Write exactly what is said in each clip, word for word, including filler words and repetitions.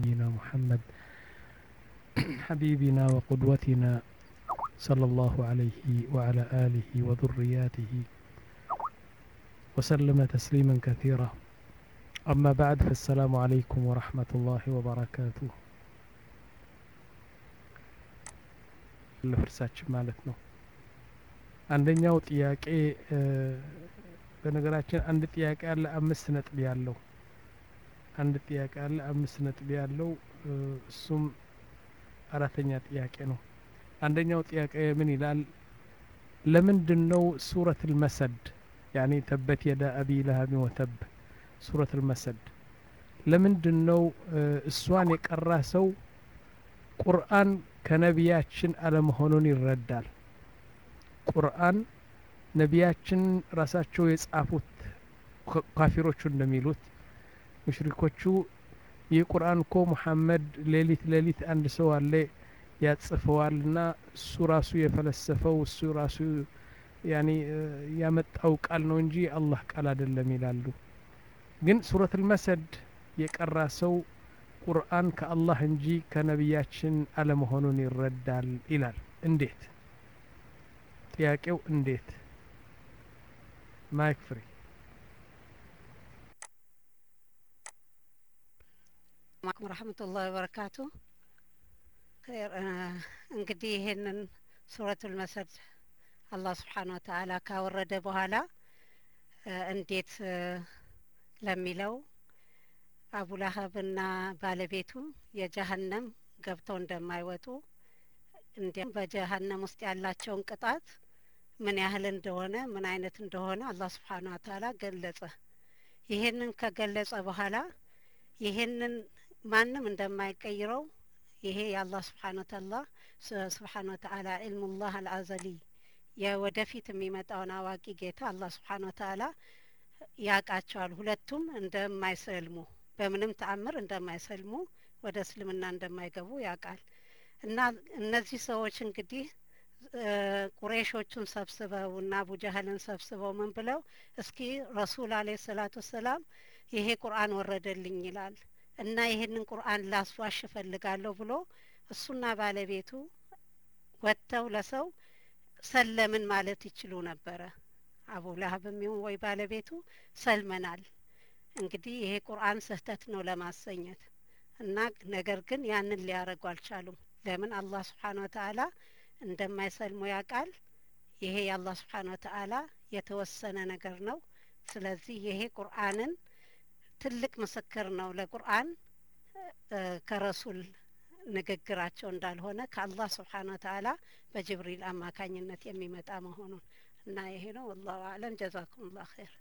نبينا محمد حبيبنا وقدوتنا صلى الله عليه وعلى آله وذرياته وسلم تسليما كثيرا. أما بعد فالسلام عليكم ورحمة الله وبركاته. ለፍርሳችን ማለት ነው። አንደኛው ጥያቄ በነገራችን አንድ ጥያቄ አለ አምስት ነጥብ ያለው አንድ ጥያቄ አለ አምስት ነጥብ ያለው እሱም አራተኛ ጥያቄ ነው። አንደኛው ጥያቄ ምን ይላል? ለምንድነው ሱረቱል መስድ ያኒ ተበት የዳ አቢ ለሀብ ወተብ ሱረቱል መስድ ለምንድነው እሷን የቀራ ሰው ቁርአን ከነቢያችን አለመሆኑን ይረዳል? ቁርአን ነቢያችን ራሳቸው የጻፉት ካፊሮቹ እንደሚሉት ሙሽሪኮቹ የቁርአን እኮ መሐመድ ሌሊት ሌሊት አንድ ሰው አለ ያጽፈዋልና እሱ ራሱ የፈለሰፈው እሱ ራሱ ያኒ ያመጣው ቃል ነው እንጂ አላህ ቃል አይደለም ይላሉ። ግን ሱረቱል መስድ የቀራ ሰው ቁርአን ከአላህ እንጂ ከነቢያችን አለመሆኑን ይረዳል ይላል። እንዴት? ጥያቄው እንዴት? ማይክ ፍሪ። ማኩም ወራህመቱላሂ ወበረካቱ። እንግዲህ ይሄንን ሱረቱል መስድ አላህ Subhanahu Wa Ta'ala ካወረደ በኋላ እንዴት ለሚለው አቡ ለሀብና ባለቤቱ የጀሃነም ገብተው እንደማይወጡ እንዲያም በጀሃነም ውስጥ ያላቸውን ቅጣት ምን ያህል እንደሆነ ምን አይነት እንደሆነ አላህ Subhanahu Wa Ta'ala ገለጸ። ይሄንን ከገለጸ በኋላ ይሄንን ማንም እንደማይቀይረው ይሄ የአላህ Subhanahu Wa Ta'ala Subhanahu Wa Ta'ala ኢልሙላህ አልአዘሊ የወደፊት የሚመጣውን አዋቂ ጌታ አላህ Subhanahu Wa Ta'ala ያቃቸዋል። ሁለቱም እንደማይሰልሙ በምንም ተአምር እንደማይሰልሙ ወደ እስልምና እንደማይገቡ ያቃል። እና እነዚህ ሰዎች እንግዲህ ቁረይሾቹን ሰብስበውና አቡ ጀህልን ሰብስበው ምን ብለው እስኪ ረሱል አለይሂ ሰላቱ ሰላም ይሄ ቁርአን ወረደልኝ ይላል እና ይሄንን ቁርአን ላስዋሽ ፈልጋለሁ ብሎ እሱና ባለቤቱ ወጥተው ለሰው ሰለምን ማለት ይችሉ ነበር። አቡ ለሀብም ይሁን ወይ ባለቤቱ ሰልመናል እንግዲህ ይሄ ቁርአን ስህተት ነው ለማሰኘት እና ነገር ግን ያንን ሊያረጉ አልቻሉም። ለምን? አላህ Subhanahu Wa Ta'ala እንደማይሰልሙ ያቃል። ይሄ የአላህ Subhanahu Wa Ta'ala የተወሰነ ነገር ነው። ስለዚህ ይሄ ቁርአንን ትልቅ ምስክር ነው ለቁርአን ከረሱል ንግግራቸው እንዳልሆነ ከአላህ Subhanahu Wa Ta'ala በጅብሪል አማካኝነት የሚመጣ መሆኑን እና ይሄ ነው። والله اعلم جزاكم الله خير።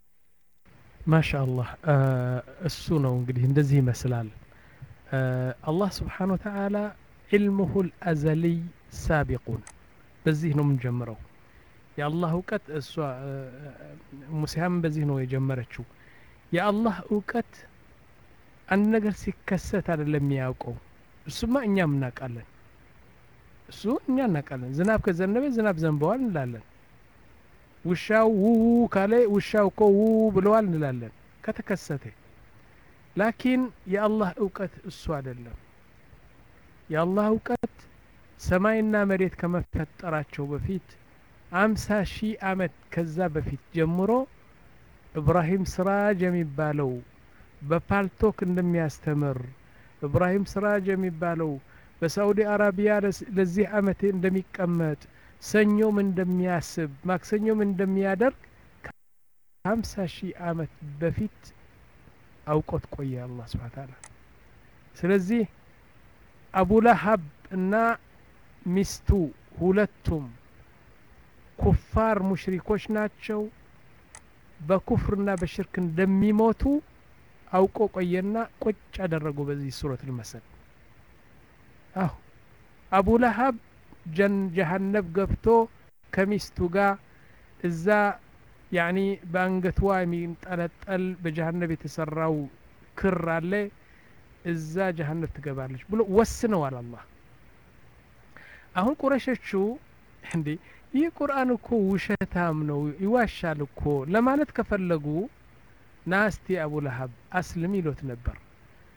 ማሻአላህ እሱ ነው እንግዲህ እንደዚህ ይመስላል። አላህ Subhanahu Wa Ta'ala علمه الازلي سابق በዚህ ነው የምንጀምረው። የአላህ እውቀት እሷ ሙሲያም በዚህ ነው የጀመረችው። የአላህ እውቀት አንድ ነገር ሲከሰት አይደለም የሚያውቀው። እሱማ እኛም እናውቃለን። እሱ እኛ እናውቃለን። ዝናብ ከዘነበ ዝናብ ዘንበዋል እንላለን። ውሻው ውው ካለ ውሻው እኮ ውው ብለዋል እንላለን ከተከሰተ። ላኪን የአላህ እውቀት እሱ አይደለም። የአላህ እውቀት ሰማይና መሬት ከመፈጠራቸው በፊት አምሳ ሺህ አመት ከዛ በፊት ጀምሮ ኢብራሂም ስራጅ የሚባለው በፓልቶክ እንደሚያስተምር ኢብራሂም ስራጅ የሚባለው በሳዑዲ አረቢያ ለዚህ አመት እንደሚቀመጥ ሰኞም እንደሚያስብ ማክሰኞም እንደሚያደርግ ሃምሳ ሺህ አመት በፊት አውቆት ቆየ አላህ Subhanahu Wa Ta'ala። ስለዚህ አቡ ለሀብ እና ሚስቱ ሁለቱም ኩፋር ሙሽሪኮች ናቸው። በኩፍርና በሽርክ እንደሚሞቱ አውቆ ቆየና ቁጭ አደረጉ በዚህ ሱረቱል መስድ። አሁ አቡ ለሀብ ጀን ጀሃነም ገብቶ ከሚስቱ ጋር እዛ ያኒ ባንገትዋ የሚንጠለጠል በጀሃነም የተሰራው ክር አለ እዛ ጀሃነም ትገባለች ብሎ ወስነዋል አላህ። አሁን ቁረሾቹ እንዴ ይህ ቁርአን እኮ ውሸታም ነው ይዋሻል እኮ ለማለት ከፈለጉ ናስቲ አቡ ለሀብ አስልም ይሉት ነበር።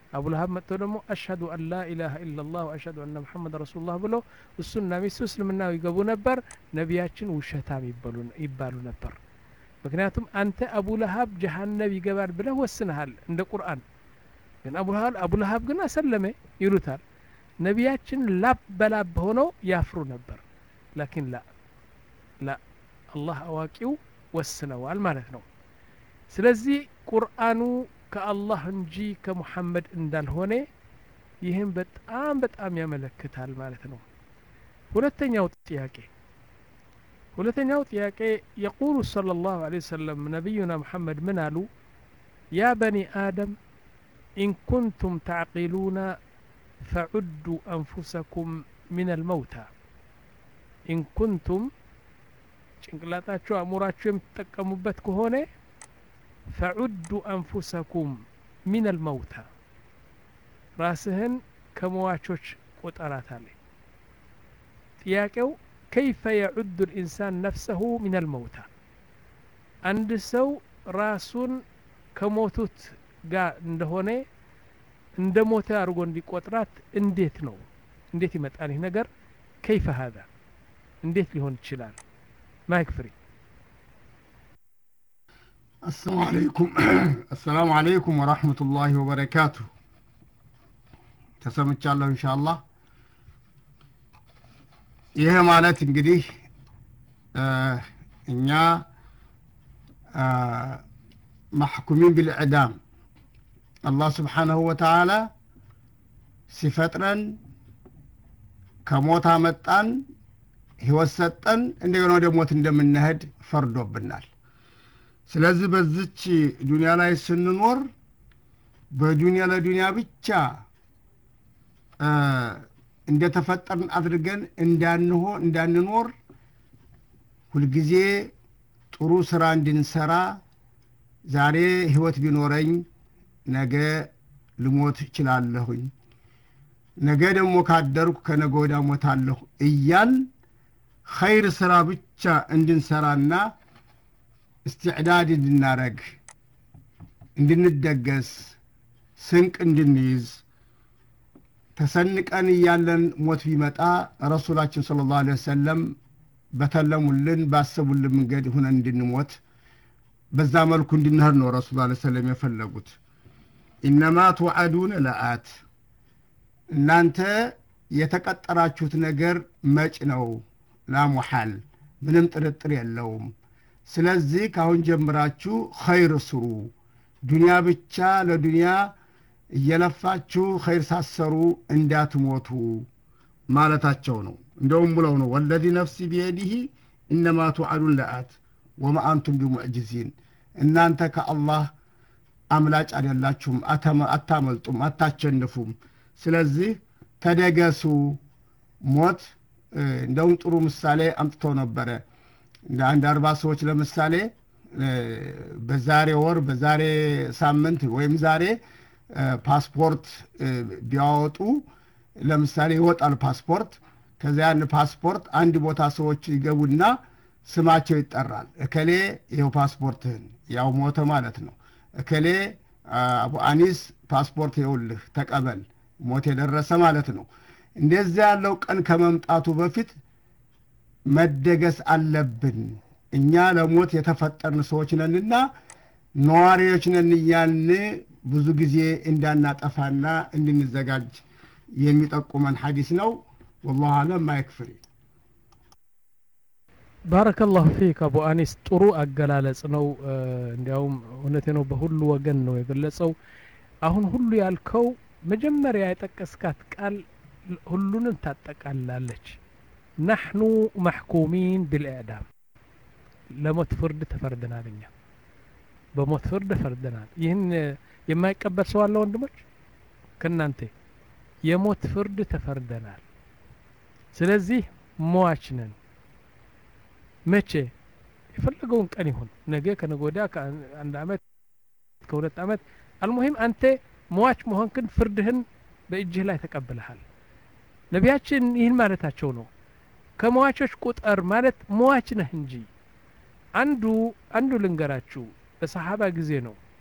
አቡ ለሀብ መጥቶ ደግሞ አሽሀዱ አን ላ ኢላሀ ኢላላህ ወአሽሀዱ አነ ሙሐመድ ረሱሉላህ ብሎ እሱና ሚስቱ እስልምናው ይገቡ ነበር። ነቢያችን ውሸታም ይባሉ ነበር። ምክንያቱም አንተ አቡ ለሀብ ጀሃነም ይገባል ብለህ ወስነሃል እንደ ቁርአን። ግን አቡ ለሀብ አቡ ለሀብ ግን አሰለመ ይሉታል። ነቢያችን ላብ በላብ ሆነው ያፍሩ ነበር። ላኪን ላ ላ አላህ አዋቂው ወስነዋል ማለት ነው። ስለዚህ ቁርአኑ ከአላህ እንጂ ከሙሐመድ እንዳልሆነ ይህም በጣም በጣም ያመለክታል ማለት ነው። ሁለተኛው ጥያቄ ሁለተኛው ጥያቄ يقول صلى الله عليه وسلم نبينا محمد من قالوا يا بني آدم إن كنتم تعقلون فعدوا أنفسكم من الموتى إن كنتم ጭንቅላታችሁ አእምሯችሁ የምትጠቀሙበት ከሆነ فعدوا أنفسكم من الموتى ራስህን ከመዋቾች ቁጠራት አለ። ጥያቄው كيف يعد الإنسان نفسه من الموتى عند سو راسون كموتوت غا እንደሆነ እንደሞተ አርጎ እንዲቆጥራት እንዴት ነው እንዴት ይመጣል ይህ ነገር? كيف هذا እንዴት ሊሆን ይችላል? ማይክ ፍሪ። السلام عليكم السلام عليكم ورحمة الله وبركاته ተሰምቻለሁ ኢንሻአላህ። ይሄ ማለት እንግዲህ እኛ محكومين بالإعدام الله سبحانه وتعالى ሲፈጥረን ከሞት አመጣን ህይወት ሰጠን እንደገና ወደ ሞት እንደምንሄድ ፈርዶብናል። ስለዚህ በዚች ዱንያ ላይ ስንኖር በዱንያ ለዱንያ ብቻ እንደተፈጠርን አድርገን እንዳንሆ እንዳንኖር ሁልጊዜ ጥሩ ስራ እንድንሰራ ዛሬ ህይወት ቢኖረኝ ነገ ልሞት እችላለሁኝ፣ ነገ ደግሞ ካደርኩ ከነገ ወዲያ ሞታለሁ እያል ኸይር ስራ ብቻ እንድንሰራና استعداد እንድናረግ እንድንደገስ ስንቅ እንድንይዝ ተሰንቀን ያለን ሞት ቢመጣ ረሱላችን ሰለላሁ ዐለይሂ ወሰለም በተለሙልን ባሰቡልን መንገድ ሆነን እንድንሞት በዛ መልኩ እንድንሄድ ነው ረሱላህ ዐለይሂ ወሰለም የፈለጉት። ኢነማ ተወዐዱነ ለአት እናንተ የተቀጠራችሁት ነገር መጭ ነው፣ ላሙሐል ምንም ጥርጥር የለውም። ስለዚህ ካሁን ጀምራችሁ ኸይር ስሩ፣ ዱንያ ብቻ ለዱንያ እየለፋችሁ ኸይር ሳሰሩ እንዳትሞቱ ማለታቸው ነው። እንደውም ብለው ነው ወለዚ ነፍሲ ቢየዲሂ ኢነማ ተወዐዱነ ለአት ወማ አንቱም ቢሙዕጂዚን እናንተ ከአላህ አምላጭ አይደላችሁም፣ አታመልጡም፣ አታቸንፉም። ስለዚህ ተደገሱ። ሞት እንደውም ጥሩ ምሳሌ አምጥቶ ነበረ። እንደ አንድ አርባ ሰዎች ለምሳሌ በዛሬ ወር በዛሬ ሳምንት ወይም ዛሬ ፓስፖርት ቢያወጡ ለምሳሌ ይወጣል ፓስፖርት። ከዚያ ያን ፓስፖርት አንድ ቦታ ሰዎች ይገቡና ስማቸው ይጠራል። እከሌ ይኸው ፓስፖርትህን፣ ያው ሞተ ማለት ነው። እከሌ አቡ አኒስ ፓስፖርት ይኸውልህ ተቀበል፣ ሞት የደረሰ ማለት ነው። እንደዚህ ያለው ቀን ከመምጣቱ በፊት መደገስ አለብን። እኛ ለሞት የተፈጠርን ሰዎች ነንና ነዋሪዎች ነን እያልን ብዙ ጊዜ እንዳናጠፋና እንድንዘጋጅ የሚጠቁመን ሐዲስ ነው። والله አለም ማይክፍሪ። ባረከላሁ ፊክ አቡ አኒስ፣ ጥሩ አገላለጽ ነው። እንዲያውም እውነቴ ነው፣ በሁሉ ወገን ነው የገለጸው። አሁን ሁሉ ያልከው መጀመሪያ የጠቀስካት ቃል ሁሉንም ታጠቃላለች። نحن محكومين بالإعدام ለሞት ፍርድ ተፈርደናል። እኛ በሞት ፍርድ ተፈርደናል። ይህን የማይቀበል ሰው አለ ወንድሞች? ከናንተ የሞት ፍርድ ተፈርደናል። ስለዚህ ሟች ነን። መቼ? የፈለገውን ቀን ይሁን፣ ነገ ከነገ ወዲያ ከአንድ አመት ከሁለት አመት አልሙሂም አንተ ሟች መሆንክን ፍርድህን በእጅህ ላይ ተቀብለሃል። ነቢያችን ይህን ማለታቸው ነው። ከሟቾች ቁጥር ማለት ሟች ነህ እንጂ አንዱ አንዱ ልንገራችሁ በሰሃባ ጊዜ ነው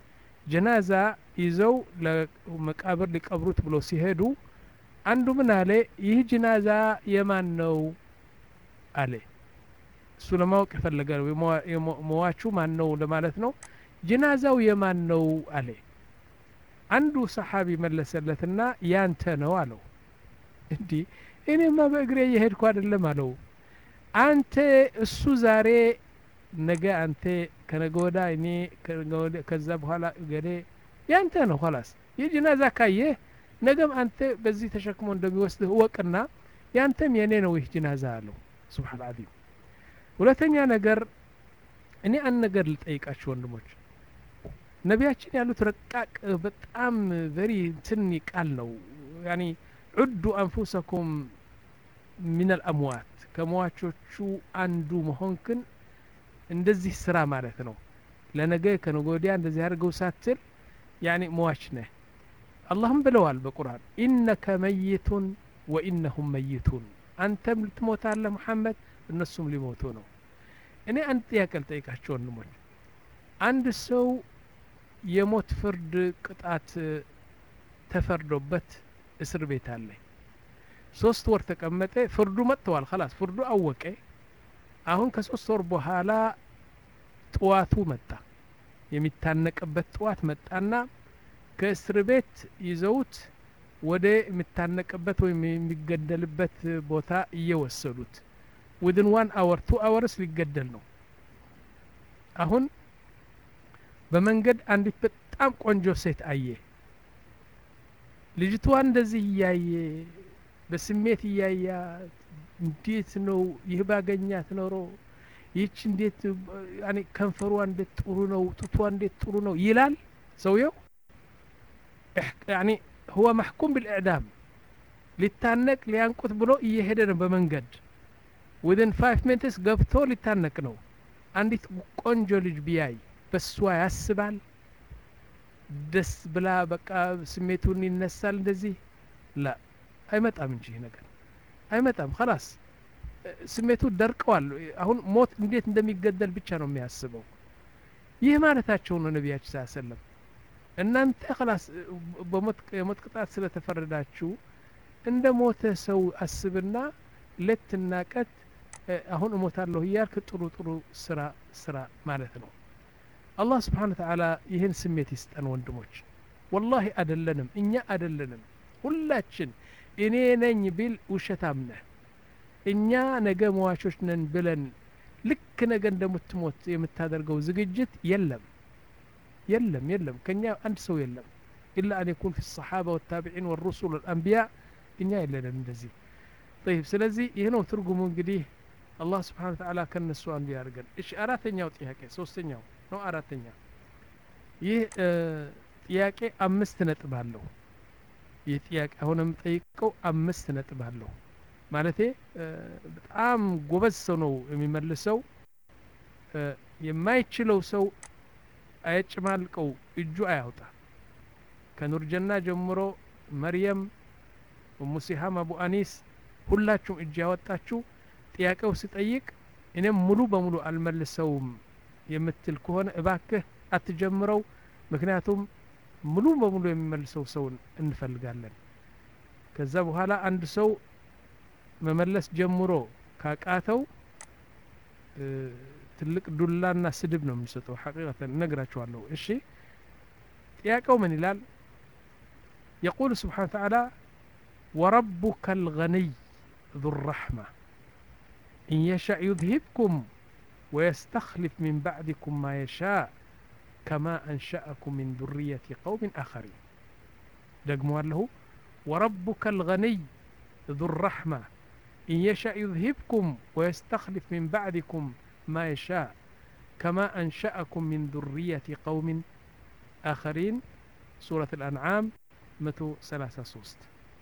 ጀናዛ ይዘው ለመቃብር ሊቀብሩት ብለው ሲሄዱ አንዱ ምን አለ ይህ ጀናዛ የማን ነው አለ እሱ ለማወቅ ፈለገ ሟቹ ማን ነው ለማለት ነው ጀናዛው የማን ነው አለ አንዱ ሰሃቢ መለሰለትና ያንተ ነው አለው እንዴ እኔማ በእግሬ እየሄድኩ አይደለም አለው አንተ እሱ ዛሬ ነገ አንተ ከነገ ወዳ እኔ ከዛ በኋላ ገሌ ያንተ ነው خلاص የጀናዛ ካየ ነገም አንተ በዚህ ተሸክሞ እንደሚወስድህ ወቅና ያንተም የኔ ነው ይህ ጀናዛ አለው ሱብሃን አላህ ሁለተኛ ነገር እኔ አንድ ነገር ልጠይቃችሁ ወንድሞች ነቢያችን ያሉት ረቃቅ በጣም ቨሪ ትኒ ቃል ነው ያኒ ዑዱ አንፉሰኩም من الأموات ከሟቾቹ አንዱ መሆንክን እንደዚህ ስራ ማለት ነው ለነገ ከነጎዲያ እንደዚህ አድርገው ሳትል ያኒ ሟች ነህ አላህም ብለዋል በቁርአን ኢነከ መይቱን ወኢነሁም መይቱን አንተም ልትሞታለህ መሐመድ እነሱም ሊሞቱ ነው እኔ አንድ ጥያቄ ልጠይቃችሁ ወንድሞች አንድ ሰው የሞት ፍርድ ቅጣት ተፈርዶበት እስር ቤት አለ ሶስት ወር ተቀመጠ ፍርዱ መጥቷል خلاص ፍርዱ አወቀ አሁን ከሶስት ወር በኋላ ጧቱ መጣ የሚታነቅበት ጧት መጣና ከእስር ቤት ይዘውት ወደ የሚታነቅበት ወይ የሚገደልበት ቦታ እየወሰዱት within one hour two hours ሊገደል ነው አሁን በመንገድ አንዲት በጣም ቆንጆ ሴት አየ ልጅቷ እንደዚህ ያየ በስሜት ያያ እንዴት ነው ይህ ባገኛት ኖሮ ይች እንዴት ያኒ ከንፈሯ እንዴት ጥሩ ነው ጡቷ እንዴት ጥሩ ነው ይላል ሰውየው ያኒ هو محكوم بالاعدام ሊታነቅ ሊያንቁት ብሎ እየሄደ ነው በመንገድ within five minutes ገብቶ ሊታነቅ ነው አንዲት ቆንጆ ልጅ ቢያይ በሷ ያስባል ደስ ብላ በቃ ስሜቱን ይነሳል እንደዚህ لا አይመጣም እንጂ ነገር አይመጣም خلاص ስሜቱ ደርቀዋል አሁን ሞት እንዴት እንደሚገደል ብቻ ነው የሚያስበው ይህ ማለታቸው ነው ነብያችን ሰለላሁ ዐለይሂ ወሰለም እናንተ خلاص በሞት የሞት ቅጣት ስለተፈረዳችሁ እንደ ሞተ ሰው አስብና ለትና ቀት አሁን እሞታለሁ ይያልክ ጥሩ ጥሩ ስራ ስራ ማለት ነው አላህ Subhanahu Wa Ta'ala ይህን ስሜት ይስጠን ወንድሞች والله አይደለንም እኛ አይደለንም ሁላችን እኔ ነኝ ቢል ውሸታም ነህ እኛ ነገ ሟቾች ነን ብለን ልክ ነገ እንደምትሞት የምታደርገው ዝግጅት የለም የለም የለም ከኛ አንድ ሰው የለም إلا أن يكون في الصحابة والتابعين والرسل والأنبياء እኛ የለንም እንደዚህ طيب ስለዚህ ይሄ ነው ትርጉሙ እንግዲህ አላህ Subhanahu Wa Ta'ala ከነሱ አንዱ ያርገን እሺ አራተኛው ጥያቄ ሶስተኛው ነው አራተኛ ይህ ጥያቄ አምስት ነጥብ አለው ይህ ጥያቄ አሁንም ጠይቀው አምስት ነጥብ አለው ማለቴ በጣም ጎበዝ ሰው ነው የሚመልሰው የማይችለው ሰው አይጭማልቀው እጁ አያውጣ ከኑር ጀና ጀምሮ መርየም ወሙሲሃም አቡ አኒስ ሁላችሁም እጅ ያወጣችሁ ጥያቄው ሲጠይቅ እኔም ሙሉ በሙሉ አልመልሰውም የምትል ከሆነ እባክህ አትጀምረው ምክንያቱም ሙሉ በሙሉ የሚመልሰው ሰው እንፈልጋለን ከዛ በኋላ አንድ ሰው መመለስ ጀምሮ ካቃተው ትልቅ ዱላና ስድብ ነው የሚሰጠው ሐቂቀተን ነግራችኋለሁ እሺ ጥያቄው ምን ይላል يقول سبحانه وتعالى وربك الغني ذو الرحمة إن يشاء يذهبكم ويستخلف من بعدكم ما يشاء كما أنشأكم من ذرية قوم آخرين دقموا له وربك الغني ذو الرحمة إن يشاء يذهبكم ويستخلف من بعدكم ما يشاء كما أنشأكم من ذرية قوم آخرين سورة الأنعام مئة وثلاثة وثلاثين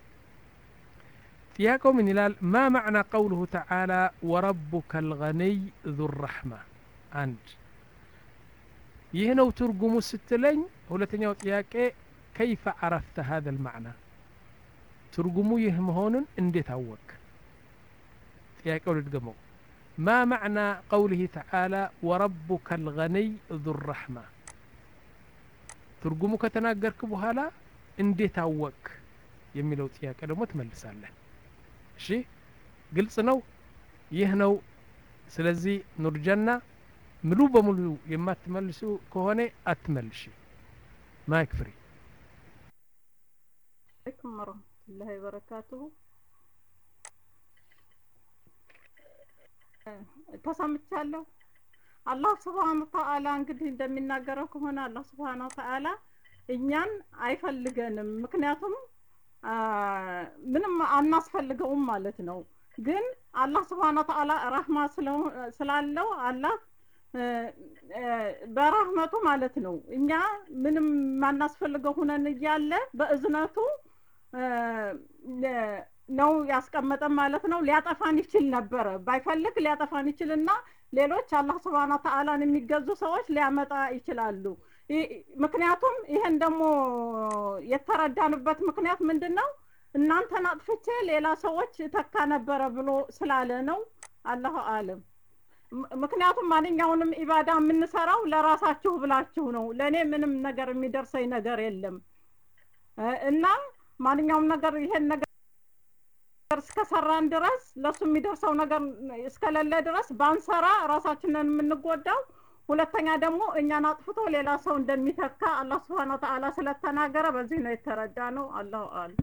تياكم من الال ما معنى قوله تعالى وربك الغني ذو الرحمة عند يهنو ترجمو ستلين هلتنيو تياكي كيف عرفت هذا المعنى ترجمو يهم هون انديت هوك تياكي ولدقمو ما معنى قوله تعالى وربك الغني ذو الرحمة ትርጉሙ ከተናገርክ በኋላ እንዴት አወቅ የሚለው ጥያቄ ደግሞ ትመልሳለህ። እሺ ግልጽ ነው። ይህ ነው። ስለዚህ ኑር ጀና ሙሉ በሙሉ የማትመልሱ ከሆነ አትመልሺ። ማይክ ፍሪ። አለይኩም ወራህመቱላሂ ወበረካቱሁ። ተሰምቻለሁ። አላህ Subhanahu Wa Ta'ala እንግዲህ እንደሚናገረው ከሆነ አላህ Subhanahu Wa Ta'ala እኛን አይፈልገንም፣ ምክንያቱም ምንም አናስፈልገውም ማለት ነው። ግን አላህ Subhanahu Wa Ta'ala ረህማ ስላለው አላህ በረህመቱ ማለት ነው እኛ ምንም ማናስፈልገው ሆነን እያለ በእዝነቱ ነው ያስቀመጠን ማለት ነው። ሊያጠፋን ይችል ነበር፣ ባይፈልግ ሊያጠፋን ይችልና ሌሎች አላህ Subhanahu Wa Ta'ala የሚገዙ ሰዎች ሊያመጣ ይችላሉ። ምክንያቱም ይሄን ደግሞ የተረዳንበት ምክንያት ምንድነው? እናንተን አጥፍቼ ሌላ ሰዎች ተካ ነበር ብሎ ስላለ ነው። አላሁ አለም። ምክንያቱም ማንኛውንም ኢባዳ የምንሰራው ለራሳችሁ ብላችሁ ነው። ለኔ ምንም ነገር የሚደርሰኝ ነገር የለም እና ማንኛውም ነገር ይሄን ነገር እስከሰራን ድረስ ለሱ የሚደርሰው ነገር እስከሌለ ድረስ ባንሰራ ራሳችንን የምንጎዳው። ሁለተኛ ደግሞ እኛን አጥፍቶ ሌላ ሰው እንደሚተካ አላህ Subhanahu Wa Ta'ala ስለተናገረ በዚህ ነው የተረዳነው። አላሁ አለም።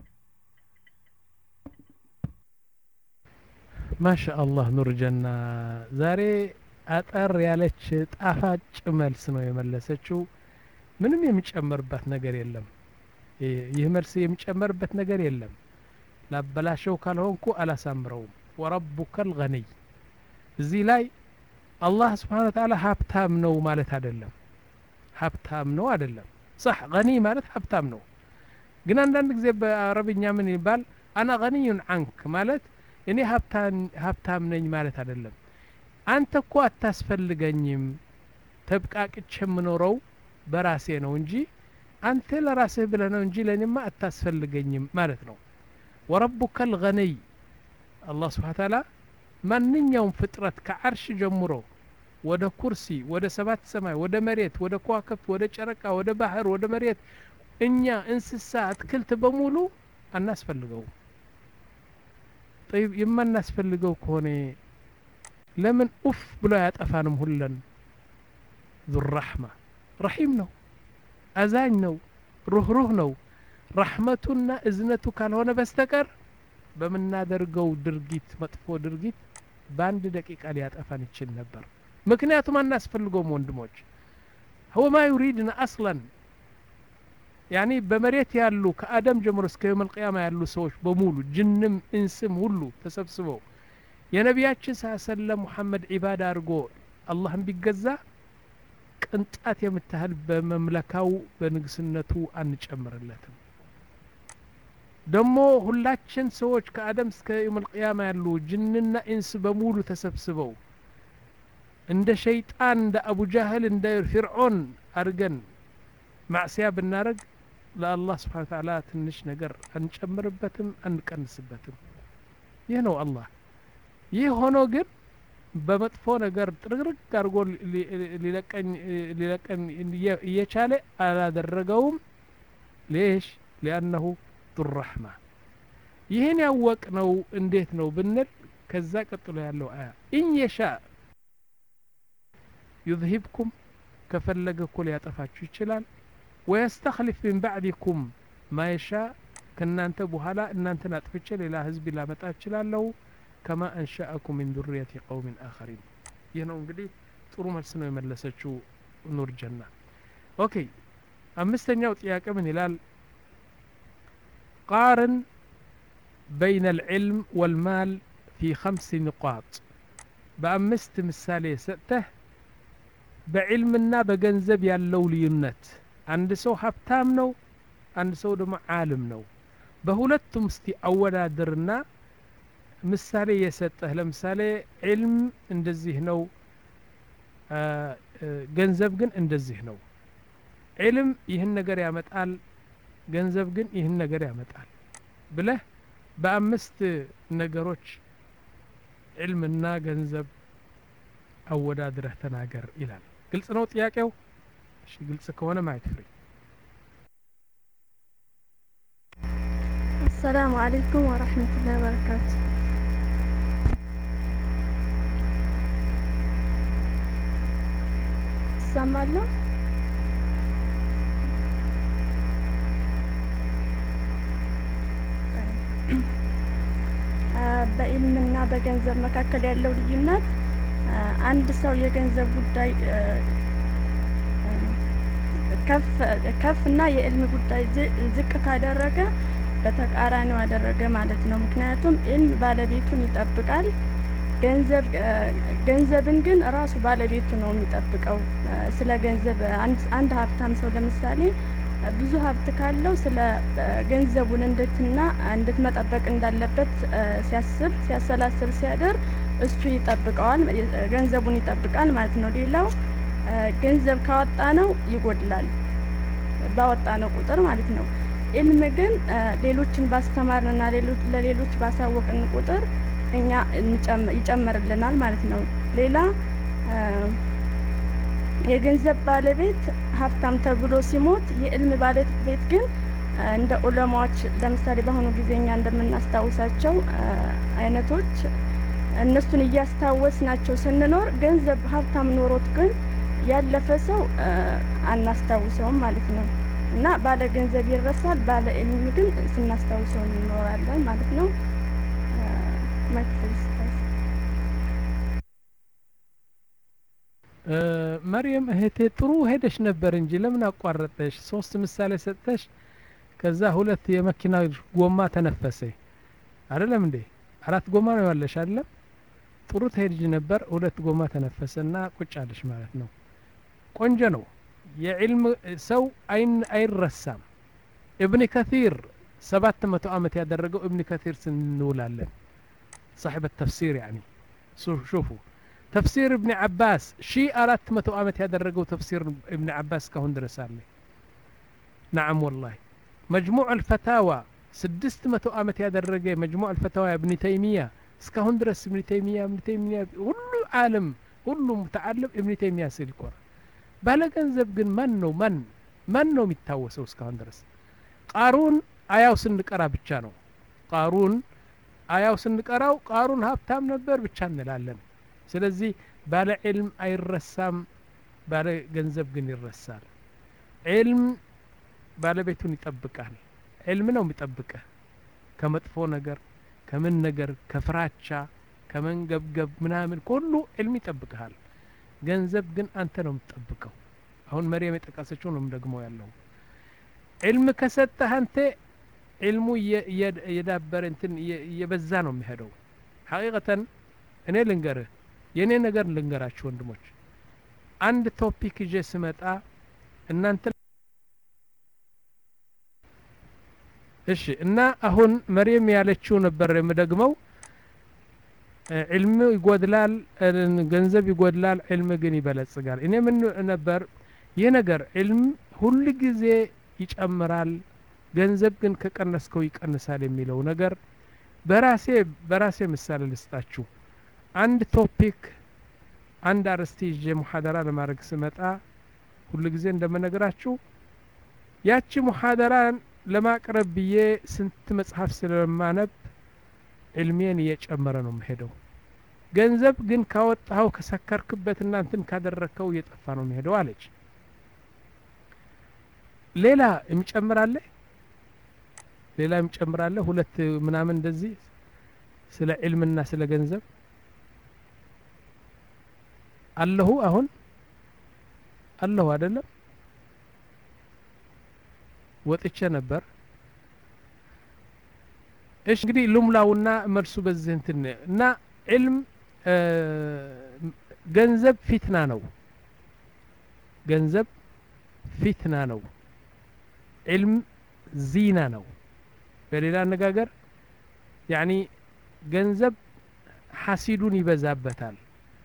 ማሻአላህ ኑር ጀና ዛሬ አጠር ያለች ጣፋጭ መልስ ነው የመለሰችው። ምንም የሚጨመርበት ነገር የለም። ይህ መልስ የሚጨመርበት ነገር የለም። ላበላሸው ካልሆንኩ አላሳምረውም። ወረቡከል ገኒይ እዚህ ላይ አላህ Subhanahu Wa Ta'ala ሀብታም ነው ማለት አይደለም። ሀብታም ነው አይደለም። صح ገኒ ማለት ሀብታም ነው። ግን አንዳንድ ጊዜ በአረብኛ ምን ይባል አና ገኒዩን አንክ ማለት እኔ ሀብታም ሀብታም ነኝ ማለት አይደለም። አንተ እኮ አታስፈልገኝም፣ ተብቃቅቼ የምኖረው በራሴ ነው እንጂ አንተ ለራስህ ብለህ ነው እንጂ ለኔማ አታስፈልገኝም ማለት ነው። ወረቡከል ገኒይ አላህ Subhanahu Wa Ta'ala ማንኛውም ፍጥረት ከዓርሽ ጀምሮ ወደ ኩርሲ ወደ ሰባት ሰማይ ወደ መሬት ወደ ከዋክብት ወደ ጨረቃ ወደ ባህር ወደ መሬት እኛ እንስሳ አትክልት በሙሉ አናስፈልገው። طيب የማናስፈልገው ከሆነ ለምን ኡፍ ብሎ ያጠፋንም ሁለን? ذو الرحمة رحيم ነው፣ አዛኝ ነው፣ ሩህሩህ ነው። ረህመቱና እዝነቱ ካልሆነ በስተቀር በመናደርገው ድርጊት መጥፎ ድርጊት በአንድ ደቂቃ ሊያጠፋን ይችል ነበር። ምክንያቱም አናስፈልገውም ወንድሞች። هو ما يريدنا اصلا يعني በመሬት ያሉ ከአደም ጀምሮ እስከ የውም القيامة ያሉ ሰዎች በሙሉ ጅንም እንስም ሁሉ ተሰብስበው የነቢያችን ሰለላሁ ሙሐመድ ኢባዳ አድርጎ አላህን ቢገዛ ቅንጣት የምታህል በመምለካው በንግስነቱ አንጨምርለትም። ደሞ ሁላችን ሰዎች ከአደም እስከ የውም القيامة ያሉ ጅንና እንስ በሙሉ ተሰብስበው እንደ ሸይጣን እንደ አቡ ጃህል እንደ ፍርዖን አርገን ማዕሲያ ብናረግ ለአላህ Subhanahu Wa Ta'ala ትንሽ ነገር አንጨምርበትም አንቀንስበትም። ይህ ነው አላህ። ይህ ሆኖ ግን በመጥፎ ነገር ጥርግርግ አድርጎ ሊለቀን ሊለቀን እየቻለ አላደረገውም። ليش لأنه ذو الرحمة። ይህን ያወቅነው እንዴት ነው ብንል ከዛ ቀጥሎ ያለው አያ إن يشاء يذهبكم ከፈለገ እኮ ሊያጠፋችሁ ይችላል። ويستخلف من بعدكم ما يشاء ከናንተ በኋላ እናንተን አጥፍቼ ሌላ ህዝብ ላመጣ እችላለሁ። كما أنشأكم من ذرية قوم آخرين። ይህ ነው እንግዲህ ጥሩ መልስ ነው የመለሰችው ኑር ጀና። ኦኬ አምስተኛው ጥያቄ ምን ይላል? قارن بين العلم والمال في خمس نقاط። በአምስት ምሳሌ ሰጥተህ በዕልምና በገንዘብ ያለው ልዩነት። አንድ ሰው ሀብታም ነው፣ አንድ ሰው ደግሞ ዓለም ነው። በሁለቱም እስቲ አወዳድርና ምሳሌ የሰጠህ ለምሳሌ ዕልም እንደዚህ ነው፣ ገንዘብ ግን እንደዚህ ነው። ዕልም ይህን ነገር ያመጣል፣ ገንዘብ ግን ይህን ነገር ያመጣል ብለህ በአምስት ነገሮች ዕልምና ገንዘብ አወዳድረህ ተናገር ይላል። ግልጽ ነው ጥያቄው? እሺ ግልጽ ከሆነ ማይክ ፍሪ። السلام عليكم ورحمة الله وبركاته. سمعنا በኢልምና በገንዘብ መካከል ያለው ልዩነት አንድ ሰው የገንዘብ ጉዳይ ከፍ ከፍና የኢልም ጉዳይ ዝቅ ካደረገ በተቃራኒው አደረገ ማለት ነው። ምክንያቱም ኢልም ባለቤቱን ይጠብቃል፣ ገንዘብ ገንዘብን ግን ራሱ ባለቤቱ ነው የሚጠብቀው። ስለ ገንዘብ አንድ ሀብታም ሰው ለምሳሌ ብዙ ሀብት ካለው ስለ ገንዘቡን እንድትና እንድት መጠበቅ እንዳለበት ሲያስብ ሲያሰላስል ሲያደር እሱ ይጠብቀዋል፣ ገንዘቡን ይጠብቃል ማለት ነው። ሌላው ገንዘብ ካወጣ ነው ይጎድላል ባወጣ ነው ቁጥር ማለት ነው። ኢልም ግን ሌሎችን ባስተማርንና ለሌሎች ባሳወቅን ቁጥር እኛ ይጨምርልናል ማለት ነው። ሌላ የገንዘብ ባለቤት ሀብታም ተብሎ ሲሞት የኢልም ባለቤት ግን እንደ ዑለማዎች ለምሳሌ በአሁኑ ጊዜ እኛ እንደምናስታውሳቸው አይነቶች እነሱን እያስታወስናቸው ስንኖር ገንዘብ ሀብታም ኖሮት ግን ያለፈ ሰው አናስታውሰውም ማለት ነው። እና ባለ ገንዘብ ይረሳል፣ ባለ ኢልም ግን ስናስታውሰው እንኖራለን ማለት ነው። መርየም እህቴ ጥሩ ሄደሽ ነበር እንጂ ለምን አቋረጠሽ? ሶስት ምሳሌ ሰጥተሽ ከዛ ሁለት የመኪና ጎማ ተነፈሰ አይደለም እንዴ? አራት ጎማ ነው ያለሽ አይደለም? ጥሩ ትሄጂ ነበር፣ ሁለት ጎማ ተነፈሰና ቁጭ አለሽ ማለት ነው። ቆንጆ ነው። የዕልም ሰው አይን አይረሳም። ኢብኑ ከሲር ሰባት መቶ ዓመት ያደረገው ኢብኑ ከሲር ስንውላለን صاحب التفسير يعني شوفوا تفسير ابن عباس شي أرات متو ዓመት ያደረገው تفسير ابن عباس كهون درسالي نعم والله مجموع الفتاوى سدست متو ዓመት ያደረገ مجموع الفتاوى ابن تيمية እስካሁን ድረስ ابن تيمية ابن تيمية ሁሉ ዓለም ሁሉ متعلم ابن تيمية ሲልቆር ባለ ገንዘብ ግን ማን ነው ማን ማን ነው የሚታወሰው እስካሁን ድረስ? ቃሩን አያው ስንቀራ ብቻ ነው። ቃሩን አያው ስንቀራው ቃሩን ሀብታም ነበር ብቻ እንላለን። ስለዚህ ባለ ዒልም አይረሳም፣ ባለ ገንዘብ ግን ይረሳል። ዒልም ባለቤቱን ይጠብቃል። ዒልም ነው የሚጠብቀህ ከመጥፎ ነገር ከምን ነገር ከፍራቻ ከመንገብገብ ምናምን ሁሉ ዒልም ይጠብቅሃል። ገንዘብ ግን አንተ ነው የምትጠብቀው። አሁን መርየም የጠቀሰችው ነው ደግሞ ያለው ዒልም ከሰጠህ አንተ ዒልሙ የዳበረ እንትን የበዛ ነው የሚሄደው። ሐቂቀተን እኔ ልንገርህ የኔ ነገር ልንገራችሁ ወንድሞች፣ አንድ ቶፒክ ይዤ ስመጣ እናንተ እሺ እና አሁን መርየም ያለችው ነበር የምደግመው ዒልም ይጎድላል፣ ገንዘብ ይጎድላል፣ ዒልም ግን ይበለጽጋል። እኔ ምን ነበር ይህ ነገር ዒልም ሁሉ ጊዜ ይጨምራል፣ ገንዘብ ግን ከቀነስከው ይቀንሳል የሚለው ነገር በራሴ በራሴ ምሳሌ ልስጣችሁ። አንድ ቶፒክ አንድ አርስቲ ይዤ ሙሐደራ ለማድረግ ስመጣ ሁሉ ጊዜ እንደምነግራችሁ ያቺ ሙሐደራን ለማቅረብ ብዬ ስንት መጽሐፍ ስለማነብ ዒልሜን እየጨመረ ነው የሚሄደው። ገንዘብ ግን ካወጣው ከሰከርክበት እና እንትን ካደረከው እየጠፋ ነው የሚሄደው አለች። ሌላ እምጨምራለ ሌላ እምጨምራለ ሁለት ምናምን እንደዚህ ስለ ዒልምና ስለ ገንዘብ አለሁ አሁን አለሁ አይደለም ወጥቼ ነበር። እሺ እንግዲህ ሉምላውና መልሱ በዚህ እንትን እና ዒልም ገንዘብ ፊትና ነው፣ ገንዘብ ፊትና ነው፣ ዒልም ዚና ነው። በሌላ አነጋገር ያኒ ገንዘብ ሐሲዱን ይበዛበታል።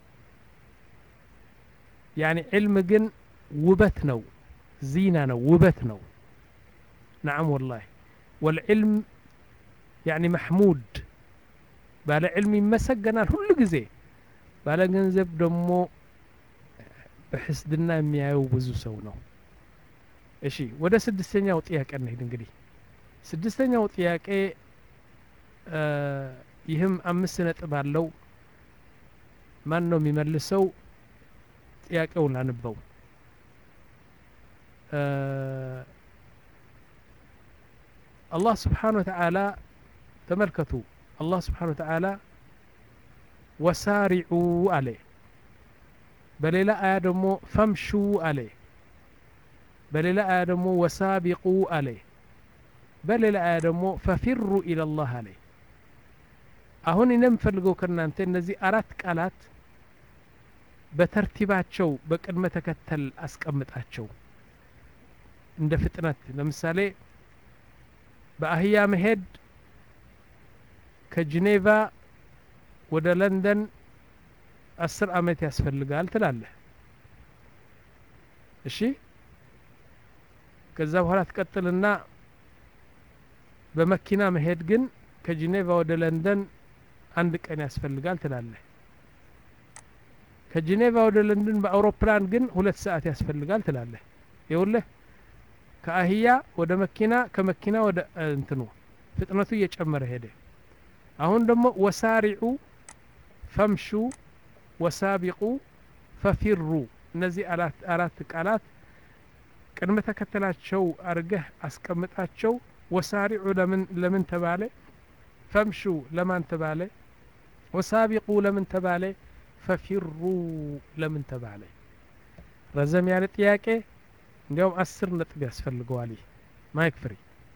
ያኒ ዒልም ግን ውበት ነው፣ ዚና ነው፣ ውበት ነው። نعم والله والعلم يعني محمود بالا علم يمسجنال كل جزء بالا ገንዘብ ደግሞ በሕስድና የሚያዩ ብዙ ሰው ነው። እሺ ወደ ስድስተኛው ጥያቄ እንሂድ። እንግዲህ ስድስተኛው ጥያቄ ይህም አምስት ነጥብ አለው ማን ነው የሚመልሰው ጥያቄውን አንበው الله سبحانه وتعالى تملكتوا الله سبحانه وتعالى وسارعوا عليه بليلا آدمو فامشوا عليه بليلا آدمو وسابقوا عليه بليلا آدمو ففروا إلى الله عليه أهون نمفلقوا كرنانت እነዚህ አራት ቃላት በተርቲባቸው በቅድመ ተከተል አስቀምጣቸው እንደ ፍጥነት ለምሳሌ በአህያ መሄድ ከጂኔቫ ወደ ለንደን አስር አመት ያስፈልጋል ትላለህ እሺ ከዛ በኋላ ተቀጥልና በመኪና መሄድ ግን ከጂኔቫ ወደ ለንደን አንድ ቀን ያስፈልጋል ትላለህ ከጂኔቫ ወደ ለንደን በአውሮፕላን ግን ሁለት ሰዓት ያስፈልጋል ትላለህ ይኸውልህ ከአህያ ወደ መኪና ከመኪና ወደ እንትኑ ፍጥነቱ እየጨመረ ሄደ አሁን ደግሞ ወሳሪዑ ፈምሹ ወሳቢቁ ፈፊሩ እነዚህ አራት አራት ቃላት ቅድመ ተከተላቸው አርገህ አስቀምጣቸው ወሳሪዑ ለምን ለምን ተባለ ፈምሹ ለማን ተባለ ወሳቢቁ ለምን ተባለ ፈፊሩ ለምን ተባለ ረዘም ያለ ጥያቄ እንዲያውም አስር ነጥብ ያስፈልገዋል ማይክ ፍሪ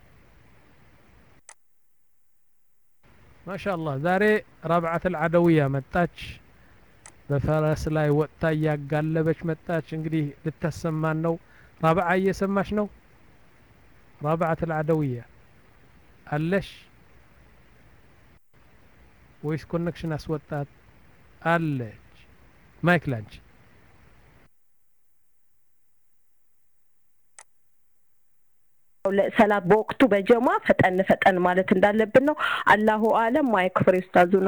ማሻአላህ ዛሬ ረብዓት العدوية መጣች በፈረስ ላይ ወጣ ያጋለበች መጣች እንግዲህ ልተሰማን ነው ረብዓ እየሰማሽ ነው ረብዓት العدوية አለሽ ወይስ ኮኔክሽን አስወጣት አለች ማይክ ላንች ሰላት በወቅቱ በጀማ ፈጠን ፈጠን ማለት እንዳለብን ነው አላሁ አለም ማይክ ፍሪ ኡስታዙና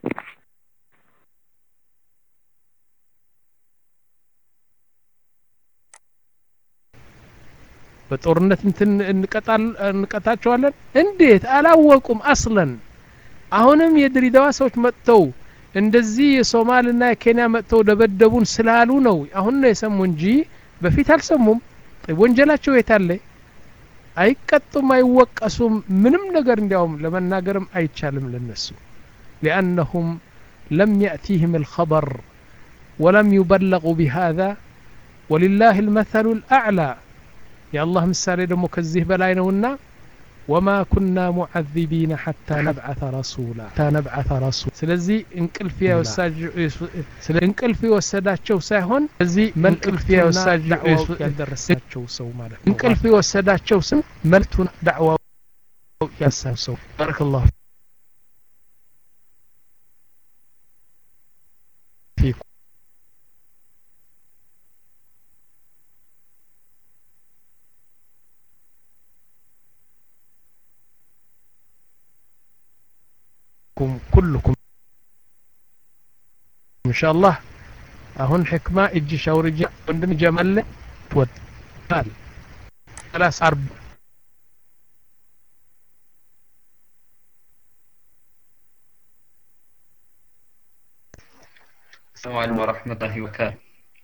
በጦርነት እንትን እንቀጣል እንቀጣቸዋለን እንዴት አላወቁም አስለን አሁንም የድሪዳዋ ሰዎች መጥተው እንደዚህ የሶማልና የኬንያ መጥተው ደበደቡን ስላሉ ነው አሁን ነው የሰሙ እንጂ በፊት አልሰሙም ወንጀላቸው የታለ አይቀጡም አይወቀሱም ምንም ነገር እንዲያውም ለመናገርም አይቻልም ለነሱ لانهم لم ياتيهم الخبر ولم يبلغوا بهذا ولله المثل الاعلى يا الله ምሳሌ ደግሞ ከዚህ በላይ ነውና وما كنا معذبين حتى نبعث رسولا حتى نبعث رسول ስለዚህ እንቅልፍ ያወሳጅ እንቅልፍ ይወሰዳቸው ሳይሆን ስለዚህ እንቅልፍ ያወሳጅ ያደረሳቸው ሰው ማለት ነው እንቅልፍ ይወሰዳቸው ስም መልቱን ዳዕዋው ያሳሰው ባረከላሁ ፊኩም كلكم ان شاء الله اهون حكمه اجي شاورجي وندم جمال تود قال ثلاث ارب السلام عليكم ورحمه الله وبركاته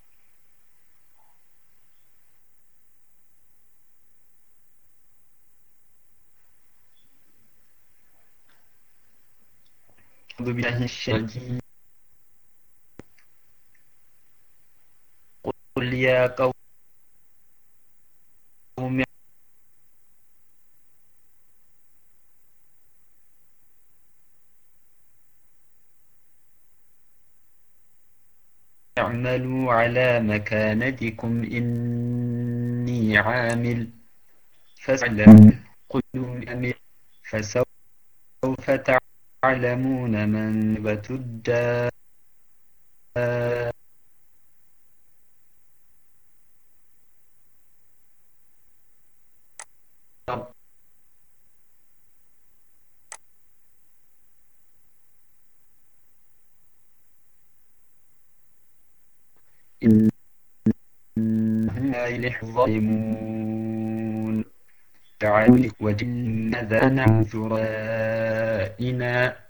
أعوذ بالله من الشيطان قل يا قوم اعملوا على مكانتكم إني عامل فاعلموا قلوا فسوف تعلمون من بتدى إنهم لا الظالمون تعالوا وجنذا عن ذرائنا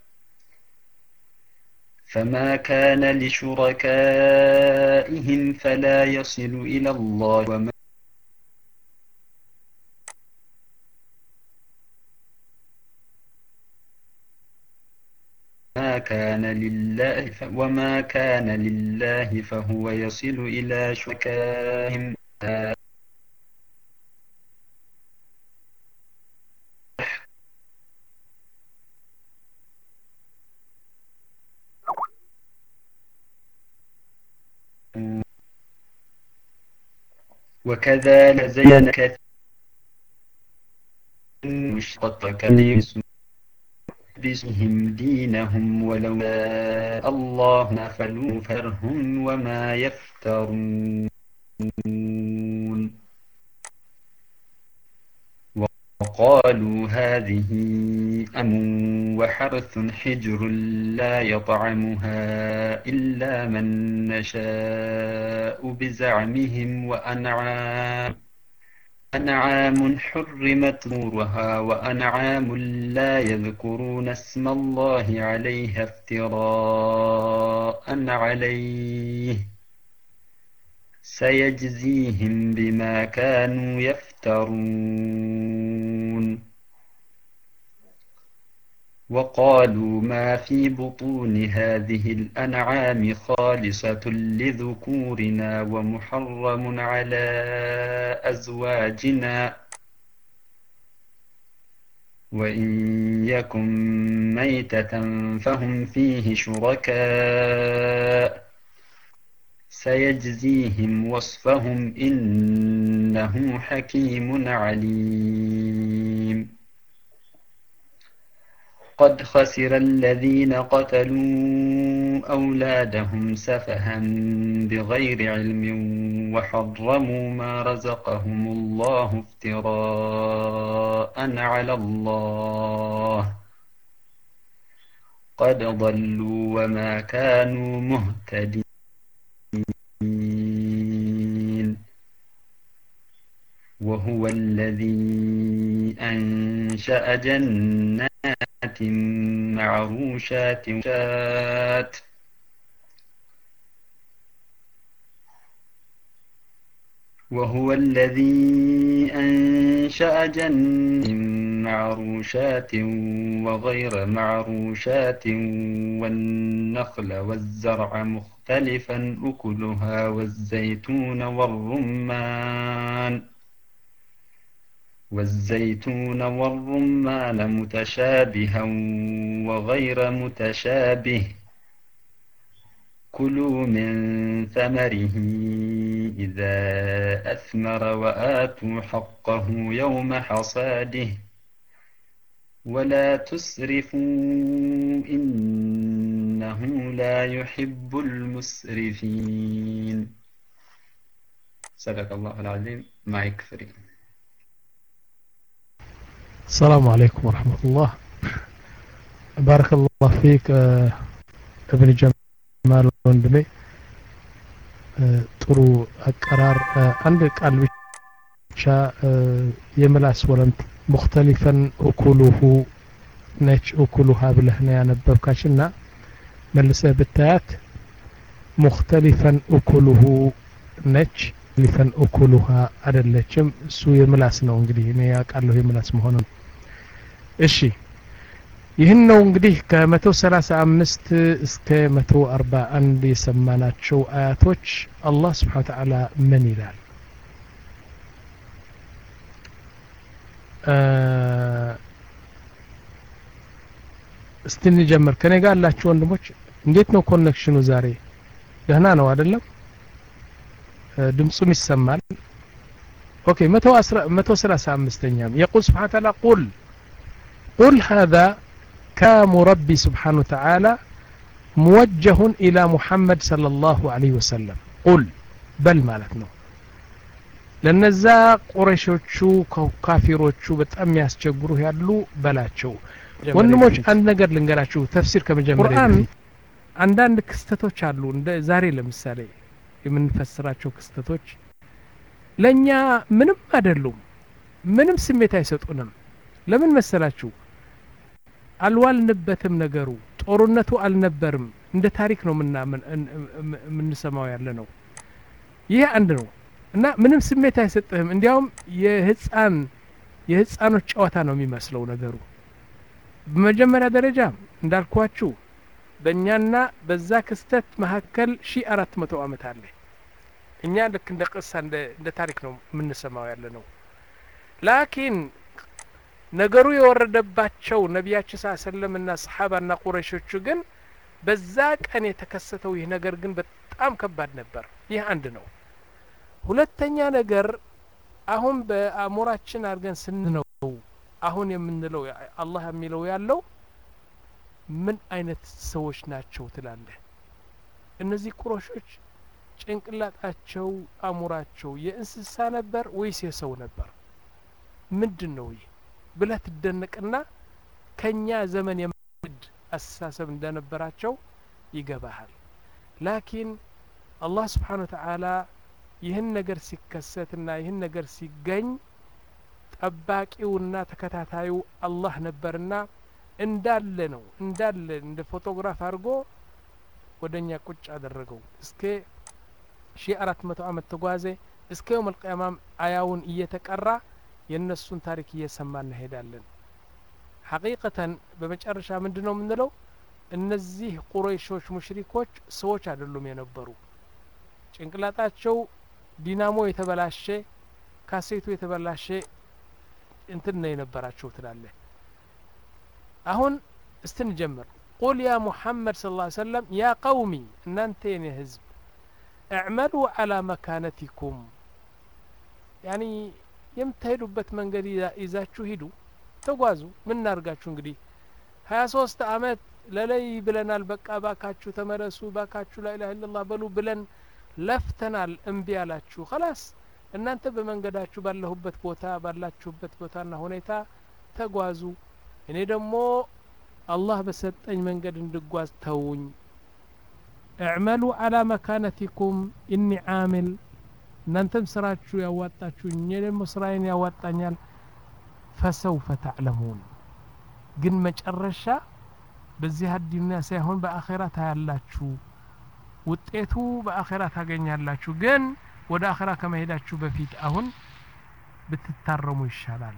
فما كان لشركائهم فلا يصل إلى الله وما كان لله وما كان لله فهو يصل إلى شركائهم وكذلك زين كثير مشتق بسهم دينهم ولولا الله نفلوا فرهم وما يفترون وقالوا هذه أم وحرث حجر لا يطعمها إلا من نشاء بزعمهم وأنعام أنعام حرمت ظهورها وأنعام لا يذكرون اسم الله عليها افتراء عليه سيجزيهم بما كانوا يفترون وقالوا ما في بطون هذه الأنعام خالصة لذكورنا ومحرم على أزواجنا وإن يكن ميتة فهم فيه شركاء سيجزيهم وصفهم إنه حكيم عليم قد خسر الذين قتلوا أولادهم سفها بغير علم وحرموا ما رزقهم الله افتراء على الله قد ضلوا وما كانوا مهتدين وهو الذي أنشأ جنات معروشات وهو الذي أنشأ جنات معروشات وغير معروشات والنخل والزرع مختلفا أكلها والزيتون والرمان والزيتون والرمان متشابها وغير متشابه كلوا من ثمره إذا أثمر وآتوا حقه يوم حصاده ولا تسرفوا إنه لا يحب المسرفين صدق الله العظيم. معك فريق. السلام عليكم ورحمة الله. بارك الله فيك ابن جمال ወንድሜ ጥሩ አቀራር አንድ ቃል ብቻ የምላስ ወለምት مختلفا أكله ነች أكلها ብለህ ነው ያነበብካችና መልሰህ ብታያት مختلفا أكله ነች مختلفا أكلها አይደለችም እሱ የምላስ ነው እንግዲህ እኔ ያውቃለሁ የምላስ መሆኑን እሺ ይህን ነው እንግዲህ ከ135 እስከ መቶ አርባ አንድ የሰማናቸው አያቶች አላህ Subhanahu Wa Ta'ala ምን ይላል እስቲ እንጀምር ከኔ ጋር ያላችሁ ወንድሞች እንዴት ነው ኮኔክሽኑ ዛሬ ደህና ነው አይደለም ድምጹም ይሰማል ኦኬ መቶ ሰላሳ አምስተኛም يقول سبحانه وتعالى قل قل هذا كلام ربي سبحانه وتعالى موجه إلى محمد صلى الله عليه وسلم قل بل مالتنا ለነዛ ቁረይሾቹ ካፊሮቹ በጣም ያስቸግሩ ያሉ በላቸው ወንድሞች አንድ ነገር ልንገራችሁ ተፍሲር ከመጀመሪያ ቁርአን አንዳንድ ክስተቶች አሉ እንደ ዛሬ ለምሳሌ የምንፈስራቸው ክስተቶች ለኛ ምንም አይደሉም ምንም ስሜት አይሰጡንም ለምን መሰላችሁ አልዋልንበትም ነገሩ ጦርነቱ አልነበርም እንደ ታሪክ ነው ምናምን ምንሰማው ያለ ነው ይሄ አንድ ነው እና ምንም ስሜት አይሰጥህም እንዲያውም የህፃን የህፃኖች ጨዋታ ነው የሚመስለው ነገሩ በመጀመሪያ ደረጃ እንዳልኳችሁ በእኛና በዛ ክስተት መካከል ሺህ አራት መቶ ዓመት አለ እኛ ልክ እንደ ቅሳ እንደ እንደ ታሪክ ነው ምንሰማው ያለ ነው ላኪን ነገሩ የወረደባቸው ነቢያችን ሰለላሁ ዐለይሂ ወሰለም ሰሃባና ቁረይሾቹ ግን በዛ ቀን የተከሰተው ይህ ነገር ግን በጣም ከባድ ነበር ይህ አንድ ነው ሁለተኛ ነገር አሁን በአእምሯችን አድርገን ስንነው አሁን የምንለው አላህ የሚለው ያለው ምን አይነት ሰዎች ናቸው ትላለህ እነዚህ ቁረይሾች ጭንቅላታቸው አእምሯቸው የእንስሳ ነበር ወይስ የሰው ነበር ምንድነው ይህ ብለህ ትደነቅና ከኛ ዘመን የምድ አስተሳሰብ እንደነበራቸው ይገባሃል ላኪን አላህ Subhanahu Wa Ta'ala ይህን ነገር ሲከሰትና ይህን ነገር ሲገኝ ጠባቂውና ተከታታዩ አላህ ነበርና እንዳለ ነው እንዳለ እንደ ፎቶግራፍ አድርጎ ወደኛ ቁጭ አደረገው እስከ ሺህ አራት መቶ ዓመት ተጓዘ እስከ يوم القيامة አያውን እየተቀራ የነሱን ታሪክ እየሰማን እንሄዳለን ሐቂቀተን በመጨረሻ ምንድነው ምንለው እነዚህ ቁረይሾች ሙሽሪኮች ሰዎች አይደሉም የነበሩ ጭንቅላታቸው ዲናሞ የተበላሸ ካሴቱ የተበላሸ እንትን ነው የነበራቸው ትላለ አሁን استنجمر قل يا محمد صلى الله عليه وسلم يا قومي እናንተ የኔ ህዝብ اعملوا على مكانتكم يعني የምትሄዱበት መንገድ ይዛችሁ ሂዱ ተጓዙ ምን እናርጋችሁ እንግዲህ ሀያ ሶስት አመት ለለይ ብለናል በቃ ባካችሁ ተመለሱ ባካችሁ لا اله الا الله በሉ ብለን ለፍተናል እምቢ አላችሁ خلاص እናንተ በመንገዳችሁ ባለሁበት ቦታ ባላችሁበት ቦታና ሁኔታ ተጓዙ እኔ ደግሞ አላህ በሰጠኝ መንገድ እንድጓዝ ተውኝ اعملوا على مكانتكم اني عامل እናንተም ስራችሁ ያዋጣችሁ እኔ ደግሞ ስራዬን ያዋጣኛል فسوف تعلمون ግን መጨረሻ በዚህ አዱንያ ሳይሆን በአኺራ ታያላችሁ ውጤቱ በአኺራ ታገኛላችሁ ግን ወደ አኺራ ከመሄዳችሁ በፊት አሁን ብትታረሙ ይሻላል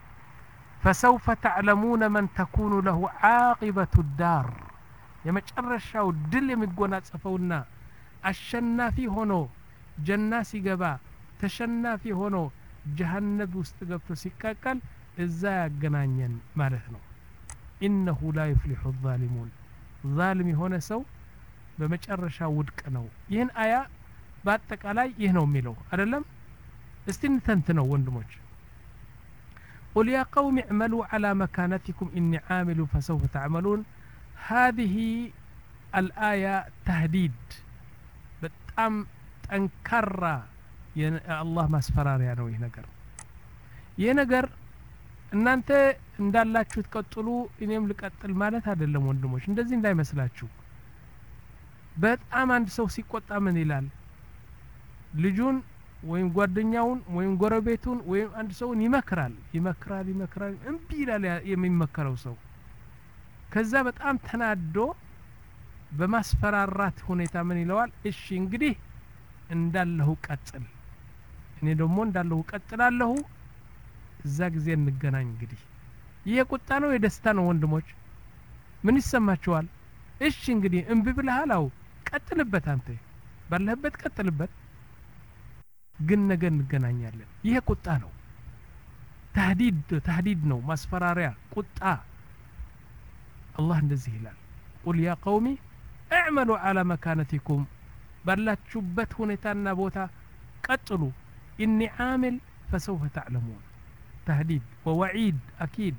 فسوف تعلمون من تكون له عاقبة الدار የመጨረሻው ድል የሚጎናጸፈውና አሸናፊ ሆኖ ጀና ሲገባ ተሸናፊ ሆኖ ጀሃነም ውስጥ ገብቶ ሲካከል እዛ ያገናኘን ማለት ነው إنه لا يفلح الظالمون ظالم የሆነ ሰው በመጨረሻ ውድቅ ነው ይህን አያ በአጠቃላይ ይህ ነው የሚለው አይደለም እስቲ እንተንትነው ወንድሞች قل يا قوم اعملوا على مكانتكم إني عامل فسوف تعملون هذه الآية تهديد በጣም ጠንካራ የአላህ ማስፈራሪያ ነው ይህ ነገር ይህ ነገር እናንተ እንዳላችሁ ተቀጥሉ እኔም ልቀጥል ማለት አይደለም ወንድሞች እንደዚህ እንዳይመስላችሁ በጣም አንድ ሰው ሲቆጣ ምን ይላል ልጁን ወይም ጓደኛውን ወይም ጎረቤቱን ወይም አንድ ሰውን ይመክራል ይመክራል ይመክራል እምቢ ይላል የሚመከረው ሰው ከዛ በጣም ተናዶ በማስፈራራት ሁኔታ ምን ይለዋል እሺ እንግዲህ እንዳለሁ ቀጥል እኔ ደግሞ እንዳለሁ ቀጥላለሁ እዛ ጊዜ እንገናኝ እንግዲህ ይሄ ቁጣ ነው የደስታ ነው ወንድሞች ምን ይሰማችኋል እሺ እንግዲህ እምቢ ብለሃል አው ቀጥልበት አንተ ባለህበት ቀጥልበት ግን ነገ እንገናኛለን ይሄ ቁጣ ነው ተህዲድ ተህዲድ ነው ማስፈራሪያ ቁጣ አላህ እንደዚህ ይላል قل يا قومي اعملوا على مكانتكم ባላችሁበት ሁኔታና ቦታ ቀጥሉ إني عامل فسوف تعلمون تهديد ووعيد أكيد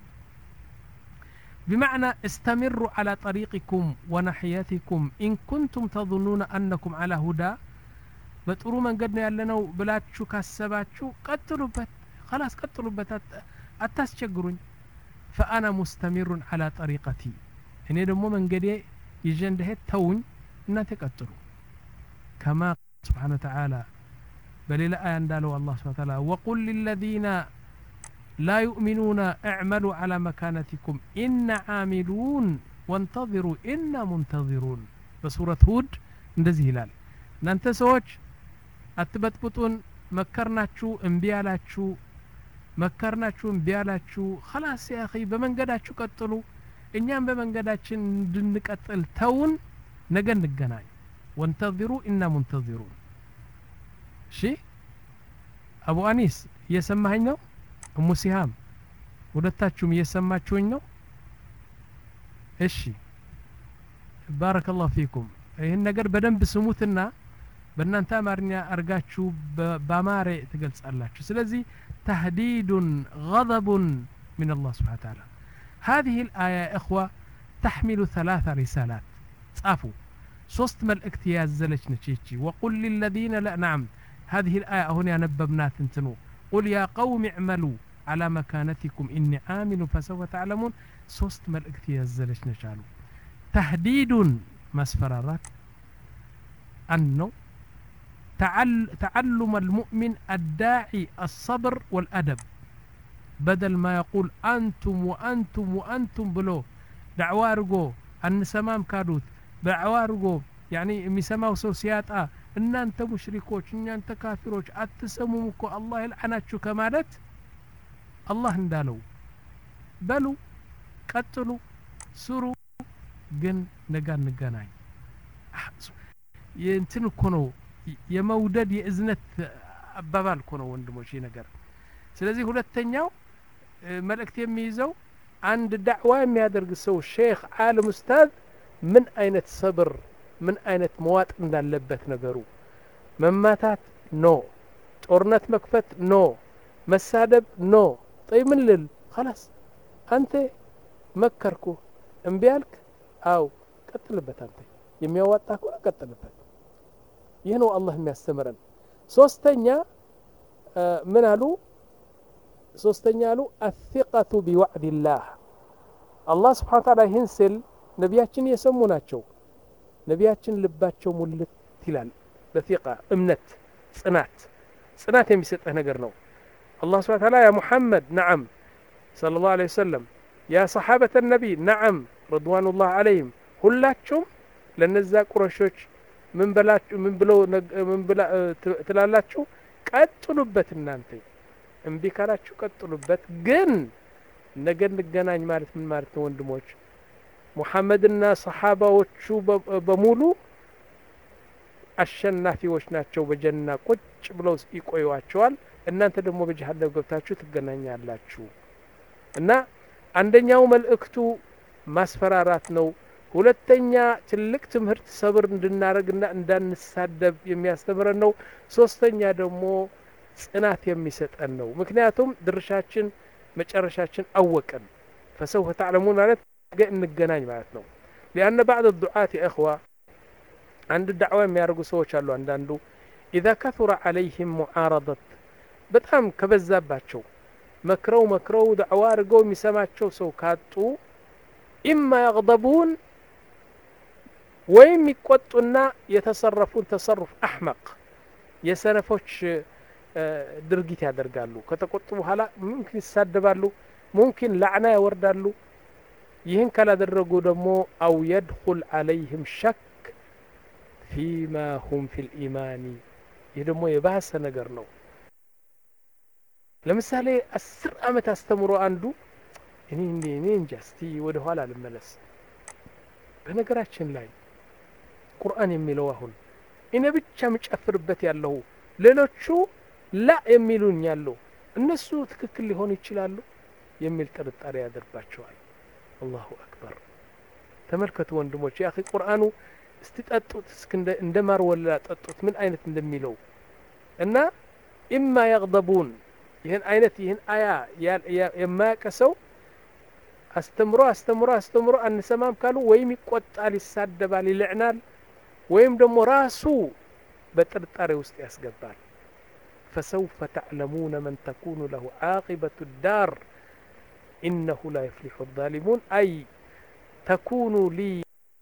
بمعنى استمروا على طريقكم ونحياتكم إن كنتم تظنون أنكم على هدى بتقولوا من قدنا يالناو بلاتشو كاسباتشو قتلوا بت خلاص قتلوا بت أتسجرون فأنا مستمر على طريقتي هنا دمو من قدي يجنده تون إنها تقتلوا كما سبحانه وتعالى بل لا أندالوا الله سبحانه وتعالى وقل للذين لا يؤمنون اعملوا على مكانتكم إنا عاملون وانتظروا إنا منتظرون بسورة هود እንደዚህ ይላል እናንተ ሰዎች አትበጥብጡን መከርናችሁ እምቢ አላችሁ መከርናችሁ እምቢ አላችሁ خلاص يا اخي በመንገዳችሁ ቀጥሉ እኛም በመንገዳችን እንድንቀጥል ተውን ነገ እንገናኝ وانتظروا إنا منتظرون እሺ አቡ አኒስ እየሰማኸኝ ነው እሙ ሲሃም ሁለታችሁም እየሰማችሁኝ ነው እሺ ባረከላሁ ፊኩም ይሄን ነገር በደንብ ስሙትና በእናንተ አማርኛ አርጋችሁ በአማሬ ትገልጻላችሁ ስለዚህ تهديد غضب من الله سبحانه وتعالى هذه الآية يا إخوة تحمل ثلاث رسالات صافوا صوست ملئكت يازلش نتشيشي وقل للذين لا نعم هذه الآية هنا نببنات انتنو قل يا قوم اعملوا على مكانتكم إني عامل فسوف تعلمون صوست ملئكت يازلش نشالو تهديد مسفرارات أنه تعل تعلم المؤمن الداعي الصبر والأدب بدل ما يقول أنتم وأنتم وأنتم بلو دعوارقو أن سمام كادوت دعوارقو يعني مسماو سوسيات آه إن أنت مشركوش إن أنت كافروش أتسموكو الله يلعناتشو كمالت الله اندالو بلو قتلوا سروا جن نجان نجاناي ينتن كونو የመውደድ የእዝነት አባባል እኮ ነው ወንድሞች ይሄ ነገር ስለዚህ ሁለተኛው መልእክት የሚይዘው አንድ ዳዕዋ የሚያደርግ ሰው ሼክ ዓለም ኡስታዝ ምን አይነት ሰብር ምን አይነት መዋጥ እንዳለበት ነገሩ መማታት ኖ ጦርነት መክፈት ኖ መሳደብ ኖ طيب ምን ልል خلاص አንተ መከርኩ እምቢ አልክ አው ቀጥልበት አንተ የሚያዋጣ ከሆነ ቀጥልበት ይህ ነው አላህ የሚያስተምረን ሶስተኛ ምን አሉ ሶስተኛ አሉ الثقة بوعد الله الله سبحانه وتعالى ይህን ሲል ነቢያችን የሰሙ ናቸው ነቢያችን ልባቸው ሙልት ይላል በثقة እምነት ጽናት ጽናት የሚሰጠህ ነገር ነው الله سبحانه وتعالى يا محمد نعم صلى الله عليه وسلم يا صحابة النبي نعم رضوان الله عليهم ሁላችሁም ለነዛ ቁረሾች ምን በላችሁ ምን ብለው ምን ብላ ትላላችሁ ቀጥሉበት እናንተ እምቢ ካላችሁ ቀጥሉበት ግን ነገ እንገናኝ ማለት ምን ማለት ነው ወንድሞች ሙሐመድና ሰሃባዎቹ በሙሉ አሸናፊዎች ናቸው በጀና ቁጭ ብለው ይቆዩዋቸዋል እናንተ ደግሞ በጀሃነም ገብታችሁ ትገናኛላችሁ እና አንደኛው መልእክቱ ማስፈራራት ነው ሁለተኛ ትልቅ ትምህርት ሰብር እንድናረግና እንዳንሳደብ የሚያስተምረን ነው ሶስተኛ ደግሞ ጽናት የሚሰጠን ነው ምክንያቱም ድርሻችን መጨረሻችን አወቀን فسوف تعلمون ማለት እንገናኝ ማለት ነው لأن بعض الدعاة يا إخوة عند الدعوة የሚያርጉ ሰዎች አሉ አንዳንዱ إذا كثر عليهم معارضة በጣም ከበዛባቸው መክረው መክረው دعوة አርገው የሚሰማቸው ሰው ካጡ إما يغضبون ወይም ይቆጡና የተሰረፉን ተሰሩፍ አህመቅ የሰነፎች ድርጊት ያደርጋሉ ከተቆጡ በኋላ ሙምኪን ይሳደባሉ ሙምኪን ለዕና ያወርዳሉ ይህን ካላደረጉ ደግሞ አው يدخل عليهم شك فيما هم في الإيمان ይህ ደግሞ የባሰ ነገር ነው ለምሳሌ አስር አመት አስተምሮ አንዱ እኔ እኔ እንጃ እስቲ ወደ ኋላ ልመለስ በነገራችን ላይ ቁርአን የሚለው አሁን እኔ ብቻ መጨፍርበት ያለው ሌሎቹ ላ የሚሉኝ ያለው እነሱ ትክክል ሊሆን ይችላሉ የሚል ጥርጣሬ ያደርባቸዋል አላሁ አክበር ተመልከቱ ወንድሞች ያ اخي ቁርአኑ استጠጡት እንደማር ወላ ጠጡት ምን አይነት እንደሚለው እና إما يغضبون ይህን አይነት ይህን አያ የማያቀሰው አስተምሮ አስተምሮ አስተምሮ አንሰማም ካሉ ወይም ይቆጣል ይሳደባል ይልዕናል ወይም ደግሞ ራሱ በጥርጣሬ ውስጥ ያስገባል فسوف تعلمون من تكون له عاقبة الدار إنه لا يفلح الظالمون أي تكون لي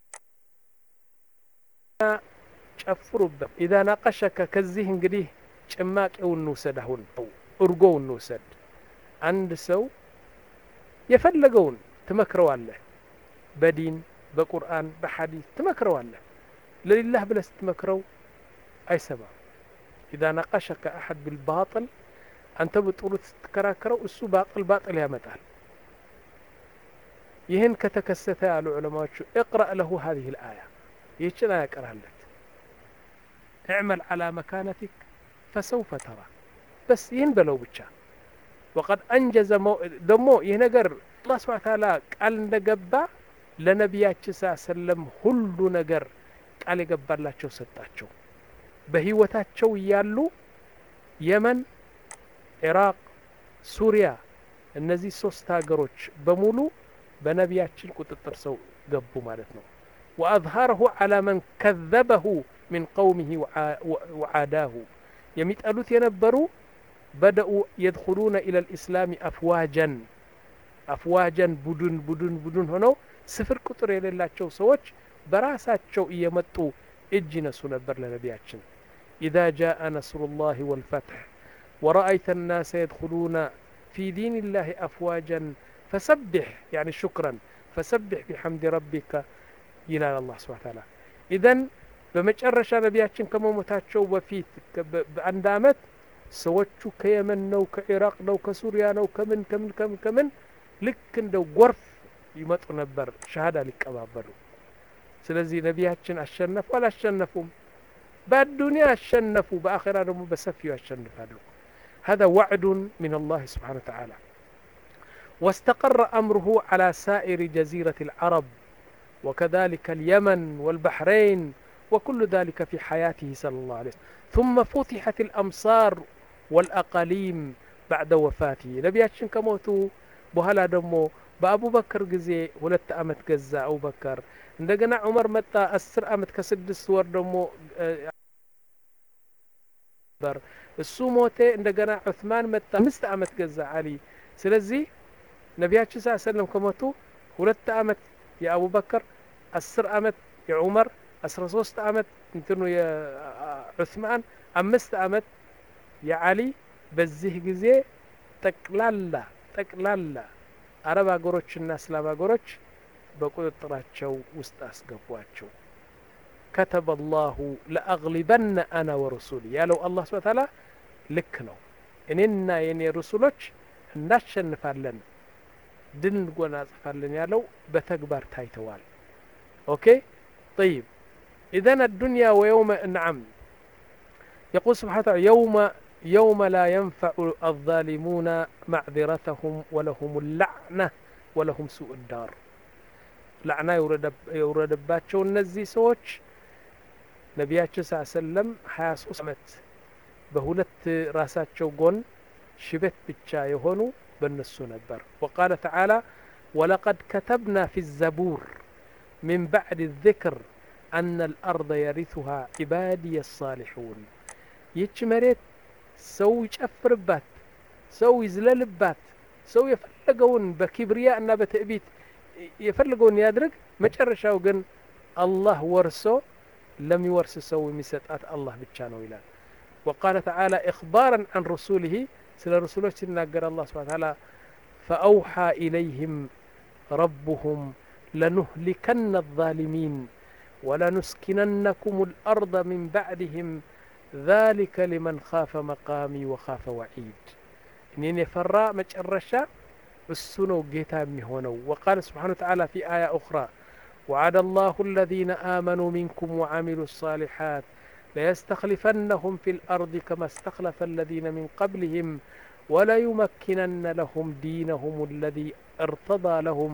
شفرب إذا ناقشك كزيه انقديه شماك أو النوسد هون أو أرقو النوسد አንድ ሰው የፈለገውን ትመክረዋለህ በዲን በቁርአን በሐዲስ ትመክረዋለህ ለሊላህ ብለህ ስትመክረው አይሰማም إذا ناقشك أحد بالباطل أنت بطول تتكراكره እሱ باطل باطل ያመጣል ይህን ከተከሰተ ያሉ ዑለማዎቹ اقرأ له هذه الآية ይህችን ያቀራለት اعمل على مكانتك فسوف ترى بس ይህን በለው ብቻ وقد أنجز مو... ደሞ ይህ ነገር الله سبحانه وتعالى ቃል እንደገባ ለነቢያችን ሰለም ሁሉ ነገር ቃል የገባላቸው ሰጣቸው በህይወታቸው ያሉ የመን ኢራቅ ሱሪያ እነዚህ ሶስት ሀገሮች በሙሉ በነቢያችን ቁጥጥር ሰው ገቡ ማለት ነው واظهره على من كذبه من قومه وعاداه የሚጠሉት የነበሩ بدأوا يدخلون إلى الإسلام أفواجا أفواجا بدون بدون بدون ሆነው ስፍር ቁጥር የሌላቸው ሰዎች በራሳቸው እየመጡ እጅ ነሱ ነበር ለነቢያችን إذا جاء نصر الله والفتح ورأيت الناس يدخلون في دين الله أفواجا فسبح يعني شكرا فسبح بحمد ربك إلى الله سبحانه وتعالى إذن بمجرش نبياتشن كمومتاتشو وفيت بأند عمت سوتشو كيمن نو كعراق نو كسوريا نو كمن كمن كمن كمن لك اندو غرف يمطو نبر شهادة لك أبابرو سلزي نبياتشن أشنف ولا أشنفهم بالدنيا أشنفوا بآخرة نمو بسفيو أشنفوا هذا وعد من الله سبحانه وتعالى واستقر أمره على سائر جزيرة العرب وكذلك اليمن والبحرين وكل ذلك في حياته صلى الله عليه وسلم ثم فتحت الأمصار والأقاليم بعد وفاته نبياتشن كموتو بهلا دمو بأبو بكر جزي ولت أمت جزا أبو بكر عندنا عمر متى أسر أمت كسدس ور دمو بر السوموتة عندنا عثمان متى مست أمت جزا علي سلزي نبياتشن صلى الله عليه وسلم كموتو ولت أمت يا أبو بكر أسر أمت يا عمر أسر صوست أمت انتنو يا عثمان أمست أمت يا علي بزيه جزي تقلالا تقلالا عرب أقروش الناس لا أقروش بقول الطراتشو وستاس قفواتشو كتب الله لأغلبن أنا ورسولي يا لو الله سبحانه وتعالى لكنو إننا يعني رسولك نشن فعلن دن قونا فعلن يا لو بتكبر تايتوال أوكي طيب إذن الدنيا ويوم نعم يقول سبحانه وتعالى يوم يوم لا ينفع الظالمون معذرتهم ولهم اللعنة ولهم سوء الدار لعنة يورد يورد باتشو النزي سوتش نبياتش صلى الله عليه وسلم حياس أسمت بهولت راساتشو قون شبت بتشا يهونو بالنسو نبر وقال تعالى ولقد كتبنا في الزبور من بعد الذكر أن الأرض يرثها عبادي الصالحون يتشمرت سو يشفربات سو يزللبات سو يفلقون بكبرياء أن بتأبيت يفلقون يدرك مجرشاو قن الله ورسو لم يورس سو مسات الله بتشانو إلى وقال تعالى إخبارا عن رسوله سل رسوله نقر الله سبحانه وتعالى فأوحى إليهم ربهم لنهلكن الظالمين ولنسكننكم الأرض من بعدهم ذلك لمن خاف مقامي وخاف وعيد إنين يفرّا مجرشا السنو جيتا مهونو وقال سبحانه وتعالى في آية أخرى وعد الله الذين آمنوا منكم وعملوا الصالحات ليستخلفنهم في الأرض كما استخلف الذين من قبلهم وليمكنن لهم دينهم الذي ارتضى لهم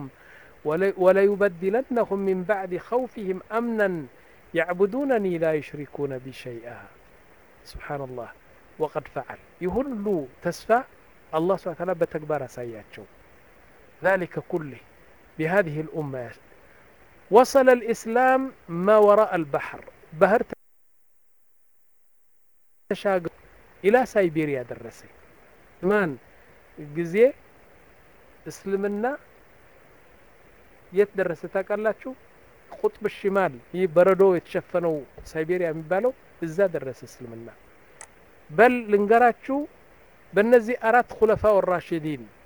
وليبدلنهم من بعد خوفهم أمنا يعبدونني لا يشركون بي شيئا سبحان الله وقد فعل يهلوا تسفى الله سبحانه وتعالى بتكبر سياتشو ذلك كله بهذه الأمة وصل الإسلام ما وراء البحر بحر تشاقر إلى سيبيريا درسي كمان جزية اسلمنا يتدرس تاكلاتشو قطب الشمال هي بردو يتشفنوا سيبيريا مبالو إزا درس اسلمنا بل لنقراتشو بالنزي أرات خلفاء الراشدين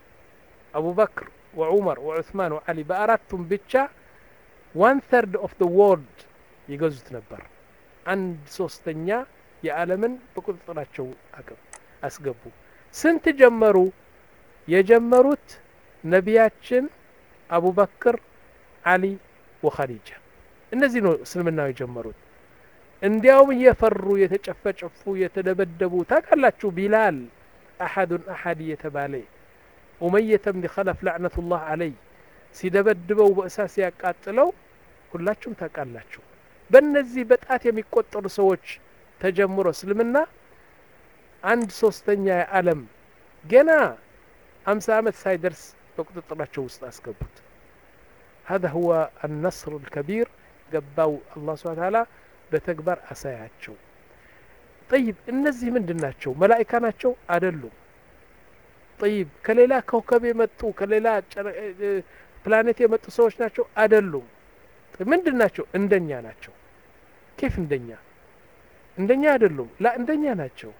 أبو بكر وعمر وعثمان وعلي بأراتهم بيتشا one third of the world يجوزت نبر عند سوستنيا يعلمن بقطراتشو أسقبوا سنت جمروا يجمروت نبياتشن أبو بكر علي وخديجة እነዚህ ነው እስልምናው የጀመሩት እንዲያውም እየፈሩ የተጨፈጨፉ የተደበደቡ ታውቃላችሁ ቢላል አሐዱን አሐድ የተባለ ኡመየተ ብን ኸለፍ ለዕነቱላህ ዐለይ ሲደበድበው በእሳት ሲያቃጥለው ሁላችሁም ታውቃላችሁ በእነዚህ በጣት የሚቆጠሩ ሰዎች ተጀምሮ እስልምና አንድ ሶስተኛ የዓለም ገና አምሳ ዓመት ሳይደርስ በቁጥጥራቸው ውስጥ አስገቡት هذا هو النصر الكبير ገባው አላህ Subhanahu Wa Ta'ala በተግባር አሳያቸው طيب እነዚህ ምንድናቸው መላእክት ናቸው አይደሉም طيب ከሌላ ኮከብ የመጡ ከሌላ ፕላኔት የመጡ ሰዎች ናቸው አይደሉም ምንድናቸው እንደኛ ናቸው كيف እንደኛ እንደኛ አይደሉም لا እንደኛ ናቸው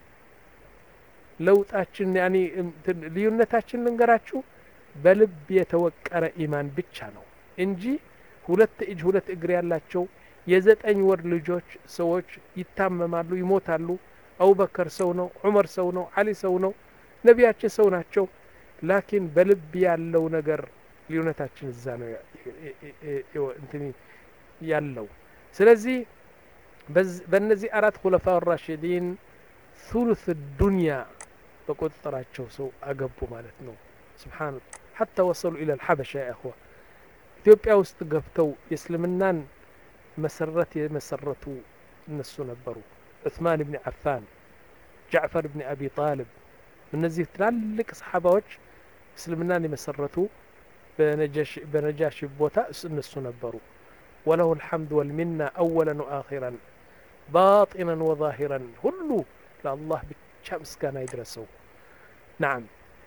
ለውጣችን ያኒ ልዩነታችን ልንገራችሁ በልብ የተወቀረ ኢማን ብቻ ነው እንጂ ሁለት እጅ ሁለት እግር ያላቸው የዘጠኝ ወር ልጆች ሰዎች ይታመማሉ ይሞታሉ አቡበከር ሰው ነው ዑመር ሰው ነው አሊ ሰው ነው ነቢያችን ሰው ናቸው ላኪን በልብ ያለው ነገር ልዩነታችን እዛ ነው እንትን ያለው ስለዚህ በእነዚህ አራት ኹለፋ الراشدين ثلث الدنيا በቁጥጥራቸው ሰው አገቡ ማለት ነው سبحان الله حتى وصلوا إلى الحبشة يا أخوة ኢትዮጵያ ውስጥ ገብተው እስልምናን መሰረት የመሰረቱ እነሱ ነበሩ ዑስማን ኢብኑ አፋን ጃዕፈር ኢብኑ አቢ ጣሊብ እነዚህ ትላልቅ ሰሃባዎች እስልምናን የመሰረቱ በነጃሽ በነጃሽ ቦታ እነሱ ነበሩ وله الحمد والمنة أولا وآخرا باطنا وظاهرا ሁሉ ለአላህ ብቻ ምስጋና ይድረሰው نعم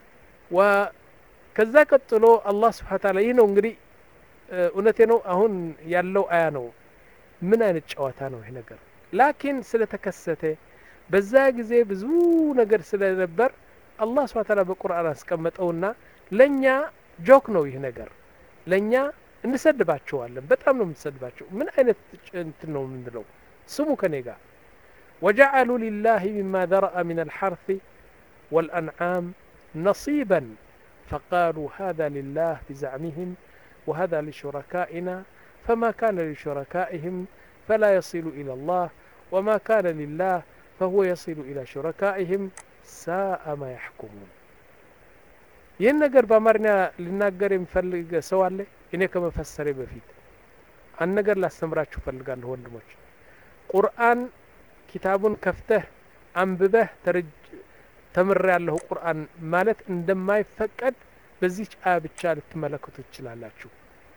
وكذا ቀጥሎ አላህ Subhanahu Wa Ta'ala ይህ ነው እንግዲህ እውነቴ ነው አሁን ያለው አያ ነው ምን አይነት ጨዋታ ነው ይሄ ነገር ላኪን ስለተከሰተ በዛ ጊዜ ብዙ ነገር ስለነበር አላህ Subhanahu Wa Ta'ala በቁርአን አስቀመጠውና ለኛ ጆክ ነው ይሄ ነገር ለኛ እንሰድባቸዋለን በጣም ነው እንሰድባቸው ምን አይነት እንትን ነው ምንድነው ስሙ ከኔ ጋር وجعلوا لله مما ذرأ من الحرث والأنعام نصيبا فقالوا هذا لله بزعمهم وهذا لشركائنا فما كان لشركائهم فلا يصل إلى الله وما كان لله فهو يصل إلى شركائهم ساء ما يحكمون ይህን ነገር በአማርኛ ልናገር የሚፈልግ ሰው አለ እኔ ከመፈሰሬ በፊት አንድ ነገር ላስተምራችሁ ፈልጋለሁ ወንድሞች ቁርአን ኪታቡን ከፍተህ አንብበህ ተምር ያለው ቁርአን ማለት እንደማይፈቀድ በዚህ አያ ብቻ ልትመለከቱ ትችላላችሁ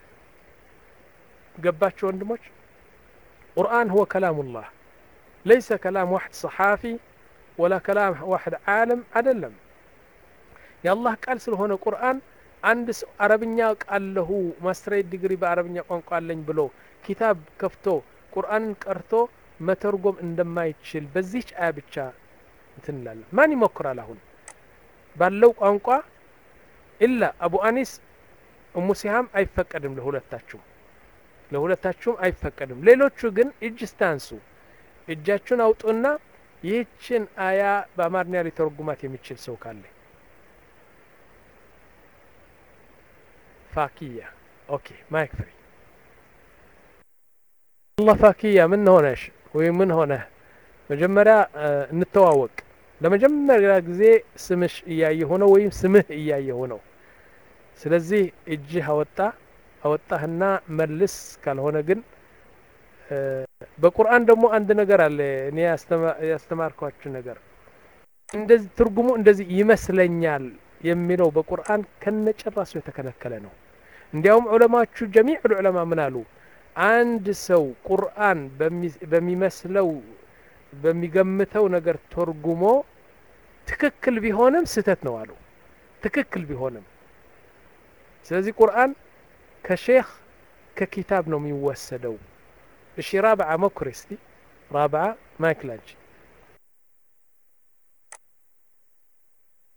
ገባችሁ ወንድሞች ቁርአን هو كلام الله ليس كلام واحد صحافي ولا كلام واحد عالم አይደለም የአላህ ቃል ስለሆነ ቁርአን አንድ ሰው አረብኛ ቃልሁ ማስተር ዲግሪ በአረብኛ ቋንቋ አለኝ ብሎ ኪታብ ከፍቶ ቁርአንን ቀርቶ መተርጎም እንደማይችል በዚህ አያ ብቻ እንትላለ ማን ይሞክራል አሁን ባለው ቋንቋ ኢላ አቡ አኒስ ኡሙ ሲሃም አይፈቀድም ለሁለታችሁ ለሁለታችሁም አይፈቀድም ሌሎቹ ግን እጅ ስታንሱ እጃችሁን አውጡና ይህችን አያ በአማርኛ ሊተረጉማት የሚችል ሰው ካለ فاكية اوكي مايك فري الله فاكية من هونش ومن هونه مجمرة اه نتواوق لما جمرة ጊዜ ስምሽ እያየ ሆኖ ወይም ስምህ እያየ ሆኖ ስለዚህ እጅህ አወጣ አወጣህና መልስ ካልሆነ ግን በቁርአን ደግሞ አንድ ነገር አለ እኔ ያስተማርኳችሁ ነገር እንደዚህ ትርጉሙ እንደዚህ ይመስለኛል የሚለው በቁርአን ከነጨራሱ የተከለከለ ነው እንዲያውም ዑለማዎቹ ጀሚዕ ዑለማ ምን አሉ አንድ ሰው ቁርአን በሚመስለው በሚገምተው ነገር ተርጉሞ ትክክል ቢሆንም ስህተት ነው አሉ ትክክል ቢሆንም ስለዚህ ቁርአን ከሼክ ከኪታብ ነው የሚወሰደው እሺ ራብዓ መኩሪስቲ ራብዓ ማይክላንች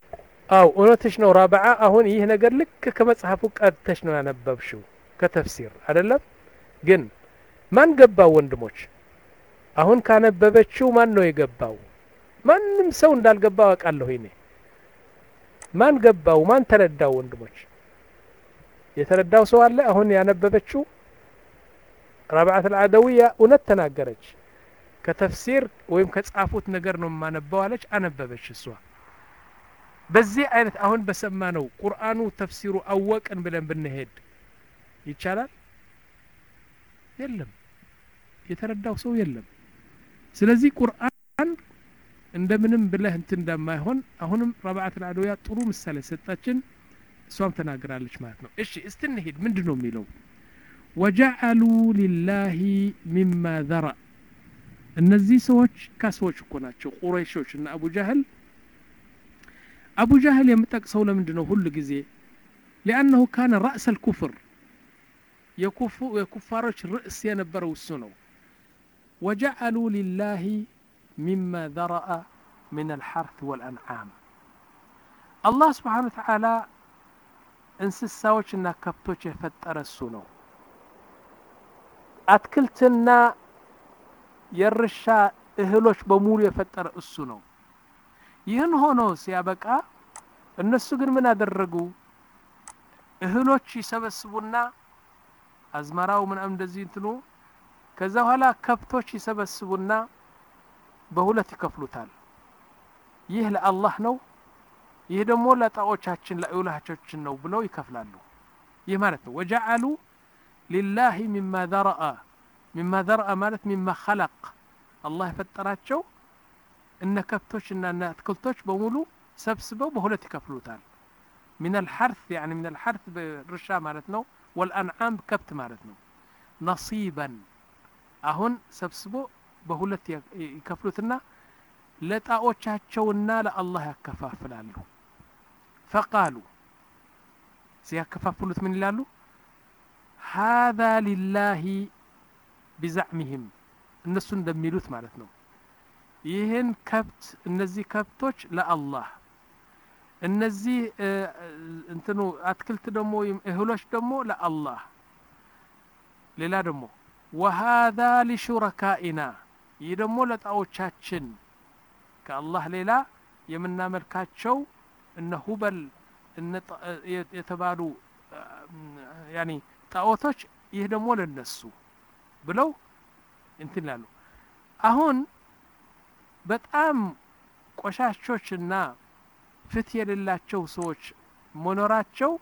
አው እውነትሽ ነው ራብዓ አሁን ይህ ነገር ልክ ከመጽሐፉ ቀጥተሽ ነው ያነበብሽው ከተፍሲር አይደለም ግን ማን ገባው ወንድሞች አሁን ካነበበችው ማን ነው የገባው ማንም ሰው እንዳልገባው አውቃለሁ እኔ ማን ገባው ማን ተረዳው ወንድሞች የተረዳው ሰው አለ አሁን ያነበበችው رابعة العدوية እውነት ተናገረች ከተፍሲር ወይም ከጻፉት ነገር ነው ማነበው አለች አነበበች እሷ በዚህ አይነት አሁን በሰማነው ቁርአኑ ተፍሲሩ አወቅን ብለን ብንሄድ ይቻላል የለም የተረዳው ሰው የለም ስለዚህ ቁርአን እንደምንም ብለህ እንት እንደማይሆን አሁንም رابعة العدوية ጥሩ ምሳሌ ሰጣችን እሷም ተናግራለች ማለት ነው እሺ እስቲ እንሂድ ምንድነው የሚለው وجعلوا لله مما ذرأ እነዚህ ሰዎች ካሰዎች እኮ ናቸው ቁረይሾች እና አቡ ጃህል አቡ ጃህል የምጠቅሰው ለምንድነው ሁሉ ጊዜ لانه كان راس الكفر يكفو የኩፋሮች ርዕስ የነበረው እሱ ነው وجعلوا لله مما ذرأ من الحرث والانعام الله سبحانه وتعالى እንስሳዎችና ከብቶች የፈጠረ እሱ ነው አትክልትና የርሻ እህሎች በሙሉ የፈጠረ እሱ ነው ይህን ሆኖ ሲያበቃ እነሱ ግን ምን አደረጉ እህሎች ይሰበስቡና አዝመራው ምን እንደዚህ እንትኑ ከዛ በኋላ ከብቶች ይሰበስቡና በሁለት ይከፍሉታል ይህ ለአላህ ነው ይህ ደግሞ ለጣዖቻችን ለኢላሃችን ነው ብለው ይከፍላሉ ይህ ማለት ነው وجعلوا لله مما ذرأ مما ذرأ ማለት مما خلق الله ፈጠራቸው እነ ከብቶችና እና አትክልቶች በሙሉ ሰብስበው በሁለት ይከፍሉታል من الحرث يعني من الحرث بالرሻ ማለት ነው والانعام ከብት ማለት ነው نصيبا አሁን ሰብስበው በሁለት ይከፍሉትና ለጣዖቻቸውና ለአላህ ያከፋፍላሉ فقالوا ሲያከፋፍሉት ምን ይላሉ هذا لله بزعمهم እነሱ እንደሚሉት ማለት ነው ይህን ከብት እነዚህ ከብቶች ለአላህ እነዚህ እንትኑ አትክልት ደግሞ እህሎች ደግሞ ለአላህ ሌላ ደግሞ وهذا لشركائنا ይህ ደግሞ ለጣዖቻችን ከአላህ ሌላ የምናመልካቸው እነ ሁበል እነ የተባሉ يعني ጣዖቶች ይህ ደግሞ ለነሱ ብለው እንትን ይላሉ አሁን በጣም ቆሻሾችና ፍትህ የሌላቸው ሰዎች መኖራቸው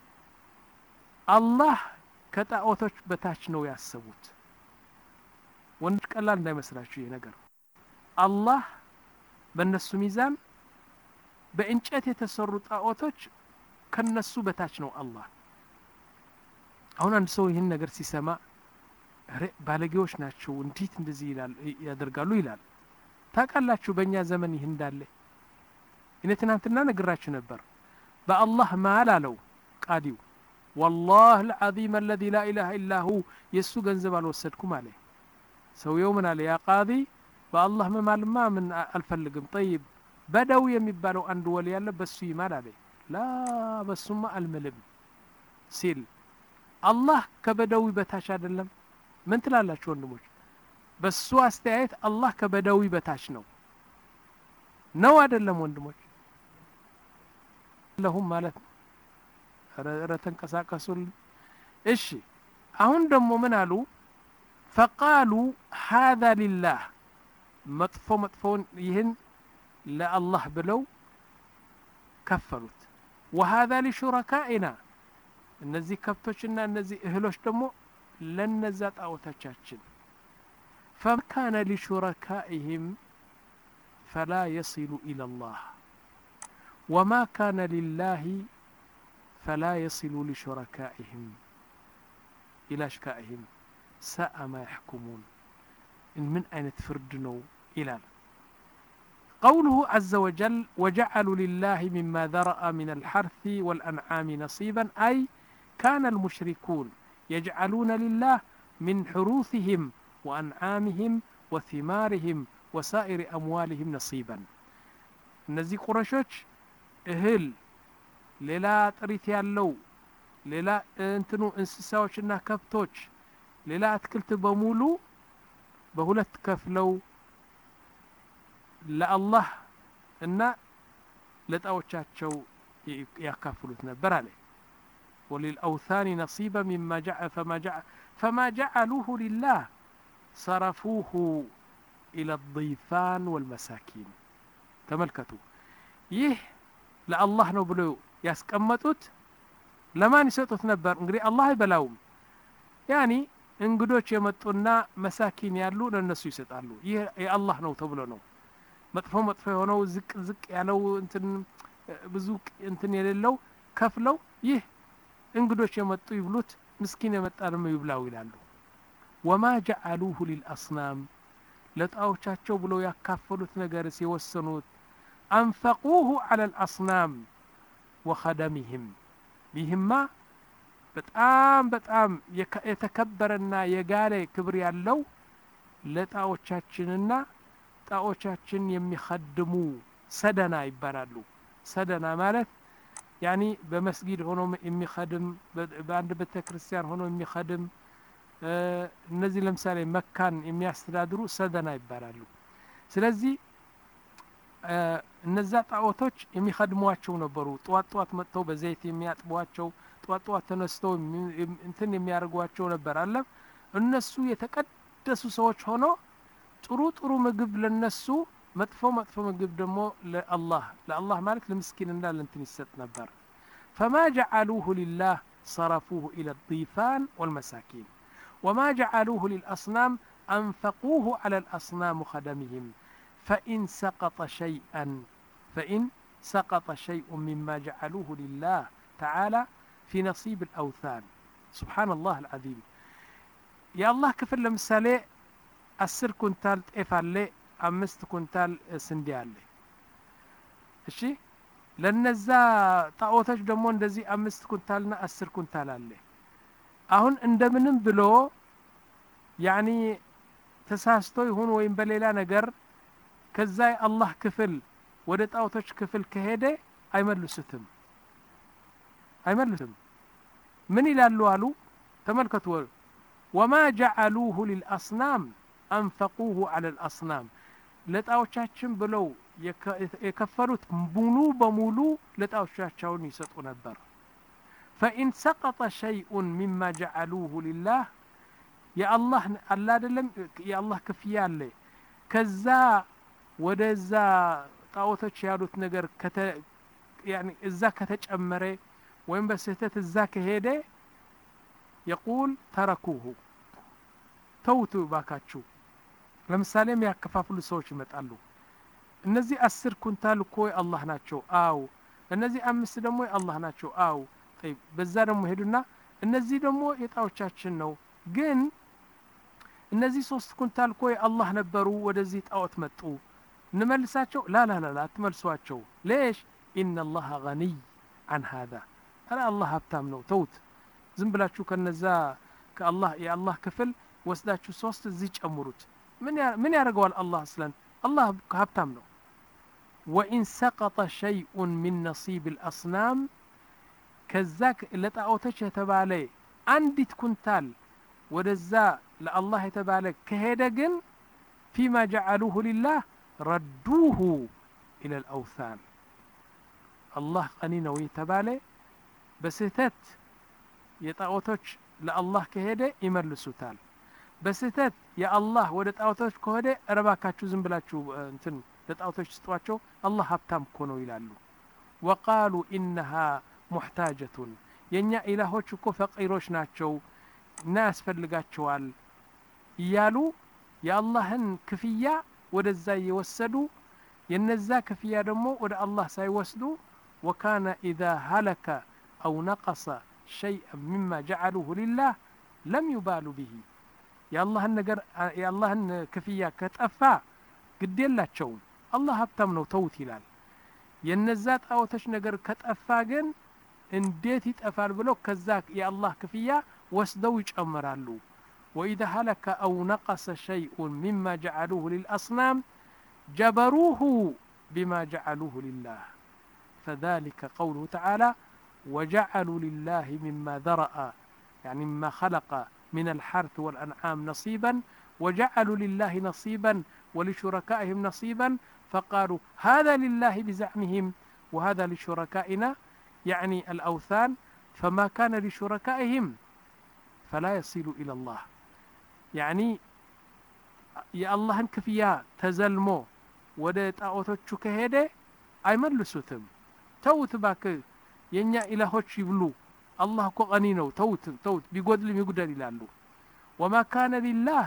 አላህ ከጣዖቶች በታች ነው ያሰቡት ወንድ ቀላል እንዳይመስላችሁ ይሄ ነገር አላህ በእነሱ ሚዛን በእንጨት የተሰሩ ጣዖቶች ከነሱ በታች ነው አላህ አሁን አንድ ሰው ይሄን ነገር ሲሰማ አረ ባለጌዎች ናቸው እንዴት እንደዚህ ይላል ያደርጋሉ ይላል ታቃላችሁ በእኛ ዘመን ይሄ እንዳለ እኔ ትናንትና ነግራችሁ ነበር በአላህ ማል አለው ቃዲው والله العظيم الذي لا اله الا هو የሱ ገንዘብ አልወሰድኩም አለ ሰውየው ምን አለ ያ ቃዲ በአላህ ማልማ ምን አልፈልግም طيب በደው የሚባለው አንድ ወሊ ያለ በሱ ይማል አለ ላ በሱማ አልምልም ሲል አላህ ከበደው በታች አይደለም ምን ትላላችሁ ወንድሞች በሱ አስተያየት አላህ ከበደው በታች ነው ነው አይደለም ወንድሞች ለሁም ማለት ረተንቀሳቀሱል እሺ አሁን ደግሞ ምን አሉ فقالوا هذا لله መጥፎ መጥፎን ይህን ለአላህ ብለው ከፈሉት وهذا لشركائنا እነዚህ ከብቶችና እነዚህ እህሎች ደግሞ ለነዛ ጣዖታቻችን فكان لشركائهم فلا يصل إلى الله وما كان لله فلا يصل لشركائهم إلى شركائهم ساء ما يحكمون إن من أين تفردنوا إلى قوله عز وجل وجعلوا لله مما ذرأ من الحرث والأنعام نصيبا أي كان المشركون يجعلون لله من حروثهم وأنعامهم وثمارهم وسائر أموالهم نصيبا نزي قرشوش እህል ሌላ ጥሪት ያለው ሌላ እንትኑ እንስሳዎችና ከብቶች ሌላ አትክልት በሙሉ በሁለት ከፍለው ለአላህ እና ለጣዖቻቸው ያካፍሉት ነበር አለ وللأوثان نصيبا مما جعل فما جعل فما جعلوه لله صرفوه إلى الضيفان والمساكين تملكتوا يه لا الله ነው ብለው ያስቀመጡት ለማን ይሰጡት ነበር እንግዲህ አላህ ይበላውም ያኒ እንግዶች የመጡና መሳኪን ያሉ ለነሱ ይሰጣሉ ይሄ የአላህ ነው ተብሎ ነው መጥፎ መጥፎ የሆነው ዝቅ ዝቅ ያለው እንትን ብዙ እንትን የሌለው ከፍለው ይህ እንግዶች የመጡ ይብሉት ምስኪን የመጣ ደግሞ ይብላው ይላሉ وما جعلوه للأصنام ለጣዖቻቸው ብለው ያካፈሉት ነገር ሲወሰኑት أنفقوه على الأصنام وخدمهم ይህማ በጣም በጣም የተከበረና የጋለ ክብር ያለው ለጣዖቻችንና ጣዖቻችን የሚخدሙ ሰደና ይባላሉ ሰደና ማለት ያኒ በመስጊድ ሆኖ የሚخدም በአንድ ቤተክርስቲያን ሆኖ የሚخدም እነዚህ ለምሳሌ መካን የሚያስተዳድሩ ሰደና ይባላሉ ስለዚህ እነዛ ጣዖቶች የሚخدሟቸው ነበሩ ጧት ጧት መጥተው በዘይት የሚያጥቧቸው ጧት ጧት ተነስተው እንትን የሚያርጓቸው ነበር አለ እነሱ የተቀደሱ ሰዎች ሆኖ ጥሩ ጥሩ ምግብ ለነሱ መጥፎ መጥፎ ምግብ ደግሞ ለአላህ ለአላህ ማለት ለምስኪንና ለእንትን ይሰጥ ነበር فما جعلوه لله صرفوه إلى الضيفان والمساكين وما جعلوه للأصنام أنفقوه على الأصنام وخدمهم فإن سقط شيئا فإن سقط شيء مما جعلوه لله تعالى في نصيب الأوثان سبحان الله العظيم يا الله كفر لمثالي አስር ኩንታል ጤፍ አለ አምስት ኩንታል ስንዴ አለ እሺ ለነዛ ጣዖቶች ደግሞ እንደዚህ አምስት ኩንታልና አስር ኩንታል አለ አሁን እንደምንም ብሎ ያኒ ተሳስቶ ይሁን ወይም በሌላ ነገር ከዛ አላህ ክፍል ወደ ጣዖቶች ክፍል ከሄደ አይመልሱትም አይመልሱም ምን ይላሉ አሉ ተመልከቱ وما جعلوه للأصنام أنفقوه على الأصنام ለጣዖቻችን ብለው የከፈሉት ሙሉ በሙሉ ለጣዖቻቸው ይሰጡ ነበር فإن سقط شيء مما جعلوه لله يا الله الله አይደለም يا الله ክፍያ አለ ከዛ ወደዛ ጣዖቶች ያሉት ነገር ከተ يعني እዛ ከተጨመረ ወይም በስህተት እዛ ከሄደ يقول تركوه توتوا باካችሁ ለምሳሌ የሚያከፋፍሉ ሰዎች ይመጣሉ እነዚህ አስር ኩንታል እኮ አላህ ናቸው አው እነዚህ አምስት ደግሞ አላህ ናቸው አው طيب በዛ ደግሞ ሄዱና እነዚህ ደግሞ የጣዖቻችን ነው ግን እነዚህ ሶስት ኩንታል እኮ አላህ ነበሩ ወደዚህ ጣዖት መጡ እንመልሳቸው لا لا لا አትመልሷቸው ليش ان الله غني عن هذا انا الله ሀብታም ነው ተውት ዝም ብላችሁ ከነዛ ከአላህ የአላህ ክፍል ወስዳችሁ ሶስት እዚህ ጨምሩት ምን ምን ያደርገዋል አላህ አስለን አላህ ሀብታም ነው وإن سقط شيء من نصيب الأصنام كذاك لطاوتش يتبالي عندت كنتال ودزا لله يتبالي كهيدا جن فيما جعلوه لله ردوه إلى الأوثان الله قنينه يتبالي بستت يطاوتش لله كهيدا يملسوتال بستت يا الله ወደ ጣዖቶች ከሆነ ረባካችሁ ዝም ብላችሁ እንትን ለጣዖቶች ስጧቸው አላህ ሀብታም እኮ ነው ይላሉ وقالوا انها محتاجه የኛ ኢላሆች እኮ ፈቂሮች ናቸው እና ያስፈልጋቸዋል ይያሉ የአላህን ክፍያ ወደዛ ይወሰዱ የነዛ ክፍያ ደግሞ ወደ አላህ ሳይወስዱ وكان اذا هلك او نقص شيئا مما جعلوه لله لم يبالوا به የአላህን ነገር የአላህን ክፍያ ከጠፋ ግዴላቸው አላህ ሀብታም ነው ተውት ይላል የነዛ ጣዖቶች ነገር ከጠፋ ግን እንዴት ይጠፋል ብለው ከዛ የአላህ ክፍያ ወስደው ይጨምራሉ واذا هلك او نقص شيء مما جعلوه للاصنام جبروه بما جعلوه لله فذلك قوله تعالى وجعلوا لله مما ذرأ يعني مما خلق من الحرث والأنعام نصيبا وجعلوا لله نصيبا ولشركائهم نصيبا فقالوا هذا لله بزعمهم وهذا لشركائنا يعني الأوثان فما كان لشركائهم فلا يصل إلى الله يعني يا الله كفيا تزلمو ወደ ጣዖቶቹ ከሄደ አይመልሱትም ተውት ባክ የኛ ኢላሆች ይብሉ አላህ እኮ ቀኒ ነው ተውት ተውት ቢጎድልም ይጉደል ይላሉ وما كان لله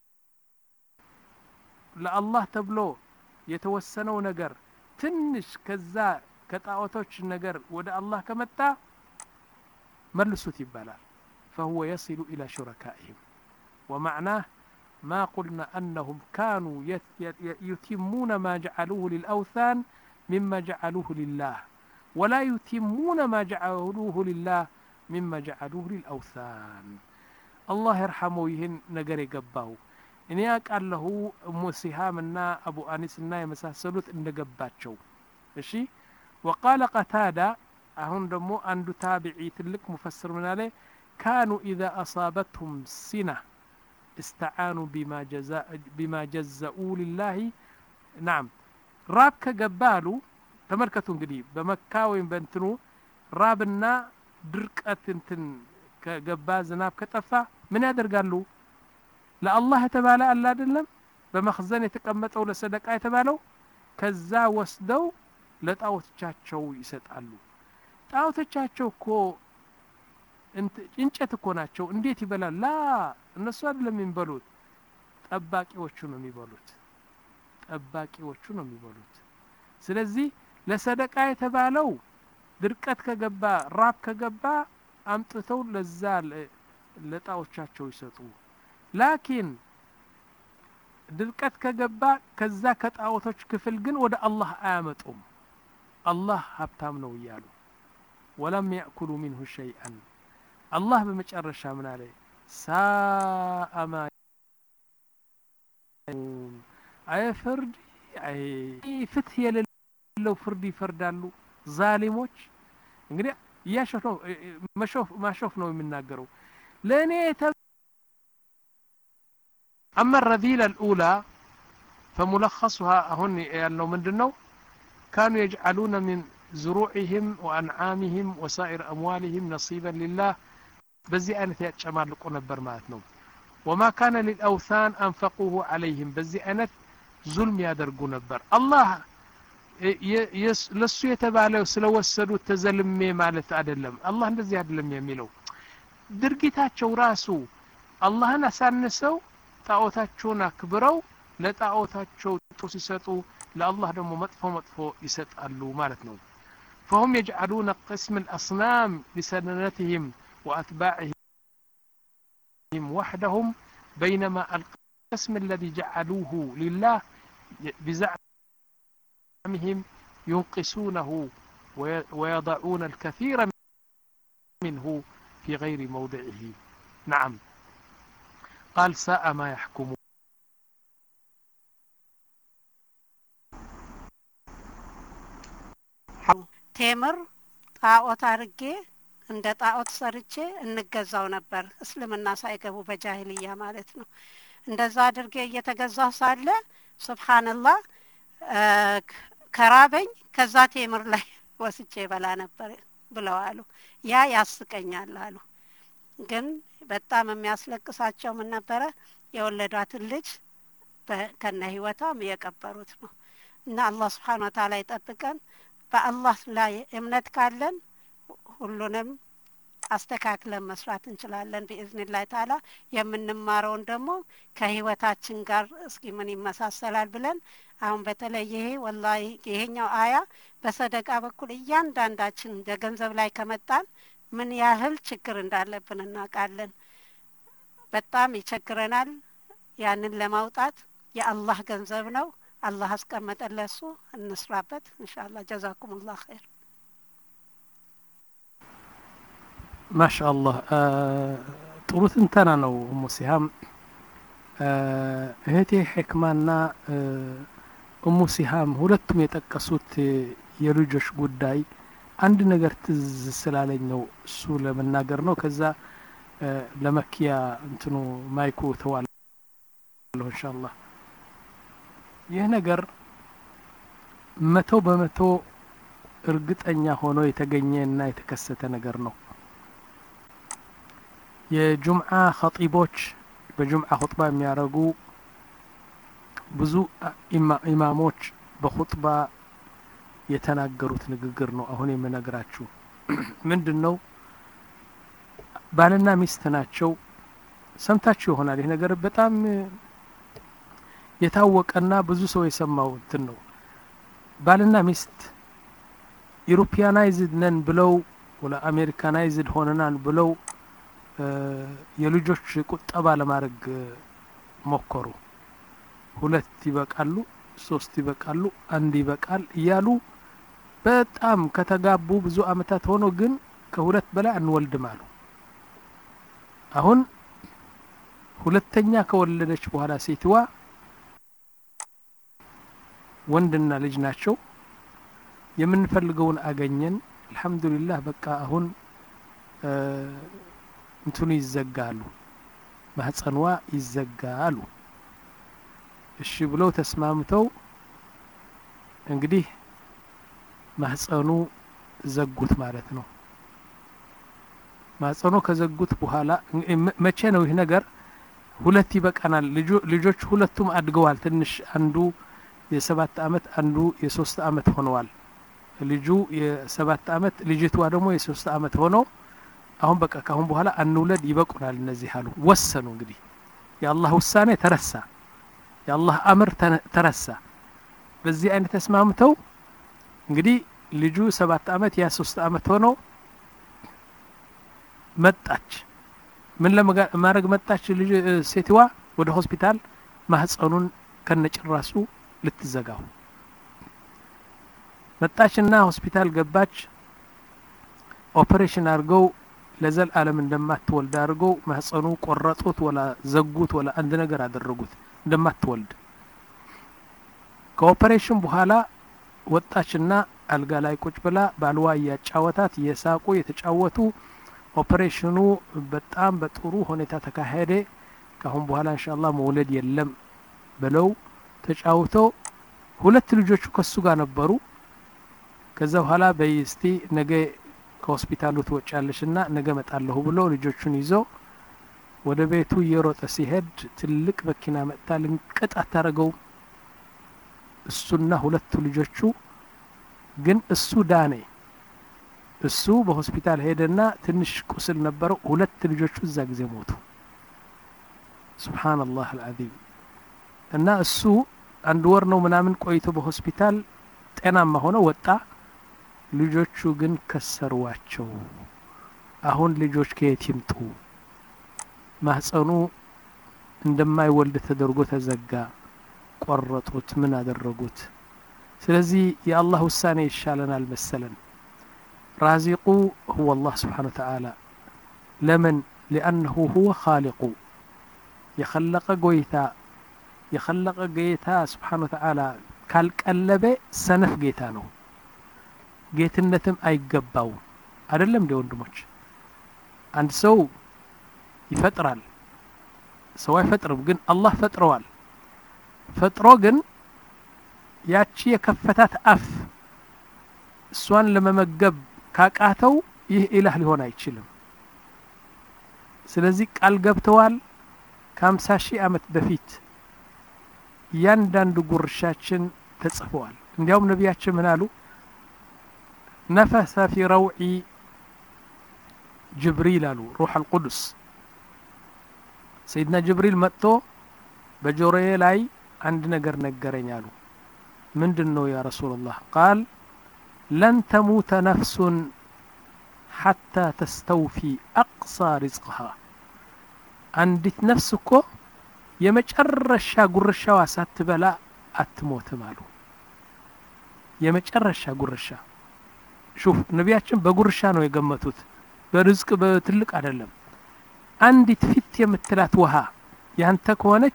ለአላህ ተብሎ የተወሰነው ነገር ትንሽ ከዛ ከጣዖቶች ነገር ወደ አላህ ከመጣ መልሱት ይባላል فهو يصل إلى شركائهم ومعناه ما قلنا أنهم كانوا يتمون ما جعلوه للأوثان مما جعلوه لله ولا يتمون ما جعلوه لله مما جعلوه للأوثان الله يرحمه يهن نقري قباه إني قال له أم سهامنا أبو أنيسنا يمساسلوت إن قباتشو ماشي وقال قتادة أهون دمو عنده تابعي تلك مفسر من عليه كانوا إذا أصابتهم سنة استعانوا بما جزاء بما جزاؤوا لله نعم راب كجبالو تملكتون قديم بمكة وين بنتنو رابنا دركة انتن كجباز ناب كتفا من هذا قالوا لا الله تبالى ألا دلم بمخزن يتقمطوا لصدقة يتبالوا كذا وسدوا لطاوتቻቸው ይሰጣሉ ጣውቶቻቸው እኮ እንጨት እኮ ናቸው እንዴት ይበላል ላ እነሱ አይደለም የሚበሉት ጠባቂዎቹ ነው የሚበሉት ጠባቂዎቹ ነው የሚበሉት ስለዚህ ለሰደቃ የተባለው ድርቀት ከገባ ራብ ከገባ አምጥተው ለዛ ለጣውቻቸው ይሰጡ ላኪን ድርቀት ከገባ ከዛ ከጣውቶች ክፍል ግን ወደ አላህ አያመጡም አላህ ሀብታም ነው ይያሉ ولم يأكلوا منه شيئا الله بمጨረሻ ምን አለ ساء ما አይ ፍርድ አይ ፍትህ የሌለው ፍርድ ይፈርዳሉ ዛሊሞች እንግዲህ ያሾፍ ነው ማሾፍ ማሾፍ ነው የሚናገረው ለኔ أما الرذيلة الأولى فملخصها هن يعني ምንድነው كانوا يجعلون من زروعهم وأنعامهم وسائر أموالهم نصيبا لله بزي أنت يتشمالقوا نبر ماتنو وما كان للأوثان أنفقوه عليهم بزي أنت ظلم يادرقوا نبر الله لسو يتبالي سلوسدوا تزلمي مالت أدلم الله እንደዚህ አይደለም የሚለው ድርጊታቸው ራሱ አላህን አሳንሰው ጣዖታቸውን አክብረው ለጣዖታቸው ሲሰጡ ለአላህ ደግሞ መጥፎ መጥፎ ይሰጣሉ ማለት ነው فهم يجعلون قسم الأصنام لسننتهم وأتباعهم وحدهم بينما القسم الذي جعلوه لله بزعمهم ينقصونه ويضعون الكثير منه في غير موضعه نعم قال ساء ما يحكمون ቴምር ጣዖት አርጌ እንደ ጣዖት ሰርቼ እንገዛው ነበር እስልምና ሳይገቡ በጃሂልያ ማለት ነው እንደዛ አድርጌ እየተገዛው ሳለ ሱብሃንአላህ ከራበኝ ከዛ ቴምር ላይ ወስጄ በላ ነበር ብለዋሉ ያ ያስቀኛል አሉ ግን በጣም የሚያስለቅሳቸው ምን ነበረ የወለዷትን ልጅ ከነ ህይወቷም የቀበሩት ነው እና አላህ Subhanahu Wa Ta'ala ይጠብቀን በአላህ ላይ እምነት ካለን ሁሉንም አስተካክለን መስራት እንችላለን በኢዝኒላህ ተዓላ የምንማረውን ደግሞ ከህይወታችን ጋር እስኪ ምን ይመሳሰላል ብለን አሁን በተለይ ይሄ ወላሂ ይሄኛው አያ በሰደቃ በኩል እያንዳንዳችን በገንዘብ ላይ ከመጣን ምን ያህል ችግር እንዳለብን እናውቃለን በጣም ይቸግረናል ያንን ለማውጣት የአላህ ገንዘብ ነው الله አስቀመጠን ለሱ እንስራበት ኢንሻአላህ ጀዛኩሙላህ ኸይር ማሻአላህ ጥሩ ትንተና ነው ሙሲሃም እህቴ ህክማና ኡሙ ሲሃም ሁለቱም የጠቀሱት የልጆች ጉዳይ አንድ ነገር ትዝ ስላለኝ ነው እሱ ለመናገር ነው። ከዛ ለመኪያ እንትኑ ማይኩ ተዋለሁ ኢንሻአላህ። ይህ ነገር መቶ በመቶ እርግጠኛ ሆኖ የተገኘና የተከሰተ ነገር ነው። የጁምዓ ኸጢቦች በጁምዓ ኹጥባ የሚያረጉ ብዙ ኢማሞች በኹጥባ የተናገሩት ንግግር ነው አሁን የምነግራችሁ። ምንድነው? ባልና ሚስት ናቸው። ሰምታችሁ ይሆናል። ይህ ነገር በጣም የታወቀና ብዙ ሰው የሰማው እንትን ነው። ባልና ሚስት ዩሮፒያናይዝድ ነን ብለው ወላ አሜሪካናይዝድ ሆነናል ብለው የልጆች ቁጠባ ለማድረግ ሞከሩ። ሁለት ይበቃሉ፣ ሶስት ይበቃሉ፣ አንድ ይበቃል እያሉ በጣም ከተጋቡ ብዙ አመታት ሆኖ ግን ከሁለት በላይ አንወልድም አሉ። አሁን ሁለተኛ ከወለደች በኋላ ሴትዋ ወንድና ልጅ ናቸው። የምንፈልገውን አገኘን አልহামዱሊላህ በቃ አሁን እንትኑ ይዘጋሉ፣ ማህፀንዋ ይዘጋሉ። እሺ ብለው ተስማምተው እንግዲህ ማህፀኑ ዘጉት ማለት ነው። ማህፀኑ ከዘጉት በኋላ መቼ ነው ይህ ነገር? ሁለት ይበቃናል። ልጆች ሁለቱም አድገዋል። ትንሽ አንዱ የሰባት አመት አንዱ የሶስት አመት ሆነዋል። ልጁ የሰባት አመት ልጅቷ ደግሞ የሶስት አመት ሆኖ አሁን በቃ ካሁን በኋላ አንውለድ ይበቁናል እነዚህ አሉ። ወሰኑ። እንግዲህ የአላህ ውሳኔ ተረሳ፣ የአላህ አምር ተረሳ። በዚህ አይነት ተስማምተው እንግዲህ ልጁ ሰባት አመት ያ ሶስት አመት ሆኖ መጣች። ምን ለማድረግ መጣች? ልጅ ሴትዋ ወደ ሆስፒታል ማህፀኑን ከነጭራሱ ልትዘጋው መጣችና ሆስፒታል ገባች። ኦፕሬሽን አድርገው ለዘል ዓለም እንደማትወልድ አድርገው ማህፀኑ ቆረጡት ወላ ዘጉት ወላ አንድ ነገር አደረጉት እንደማትወልድ። ከኦፕሬሽን በኋላ ወጣችና አልጋ ላይ ቁጭ ብላ ባልዋ ያጫወታት የሳቁ የተጫወቱ ኦፕሬሽኑ በጣም በጥሩ ሁኔታ ተካሄደ። ካሁን በኋላ ኢንሻአላህ መውለድ የለም ብለው ተጫውተው ሁለት ልጆቹ ከሱ ጋር ነበሩ። ከዛ በኋላ በይስቲ ነገ ከሆስፒታሉ ትወጫለሽና ነገ መጣለሁ ብሎ ልጆቹን ይዞ ወደ ቤቱ እየሮጠ ሲሄድ ትልቅ መኪና መጣ። ልንቀጥ አታረገው እሱና ሁለቱ ልጆቹ ግን እሱ ዳነ። እሱ በሆስፒታል ሄደና ትንሽ ቁስል ነበረው። ሁለት ልጆቹ እዛ ጊዜ ሞቱ። ሱብሃንአላህ አልዓዚም። እና እሱ አንድ ወር ነው ምናምን ቆይቶ በሆስፒታል ጤናማ ሆኖ ወጣ። ልጆቹ ግን ከሰሯቸው። አሁን ልጆች ከየት ይምጡ? ማህፀኑ እንደማይወልድ ተደርጎ ተዘጋ። ቆረጡት፣ ምን አደረጉት? ስለዚህ የአላህ ውሳኔ ይሻለናል መሰለን። ራዚቁ هو الله سبحانه وتعالى لمن لأنه هو خالق يخلق قويتا يخلق قيتا سبحانه وتعالى ካልቀለበ ሰነፍ ጌታ ነው። ጌትነትም አይገባው አይደለም እንደ ወንድሞች። አንድ ሰው ይፈጥራል፣ ሰው አይፈጥርም፣ ግን አላህ ፈጥሯል። ፈጥሮ ግን ያቺ የከፈታት አፍ እሷን ለመመገብ ካቃተው ይህ ኢላህ ሊሆን አይችልም። ስለዚህ ቃል ገብተዋል ከአምሳ ሺህ አመት በፊት ያንዳንዱ ጉርሻችን ተጽፈዋል። እንዲያውም ነቢያችን ምን አሉ? ነፈሰ ፊ ረውዒ ጅብሪል አሉ ሩህ አልቁዱስ። ሰይድና ጅብሪል መጥቶ በጆሮዬ ላይ አንድ ነገር ነገረኝ አሉ። ምንድነው ያ ረሱላህ? ቃል ለን ተሙተ ነፍሱን ሐታ ተስተውፊ አቅሳ ሪዝቅሃ። አንዲት ነፍስ እኮ የመጨረሻ ጉርሻዋ ሳትበላ አትሞትም አሉ። የመጨረሻ ጉርሻ። ሹፍ ነቢያችን በጉርሻ ነው የገመቱት፣ በርዝቅ በትልቅ አይደለም። አንዲት ፊት የምትላት ውሃ ያንተ ከሆነች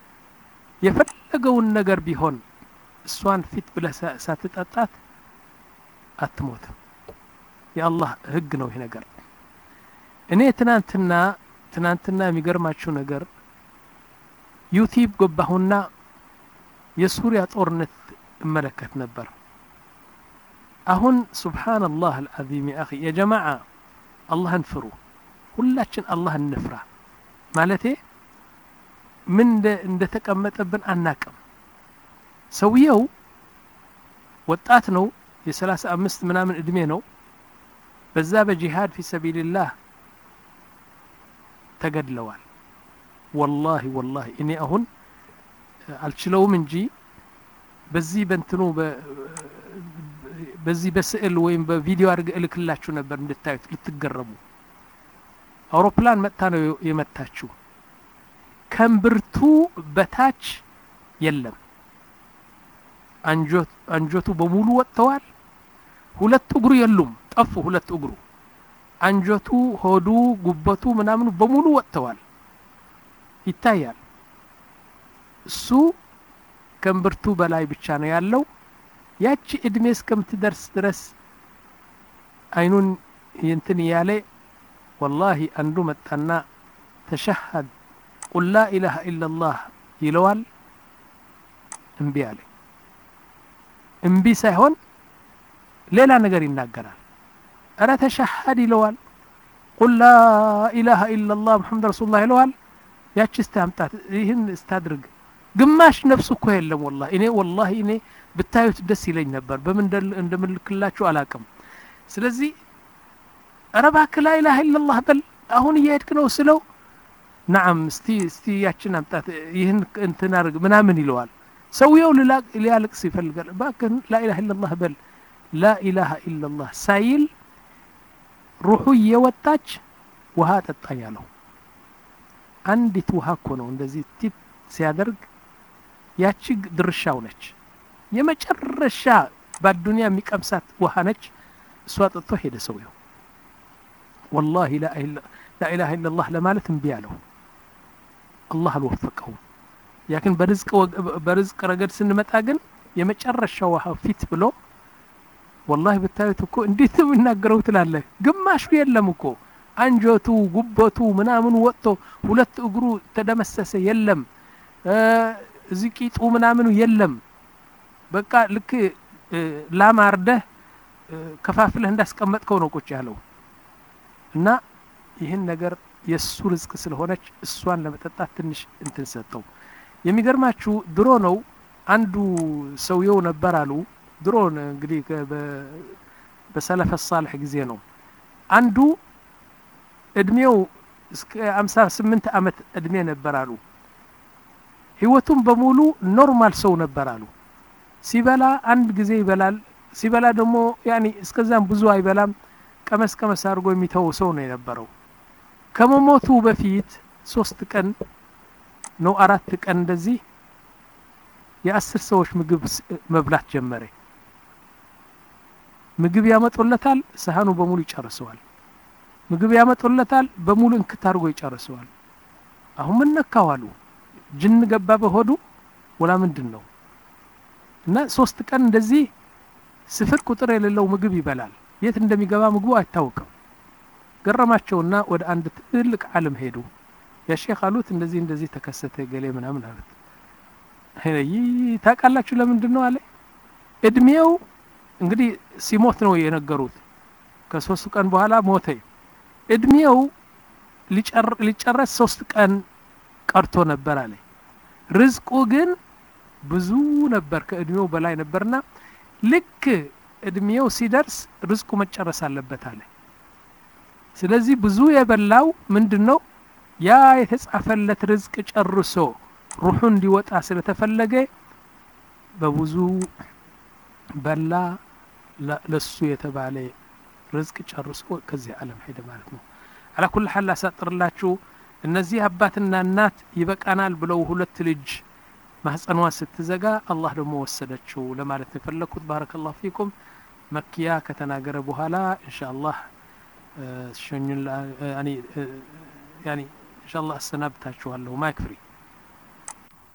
የፈለገውን ነገር ቢሆን እሷን ፊት ብለህ ሳትጠጣት አትሞትም የአላህ ህግ ነው ይሄ ነገር እኔ ትናንትና ትናንትና የሚገርማችሁ ነገር ዩቲዩብ ገባሁና የሱሪያ ጦርነት እመለከት ነበር አሁን ሱብሃንአላህ አልዓዚም ያ اخي يا جماعه አላህን ፍሩ ሁላችን አላህን እንፍራ ማለቴ ምን እንደተቀመጠብን አናቀም ሰውየው ወጣት ነው የሰላሳ አምስት ምናምን እድሜ ነው በዛ በጂሃድ في سبيل الله ተገድለዋል والله والله እኔ አሁን አልችለውም እንጂ በዚህ በእንትኑ በዚህ በስዕል ወይም በቪዲዮ አድርገ እልክላችሁ ነበር እንድታዩት ልትገረሙ አውሮፕላን መጣ ነው የመታችሁ ከምብርቱ በታች የለም አንጆት አንጆቱ በሙሉ ወጥተዋል ሁለት እግሩ የሉም ጠፉ ሁለት እግሩ አንጆቱ ሆዱ ጉበቱ ምናምኑ በሙሉ ወጥተዋል ይታያል እሱ ከምብርቱ በላይ ብቻ ነው ያለው ያቺ እድሜ እስከምትደርስ ድረስ አይኑን እንትን ያለ والله አንዱ መጣና ተሸهد قل لا اله الا الله ይለዋል እምቢ አለ እምቢ ሳይሆን ሌላ ነገር ይናገራል አረ ተሸهد ይለዋል قل لا اله الا الله محمد رسول الله ይለዋል ያቺ እስታምጣት ይህን እስታድርግ ግማሽ ነፍሱ እኮ የለም والله እኔ والله እኔ ብታዩት ደስ ይለኝ ነበር በምን እንደምልክላችሁ አላቅም ስለዚህ አረባክ لا اله الا الله በል አሁን እየሄድክ ነው ስለው نعم እስቲ እስቲ ያችን አምጣት ይህን እንትን አርግ ምናምን ይለዋል ሰውየው ሊያልቅስ ይፈልጋል ባክን لا اله الا الله በል لا اله الا الله ሳይል ሩሑ እየወጣች ውሃ ጠጣ ያለው አንዲት ውሃ እኮ ነው እንደዚህ ቲት ሲያደርግ ያቺ ድርሻው ነች የመጨረሻ በዱንያ የሚቀምሳት ውሃ ነች እሷ ጠጥቶ ሄደ ሰውየው والله لا لا اله الا الله ለማለት እምቢ ያለው አላህ አልወፈቀው ያክን በርዝቅ በርዝቅ ረገድ ስንመጣ ግን የመጨረሻው ውሃ ፊት ብሎ والله ብታዩት እኮ እንዴት ምናገረው ትላለ ግማሹ የለም እኮ አንጆቱ ጉበቱ ምናምን ወጥቶ ሁለት እግሩ ተደመሰሰ የለም ዝቂጡ ምናምኑ የለም በቃ ልክ ላማርደ ከፋፍለህ እንዳስቀመጥከው ነው ቁጭ ያለው እና ይህን ነገር የሱ ርዝቅ ስለሆነች እሷን ለመጠጣት ትንሽ እንትን ሰጠው የሚገርማችሁ ድሮ ነው አንዱ ሰውየው ነበር አሉ ድሮ እንግዲህ በሰለፈ ሷሊህ ጊዜ ነው አንዱ እድሜው እስከ ሃምሳ ስምንት አመት እድሜ ነበር አሉ ህይወቱም በሙሉ ኖርማል ሰው ነበር አሉ ሲበላ አንድ ጊዜ ይበላል ሲበላ ደግሞ ያኒ እስከዛም ብዙ አይበላም ቀመስ ቀመስ አድርጎ የሚተው ሰው ነው የነበረው ከመሞቱ በፊት ሶስት ቀን ነው አራት ቀን እንደዚህ የአስር ሰዎች ምግብ መብላት ጀመረ ምግብ ያመጡለታል ሰሃኑ በሙሉ ይጨርሰዋል ምግብ ያመጡለታል በሙሉ እንክት አድርጎ ይጨርሰዋል አሁን ምን ነካዋሉ ጅን ገባ በሆዱ ወላ ምንድነው እና ሶስት ቀን እንደዚህ ስፍር ቁጥር የሌለው ምግብ ይበላል የት እንደሚገባ ምግቡ አይታወቅም ገረማቸውና ወደ አንድ ትልቅ ዓለም ሄዱ ያ ሼክ አሉት እንደዚህ እንደዚህ ተከሰተ ገሌ ምናምን አሉት ሄይ ታቃላችሁ ለምንድነው አለ እድሜው እንግዲህ ሲሞት ነው የነገሩት ከሶስት ቀን በኋላ ሞተ እድሜው ሊጨርስ ሶስት ቀን ቀርቶ ነበር አለ ርዝቁ ግን ብዙ ነበር ከእድሜው በላይ ነበርና ልክ እድሜው ሲደርስ ርዝቁ መጨረስ አለበት አለ ስለዚህ ብዙ የበላው ምንድነው ያ የተጻፈለት ርዝቅ ጨርሶ ሩሑ እንዲወጣ ስለተፈለገ በብዙ በላ ለሱ የተባለ ርዝቅ ጨርሶ ከዚህ ዓለም ሄደ ማለት ነው على كل حال አሳጥርላችሁ እነዚህ አባትና እናት ይበቃናል ብለው ሁለት ልጅ ማህፀኗ ስትዘጋ አላህ ደግሞ ወሰደችው ለማለት ተፈለኩት ባረከላሁ ፊኩም መኪያ ከተናገረ በኋላ ኢንሻአላህ ሸኝን ያኒ ያኒ ኢንሻአላህ አሰናብታችኋለሁ ማክፍሪ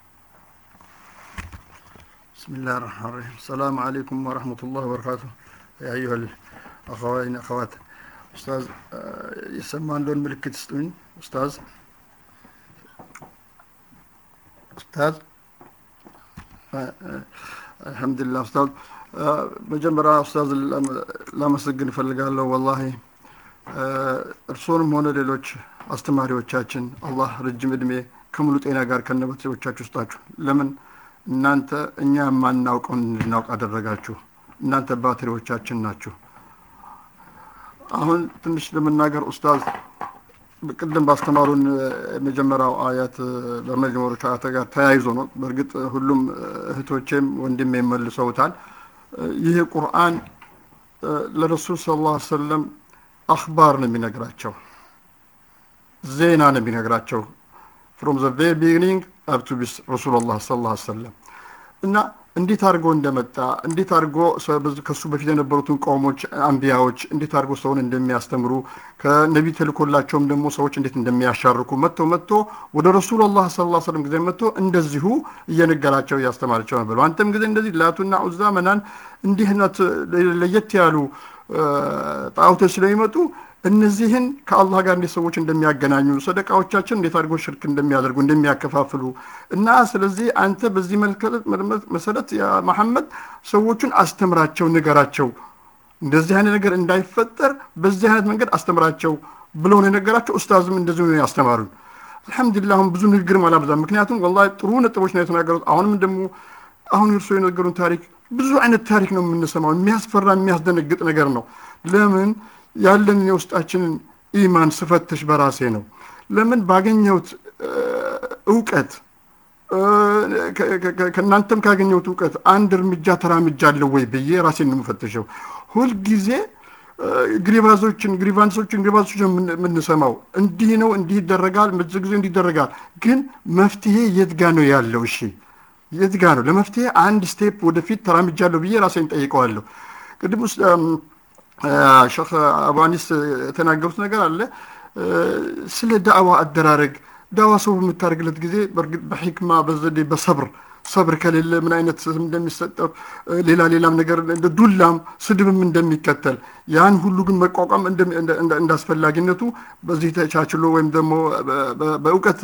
بسم الله الرحمن الرحيم السلام عليكم ورحمة الله وبركاته يا أيها الأخوين أخوات أستاذ يسمى لون ملكة ستوني أستاذ أستاذ الحمد لله أستاذ مجمرة أستاذ لا مسجن فلقاله والله እርሶንም ሆነ ሌሎች አስተማሪዎቻችን አላህ ረጅም እድሜ ከሙሉ ጤና ጋር ከነበቶቻችሁ ስጣችሁ ለምን እናንተ እኛ ማናውቀውን እንድናውቅ አደረጋችሁ እናንተ ባትሪዎቻችን ናችሁ አሁን ትንሽ ለመናገር ኡስታዝ በቅድም ባስተማሩን መጀመሪያው አያት በመጀመሪያው አያት ጋር ተያይዞ ነው በርግጥ ሁሉም እህቶቼም ወንድሜም መልሰውታል ይሄ ቁርአን ለረሱል ሰለላሁ ዐለይሂ ወሰለም አኽባር ነው የሚነግራቸው ዜና ነው የሚነግራቸው from the very beginning up to this Rasulullah sallallahu alaihi wasallam እና እንዴት አድርጎ እንደመጣ እንዴት አድርጎ ከሱ በፊት የነበሩትን ቆሞች አንቢያዎች እንዴት አድርጎ ሰውን እንደሚያስተምሩ ከነብይ ተልኮላቸውም ደግሞ ሰዎች እንዴት እንደሚያሻርኩ መጥቶ መጥቶ ወደ ረሱላህ ሰለላሁ ዐለይሂ ወሰለም ጊዜ መጥቶ እንደዚሁ እየነገራቸው ያስተማራቸው ነበር አንተም ጊዜ እንደዚህ ላቱና ዑዛ መናን እንዲህነት ለየት ያሉ ጣውቶች ስለሚመጡ እነዚህን ከአላህ ጋር እንዴት ሰዎች እንደሚያገናኙ ሰደቃዎቻችን እንዴት አድርጎ ሽርክ እንደሚያደርጉ እንደሚያከፋፍሉ እና ስለዚህ አንተ በዚህ መሰረት ያ መሐመድ ሰዎችን አስተምራቸው ንገራቸው እንደዚህ አይነት ነገር እንዳይፈጠር በዚህ አይነት መንገድ አስተምራቸው ብሎ ነው የነገራቸው ኡስታዝም እንደዚህ ነው ያስተማሩን አልহামዱሊላህ ብዙ ንግግር ማላበዛ ምክንያቱም والله ጥሩ ነጥቦች ነው የተናገሩት አሁንም ደግሞ አሁን እርሱ የነገሩን ታሪክ ብዙ አይነት ታሪክ ነው የምንሰማው የሚያስፈራ የሚያስደነግጥ ነገር ነው ለምን ያለን የውስጣችንን ኢማን ስፈትሽ በራሴ ነው ለምን ባገኘሁት ዕውቀት ከናንተም ካገኘሁት ዕውቀት አንድ እርምጃ ተራምጃለሁ ወይ ብዬ ራሴን ነው የምፈትሸው ሁሉ ጊዜ ግሪቫዞችን ግሪቫንሶችን ግሪቫዞችን የምንሰማው እንዲህ ነው እንዲህ ይደረጋል መዝግዞ እንዲህ ይደረጋል ግን መፍትሄ የት ጋር ነው ያለው እሺ የት ጋር ነው ለመፍትሄ አንድ ስቴፕ ወደፊት ተራምጃለሁ ብዬ ራሴን ጠይቀዋለሁ ቅድም ሸኽ አባኒስ ተናገሩት ነገር አለ ስለ ዳዕዋ አደራረግ ዳዕዋ ሰው በምታርግለት ጊዜ በርግጥ በህክማ በዘዴ በሰብር ሰብር ከሌለ ምን አይነት እንደሚሰጠው ሌላ ሌላም ነገር እንደ ዱላም ስድብም እንደሚከተል ያን ሁሉ ግን መቋቋም እንዳስፈላጊነቱ በዚህ ተቻችሎ ወይም ደግሞ በእውቀት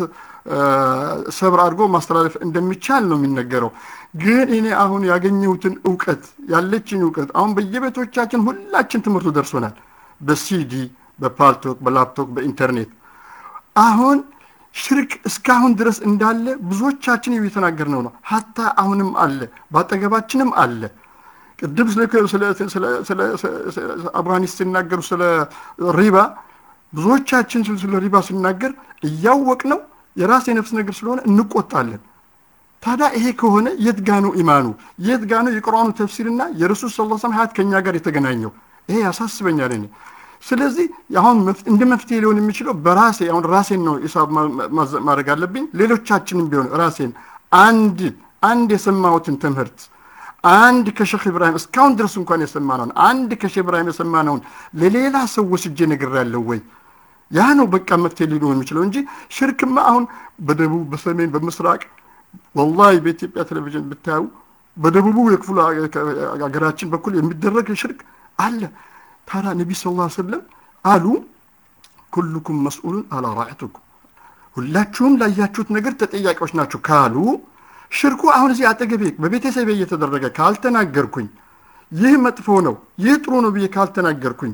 ሰብር አድርጎ ማስተላለፍ እንደሚቻል ነው የሚነገረው ግን እኔ አሁን ያገኘሁትን ዕውቀት ያለችኝ ዕውቀት አሁን በየቤቶቻችን ሁላችን ትምህርቱ ደርሶናል በሲዲ በፓልቶክ በላፕቶፕ በኢንተርኔት አሁን ሽርክ እስካሁን ድረስ እንዳለ ብዙዎቻችን እየተናገርነው ነው ሀታ አሁንም አለ ባጠገባችንም አለ ቅድም ስለ ስለ ስለ አብራኒስ ሲናገሩ ስለ ሪባ ብዙዎቻችን ስለ ሪባ ሲናገር እያወቅነው የራስ የነፍስ ነገር ስለሆነ እንቆጣለን ታዲያ ይሄ ከሆነ የት ጋር ነው ኢማኑ የት ጋር ነው የቁርአኑ ተፍሲርና የረሱል ሰለላሁ ዐለይሂ ወሰለም ሐያት ከኛ ጋር የተገናኘው ይሄ ያሳስበኛል እኔ ስለዚህ አሁን እንደ መፍትሄ ሊሆን የሚችለው በራሴ አሁን ራሴን ነው ሂሳብ ማድረግ አለብኝ ሌሎቻችንም ቢሆን ራሴን አንድ አንድ የሰማሁትን ትምህርት አንድ ከሼክ ኢብራሂም እስካሁን ድረስ እንኳን የሰማነውን አንድ ከሼክ ኢብራሂም የሰማነውን ለሌላ ሰው ወስጄ ነግሬያለሁ ወይ ያ ነው በቃ መፍትሄ ሊሆን የሚችለው እንጂ ሽርክማ አሁን በደቡብ በሰሜን በምስራቅ والله በኢትዮጵያ ቴሌቪዥን ብታዩ በደቡቡ የክፍሉ አገራችን በኩል የሚደረግ ሽርክ አለ ታራ ነብይ ሰለላሁ ዐለይሂ ወሰለም አሉ ኩልኩም መስኡሉን አላ ራዕቱኩም ሁላችሁም ላያችሁት ነገር ተጠያቂዎች ናችሁ ካሉ ሽርኩ አሁን እዚህ አጠገቤ በቤተሰቤ እየተደረገ ካልተናገርኩኝ ይህ መጥፎ ነው ይህ ጥሩ ነው ብዬ ካልተናገርኩኝ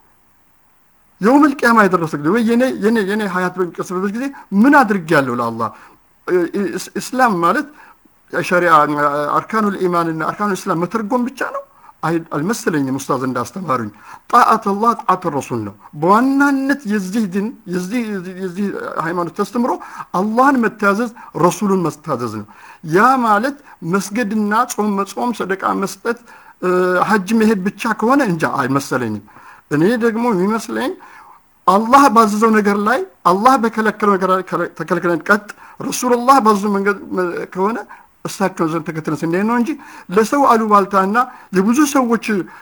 يوم القيامه يدرسك ወይ የኔ የኔ የኔ ሐያት በሚቀስበት ጊዜ ምን አድርጌያለሁ ለአላህ እስላም ማለት ሸሪዓ አርካኑል ኢማንና አርካኑል እስላም መተርጎም ብቻ ነው አልመሰለኝም ኡስታዝ እንዳስተማሩኝ ጣዓት አላህ ጣዓት ረሱል ነው በዋናነት የዚህ ዲን የዚህ የዚህ ሃይማኖት ተስተምሮ አላህን መታዘዝ ረሱሉን መታዘዝ ነው ያ ማለት መስገድና ጾም መጾም ሰደቃ መስጠት ሐጅ መሄድ ብቻ ከሆነ እንጃ አይመሰለኝም እኔ ደግሞ የሚመስለኝ አላህ ባዘዘው ነገር ላይ አላህ በከለከለው ነገር ተከልክለን ቀጥ ረሱላህ ባዘዘው መንገድ ከሆነ እሳቸው ዘንድ ተከተለን ስንሄድ ነው እንጂ ለሰው አሉባልታና የብዙ ሰዎች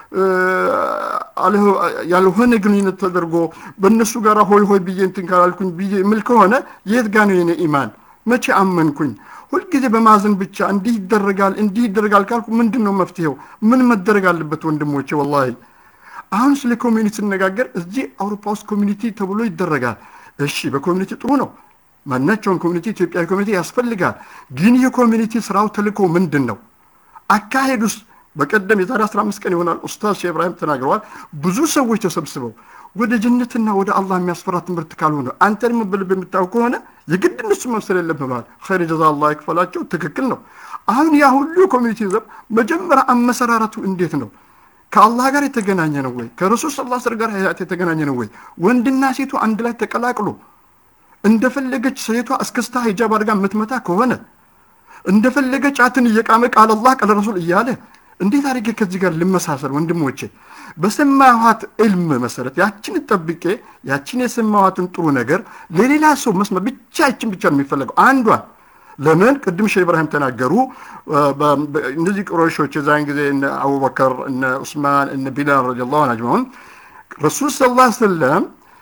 ያልሆነ ግንኙነት ተደርጎ በእነሱ ጋር ሆይ ሆይ ብዬ እንትን ካላልኩኝ ብዬ ምል ከሆነ የት ጋር ነው የኔ ኢማን መቼ አመንኩኝ? ሁልጊዜ በማዘን ብቻ እንዲህ ይደረጋል እንዲህ ይደረጋል ካልኩ ምንድን ነው መፍትሄው? ምን መደረግ አለበት ወንድሞቼ? ወላሂ አሁን ስለ ኮሚኒቲ ስነጋገር እዚህ አውሮፓ ውስጥ ኮሚኒቲ ተብሎ ይደረጋል። እሺ በኮሚኒቲ ጥሩ ነው። ማናቸውም ኮሚኒቲ ኢትዮጵያዊ ኮሚኒቲ ያስፈልጋል። ግን የኮሚኒቲ ስራው ተልእኮ ምንድን ነው? አካሄዱስ? በቀደም የዛሬ አስራ አምስት ቀን ይሆናል ኡስታዝ ሼህ ኢብራሂም ተናግረዋል። ብዙ ሰዎች ተሰብስበው ወደ ጀነትና ወደ አላህ የሚያስፈራ ትምህርት ካልሆነ አንተ ደግሞ በልብ የምታውቅ ከሆነ የግድ እነሱ መምሰል የለብህም ብለዋል። ኸይር ጀዛ አላህ ይክፈላቸው። ትክክል ነው። አሁን ያ ሁሉ ኮሚኒቲ ዘብ መጀመሪያ አመሰራረቱ እንዴት ነው? ከአላህ ጋር የተገናኘ ነው ወይ? ከረሱል ሰለላሁ ዐለይሂ ወሰለም ጋር የተገናኘ ነው ወይ? ወንድና ሴቱ አንድ ላይ ተቀላቅሎ እንደፈለገች ሴቷ እስከስታ ሂጃብ አድርጋ የምትመታ ከሆነ እንደፈለገች ጫትን እየቃመ ቃል አላህ ቃል ረሱል እያለ እንዴት አድርጌ ከዚህ ጋር ልመሳሰል? ወንድሞቼ በሰማኋት ዕልም መሰረት ያችን ጠብቄ ያችን የሰማኋትን ጥሩ ነገር ለሌላ ሰው መስማት ብቻ ይችን ብቻ ነው የሚፈለገው አንዷን። ለምን ቅድም ሼህ ኢብራሂም ተናገሩ። እነዚህ ቁረይሾች የዛን ጊዜ እነ አቡበከር እነ ዑስማን እነ ቢላል ረዲየላሁ ዐንሁም ረሱል ሰለላሁ ዐለይሂ ወሰለም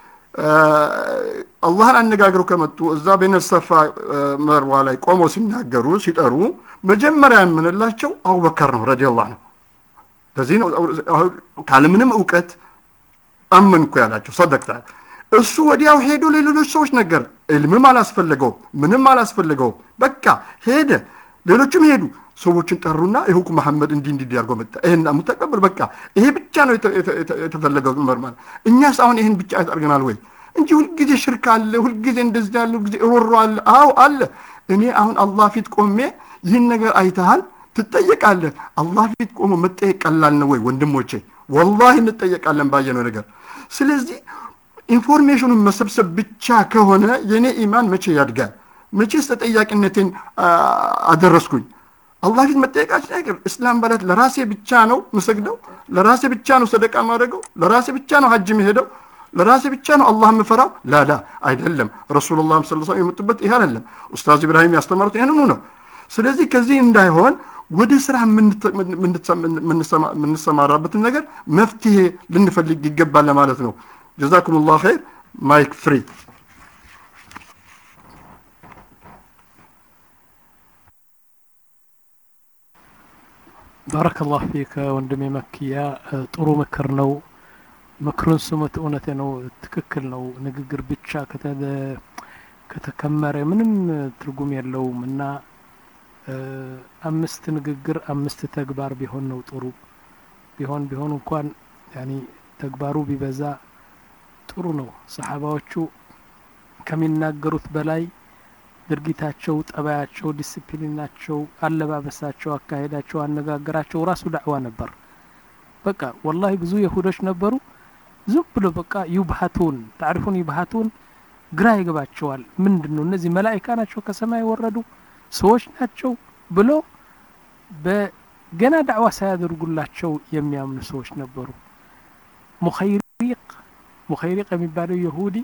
አላህን አነጋግረው ከመጡ እዛ በይነ ሰፋ መርዋ ላይ ቆመው ሲናገሩ ሲጠሩ መጀመሪያ የምንላቸው አቡበከር ነው ረዲየላሁ ዐንሁ። ለዚህ ነው ካለምንም ዕውቀት አመንኩ ያላቸው ሰደቅታ። እሱ ወዲያው ሄዶ ለሌሎች ሰዎች ነገር ዕልምም አላስፈልገው ምንም አላስፈልገው በቃ ሄደ። ሌሎችም ሄዱ ሰዎችን ጠሩና ይሁን መሐመድ እንዲህ እንዲህ ያርጎ መጣ ይሄን ሙተቀበል በቃ ይሄ ብቻ ነው የተፈለገው መርማን። እኛስ አሁን ይሄን ብቻ ያደርገናል ወይ እንጂ ሁልጊዜ ሽርክ አለ ሁልጊዜ እንደዚህ ያለው ጊዜ ሮሮ አለ። አው አለ። እኔ አሁን አላህ ፊት ቆሜ ይህን ነገር አይተሃል ትጠየቃለህ። አላህ ፊት ቆሞ መጠየቅ ቀላል ነው ወይ ወንድሞቼ? ወላሂ እንጠየቃለን ባየነው ነገር። ስለዚህ ኢንፎርሜሽኑን መሰብሰብ ብቻ ከሆነ የኔ ኢማን መቼ ያድጋል? መቼስ ተጠያቂነቴን አደረስኩኝ? አላህ ፊት መጠየቃችን አይቀር። እስላም ማለት ለራሴ ብቻ ነው መስገደው፣ ለራሴ ብቻ ነው ሰደቃ ማድረገው፣ ለራሴ ብቻ ነው ሐጅ መሄደው፣ ለራሴ ብቻ ነው አላህ መፈራው? ላላ አይደለም። ረሱላህ ሰለላሁ ዐለይሂ ወሰለም የመጡበት ይሄ አይደለም። ኡስታዝ ኢብራሂም ያስተማሩት ይሄንን ነው። ስለዚህ ከዚህ እንዳይሆን ወደ ስራ የምንሰማራበትን ነገር መፍትሄ ልንፈልግ ይገባል ማለት ነው። جزاكم الله خير. مايك فري. بارك الله فيك وندمي مكيا ጥሩ ምክር ነው። ምክሩን ስሙት። እውነቴ ነው። ትክክል ነው። ንግግር ብቻ ከተከመረ ምንም ትርጉም የለውም እና አምስት ንግግር አምስት ተግባር ቢሆን ነው ጥሩ። ቢሆን ቢሆን እንኳን ያኒ ተግባሩ ቢበዛ ጥሩ ነው። ሰሃባዎቹ ከሚናገሩት በላይ ድርጊታቸው፣ ጠባያቸው፣ ዲሲፕሊናቸው፣ አለባበሳቸው፣ አካሄዳቸው፣ አነጋገራቸው ራሱ ዳዕዋ ነበር። በቃ ወላሂ ብዙ ይሁዶች ነበሩ ዝም ብሎ በቃ ይብሃቱን ታሪፉን ይብሃቱን ግራ ይገባቸዋል። ምንድነው እነዚህ መላእክት ናቸው ከሰማይ ወረዱ ሰዎች ናቸው ብሎ በገና ዳዕዋ ሳያደርጉላቸው የሚያምኑ ሰዎች ነበሩ። ሙኸይሪቅ ሙኸይሪቅ የሚባለው ይሁዲ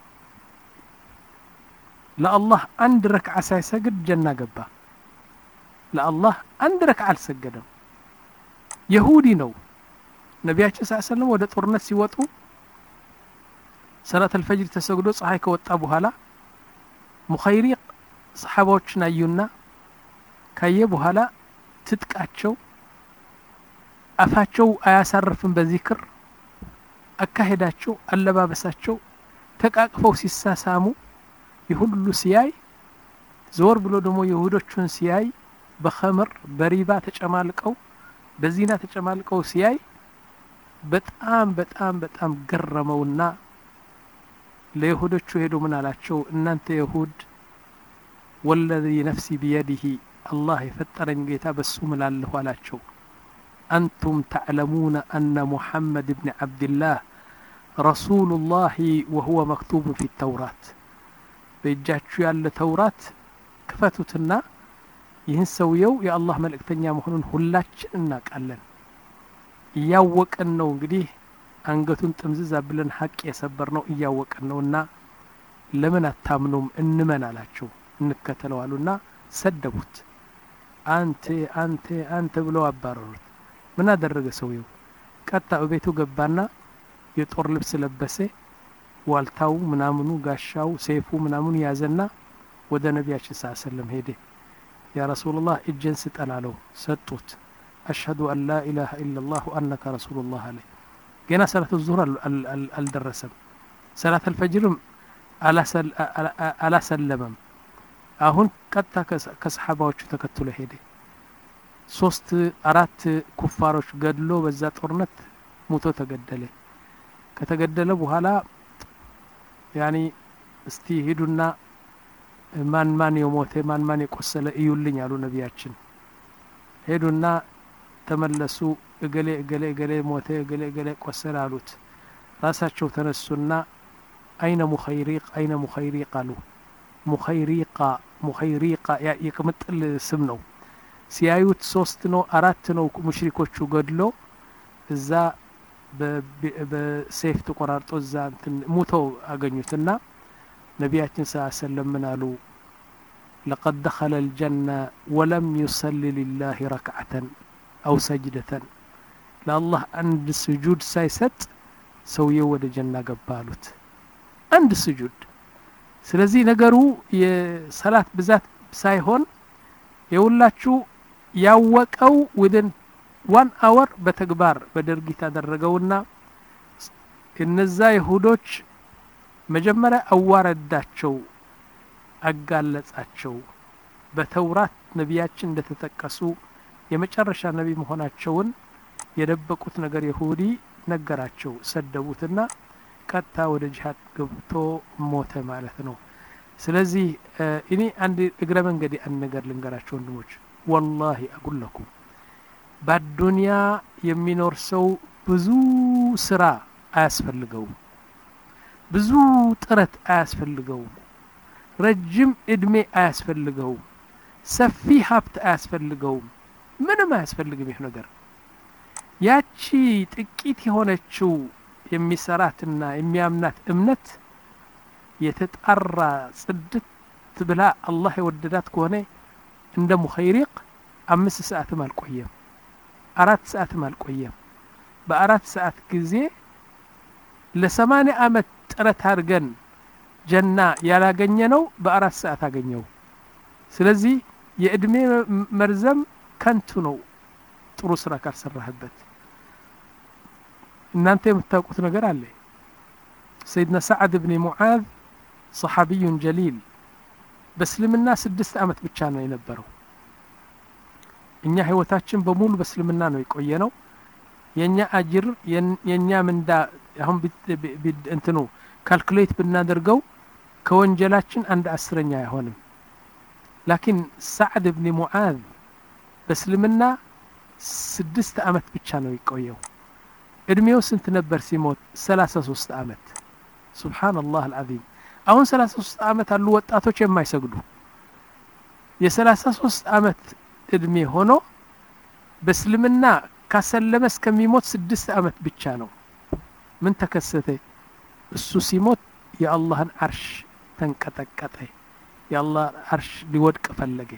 ለአላህ አንድ ረክዓ ሳይሰግድ ጀና ገባ። ለአላህ አንድ ረክዓ አልሰገደም። ይሁዲ ነው። ነቢያችን ሰለላሁ ዐለይሂ ወሰለም ወደ ጦርነት ሲወጡ ሰላት አልፈጅር ተሰግዶ ፀሐይ ከወጣ በኋላ ሙኸይሪቅ ሰሃባዎችን አዩና ካየ በኋላ ትጥቃቸው አፋቸው አያሳርፍም በዚክር አካሄዳቸው አለባበሳቸው ተቃቅፈው ሲሳሳሙ ይሁሉ ሲያይ ዞር ብሎ ደግሞ ይሁዶቹን ሲያይ በኸምር በሪባ ተጨማልቀው በዚና ተጨማልቀው ሲያይ በጣም በጣም በጣም ገረመውና ለይሁዶቹ ሄዶ ምን አላቸው? እናንተ ይሁድ والذي نفسي بيده الله يفطرن ጌታ በሱ ምላለሁ አላቸው። أنتم تعلمون أن محمد بن عبد الله رسول الله وهو مكتوب في التوراة በእጃችሁ ያለ ተውራት ክፈቱትና ይህን ሰውየው የአላህ መልእክተኛ መሆኑን ሁላችን እናውቃለን። እያወቀን ነው እንግዲህ አንገቱን ጥምዝዝ ብለን ሐቅ የሰበርነው እያወቀን ነውና ለምን አታምኑም? እንመን አላቸው። እንከተለዋሉና ሰደቡት። አንተ አንተ አንተ ብለው አባረሩት። ምን አደረገ ሰውየው? ቀጣ በቤቱ ገባና የጦር ልብስ ለበሰ። ዋልታው ምናምኑ ጋሻው ሰይፉ ምናምኑ ያዘና ወደ ነቢያችን ሰለላሁ ዐለይሂ ወሰለም ሄደ ያ ረሱላህ እጄን ስጠን አለው ሰጡት አሽሀዱ አን ላ ኢላሃ ኢላላህ ወአነከ ረሱሉላህ አለ ገና ሰላት الظهر አልደረሰም ሰላት الفجርም አላሰለመም አሁን ቀጥታ ከሰሃባዎቹ ተከትሎ ሄደ ሶስት አራት ኩፋሮች ገድሎ በዛ ጦርነት ሞቶ ተገደለ ከተገደለ በኋላ ያኒ እስቲ ሄዱና ማን ማን የሞተ ማን ማን የቆሰለ እዩልኝ አሉ ነቢያችን ሄዱና ተመለሱ እገሌ እገሌ እገሌ ሞተ እገሌ እገሌ ቆሰለ አሉት ራሳቸው ተነሱና አይነ ሙኸይሪቅ አይነ ሙኸይሪቅ አሉ ሙኸይሪቃ ሙኸይሪቃ የቅምጥል ስም ነው ሲያዩት ሶስት ነው አራት ነው ሙሽሪኮቹ ገድሎ እዛ በሰይፍ ተቆራርጦ እዛ እንትን ሞተው አገኙትና ነቢያችን ሰለላሁ ዐለይሂ ወሰለም ምን አሉ لقد دخل الجنة ولم يصلي لله ركعة أو سجدة لله عند سجود سايست سويه ود جنة قبالوت عند سجود ስለዚህ ነገሩ የሰላት ብዛት ሳይሆን የውላችሁ ያወቀው within one hour በተግባር በድርጊት አደረገውና እነዛ ይሁዶች መጀመሪያ አዋረዳቸው አጋለጻቸው በተውራት ነቢያችን እንደተጠቀሱ የመጨረሻ ነቢ መሆናቸውን የደበቁት ነገር ይሁዲ ነገራቸው ሰደቡትና ቀጥታ ወደ ጂሃድ ገብቶ ሞተ ማለት ነው ስለዚህ እኔ አንድ እግረ መንገድ አንድ ነገር ልንገራቸው ወንድሞች والله اقول لكم በዱንያ የሚኖር ሰው ብዙ ስራ አያስፈልገው ብዙ ጥረት አያስፈልገው ረጅም እድሜ አያስፈልገው ሰፊ ሀብት አያስፈልገው ምንም አያስፈልግም ይህ ነገር ያቺ ጥቂት የሆነችው የሚሰራትና የሚያምናት እምነት የተጣራ ጽድት ብላ አላህ የወደዳት ከሆነ እንደ ሙኸይሪቅ አምስት ሰዓትም አልቆየም አራት ሰዓትም አልቆየም በአራት ሰዓት ጊዜ ለሰማንያ አመት ጥረት አድርገን ጀና ያላገኘ ነው በአራት ሰዓት አገኘው ስለዚህ የእድሜ መርዘም ከንቱ ነው ጥሩ ስራ ካልሰራህበት እናንተ የምታውቁት ነገር አለ سيدنا سعد بن معاذ صحابي جليل በስልምና ስድስት አመት ብቻ ነው የነበረው እኛ ህይወታችን በሙሉ በስልምና ነው የቆየነው የኛ አጅር የኛ ምንዳ አሁን እንትኑ ካልኩሌት ብናደርገው ከወንጀላችን አንድ አስረኛ አይሆንም لكن سعد بن معاذ በስልምና ስድስት አመት ብቻ ነው የቆየው እድሜው ስንት ነበር ሲሞት ሰላሳ ሶስት አመት ሱብሃንአላህ العظيم አሁን ሰላሳ ሶስት አመት አሉ ወጣቶች የማይሰግዱ የሰላሳ ሶስት አመት እድሜ ሆኖ በስልምና ካሰለመ እስከሚሞት ስድስት አመት ብቻ ነው ምን ተከሰተ እሱ ሲሞት የአላህን አርሽ ተንቀጠቀጠ የአላህ አርሽ ሊወድቅ ፈለገ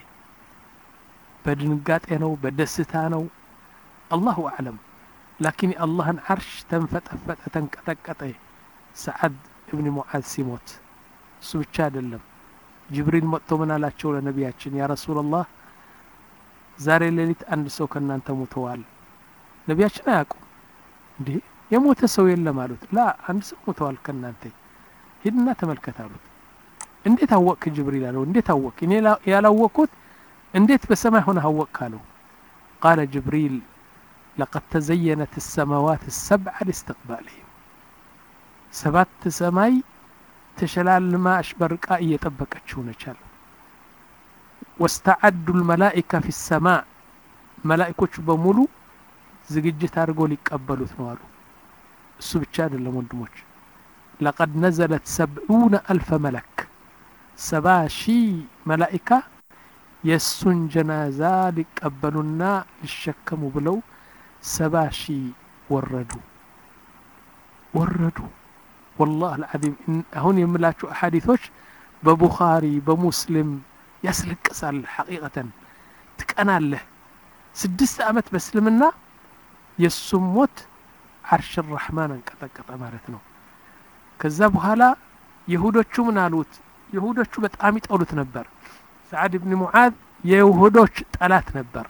በድንጋጤ ነው በደስታ ነው አላሁ አዕለም لكن የአላህን አርሽ ተንፈጠፈጠ ተንቀጠቀጠ ሰዓድ ኢብኑ ሙዓዝ ሲሞት እሱ ብቻ አይደለም ጅብሪል መጥቶ ምን አላቸው ለነቢያችን ያ ረሱላህ ዛሬ ሌሊት አንድ ሰው ከናንተ ሞተዋል ነቢያችን አያውቁም እንዴ የሞተ ሰው የለም አሉት ላ አንድ ሰው ሞተዋል ከናንተ ሂድና ተመልከት አሉት እንዴት አወቅ ጅብሪል አለው እንዴት አወቅ እኔ ያላወቅኩት እንዴት በሰማይ ሆነ አወቅ አለው قال جبريل لقد تزينت السماوات السبع لاستقبالهم سبات سماي تشلالما اشبرقا እየጠበቀችው ነቻል واستعدوا الملائكه في السماء ملائكቶቹ በሙሉ ዝግጅት አድርገው ሊቀበሉት ነው አሉ እሱ ብቻ አይደለም ወንድሞች لقد نزلت سبعون ألف ملك سبع شي ملائكه የሱን ጀናዛ ሊቀበሉና ሊሸከሙ ብለው سبع شي ወረዱ ወረዱ والله العظيم هون يملاچو احاديثوች በቡኻሪ በሙስሊም ያስለቅሳል حقيقة ትቀናለህ ስድስት አመት በስልምና የሱሞት عرش الرحمن እንቀጠቀጠ ማለት ነው ከዛ በኋላ ይሁዶቹ ምን አሉት ይሁዶቹ በጣም ይጠሉት ነበር ሰዓድ ኢብኑ ሙዓዝ የይሁዶች ጠላት ነበር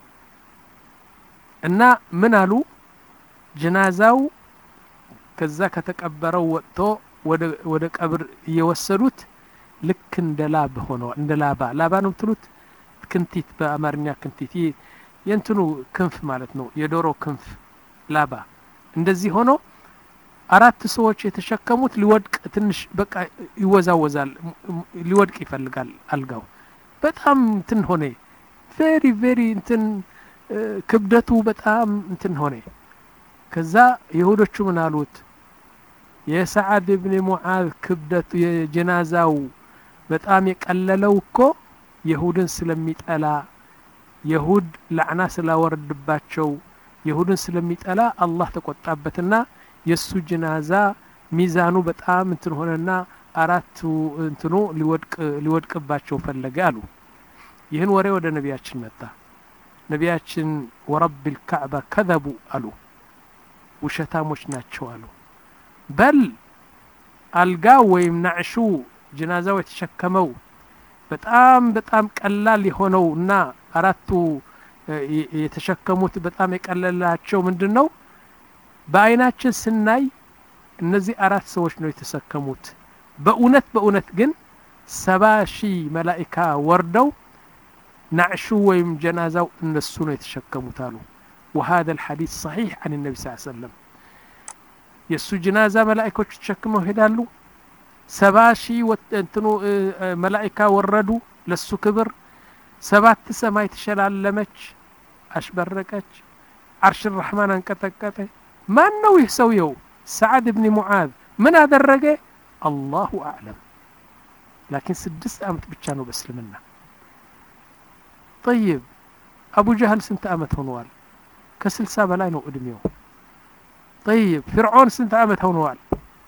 እና ምን አሉ ጀናዛው ከዛ ከተቀበረው ወጥቶ ወደ ወደ ቀብር እየወሰዱት ልክ እንደ ላብ ሆኖ እንደ ላባ ላባ ነው ትሉት ክንቲት በአማርኛ ክንቲት የእንትኑ ክንፍ ማለት ነው የዶሮ ክንፍ ላባ እንደዚህ ሆኖ አራት ሰዎች የተሸከሙት ሊወድቅ ትንሽ በቃ ይወዛወዛል ሊወድቅ ይፈልጋል አልጋው በጣም እንትን ሆነ ቬሪ ቬሪ እንትን ክብደቱ በጣም እንትን ሆነ ከዛ ይሁዶቹ ምን አሉት የሰዓድ ኢብኑ ሙዓዝ ክብደቱ የጀናዛው በጣም የቀለለው እኮ ይሁድን ስለሚጠላ ይሁድ ለዕና ስላወረድባቸው ይሁድን ስለሚጠላ አላህ ተቆጣበትና የሱ ጀናዛ ሚዛኑ በጣም እንትን ሆነና አራቱ እንትኑ ሊወድቅ ሊወድቅባቸው ፈለገ አሉ ይህን ወሬ ወደ ነቢያችን መጣ ነቢያችን ወረብ الكعبة كذبوا አሉ ውሸታሞች ናቸው አሉ በል አልጋ ወይም ናዕሹ ጀናዛው የተሸከመው በጣም በጣም ቀላል የሆነውና አራቱ የተሸከሙት በጣም የቀለላቸው ምንድነው በአይናችን ስናይ እነዚህ አራት ሰዎች ነው የተሸከሙት በእውነት በእውነት ግን ሰባ ሺህ መላእክት ወርደው ናዕሹ ወይም ጀናዛው እነሱ ነው የተሸከሙት አሉ وهذا الحديث صحيح عن النبي صلى الله عليه وسلم የሱ ጀናዛ መላእክቶች ተሸክመው ሄዳሉ ሰባ ሺህ ወጥተኑ መላእክት ወረዱ ለሱ ክብር ሰባት ሰማይ ተሸላለመች አሽበረቀች عرش الرحمن አንቀጠቀጠ ማን ነው ይህ ሰውየው ሰዓድ ኢብኑ ሙዓዝ ምን አደረገ الله اعلم لكن ስድስት አመት ብቻ ነው በእስልምና طيب ابو جهل ስንት አመት ሆኗል ከ60 በላይ ነው እድሜው طيب فرعون ስንት አመት ሆኗል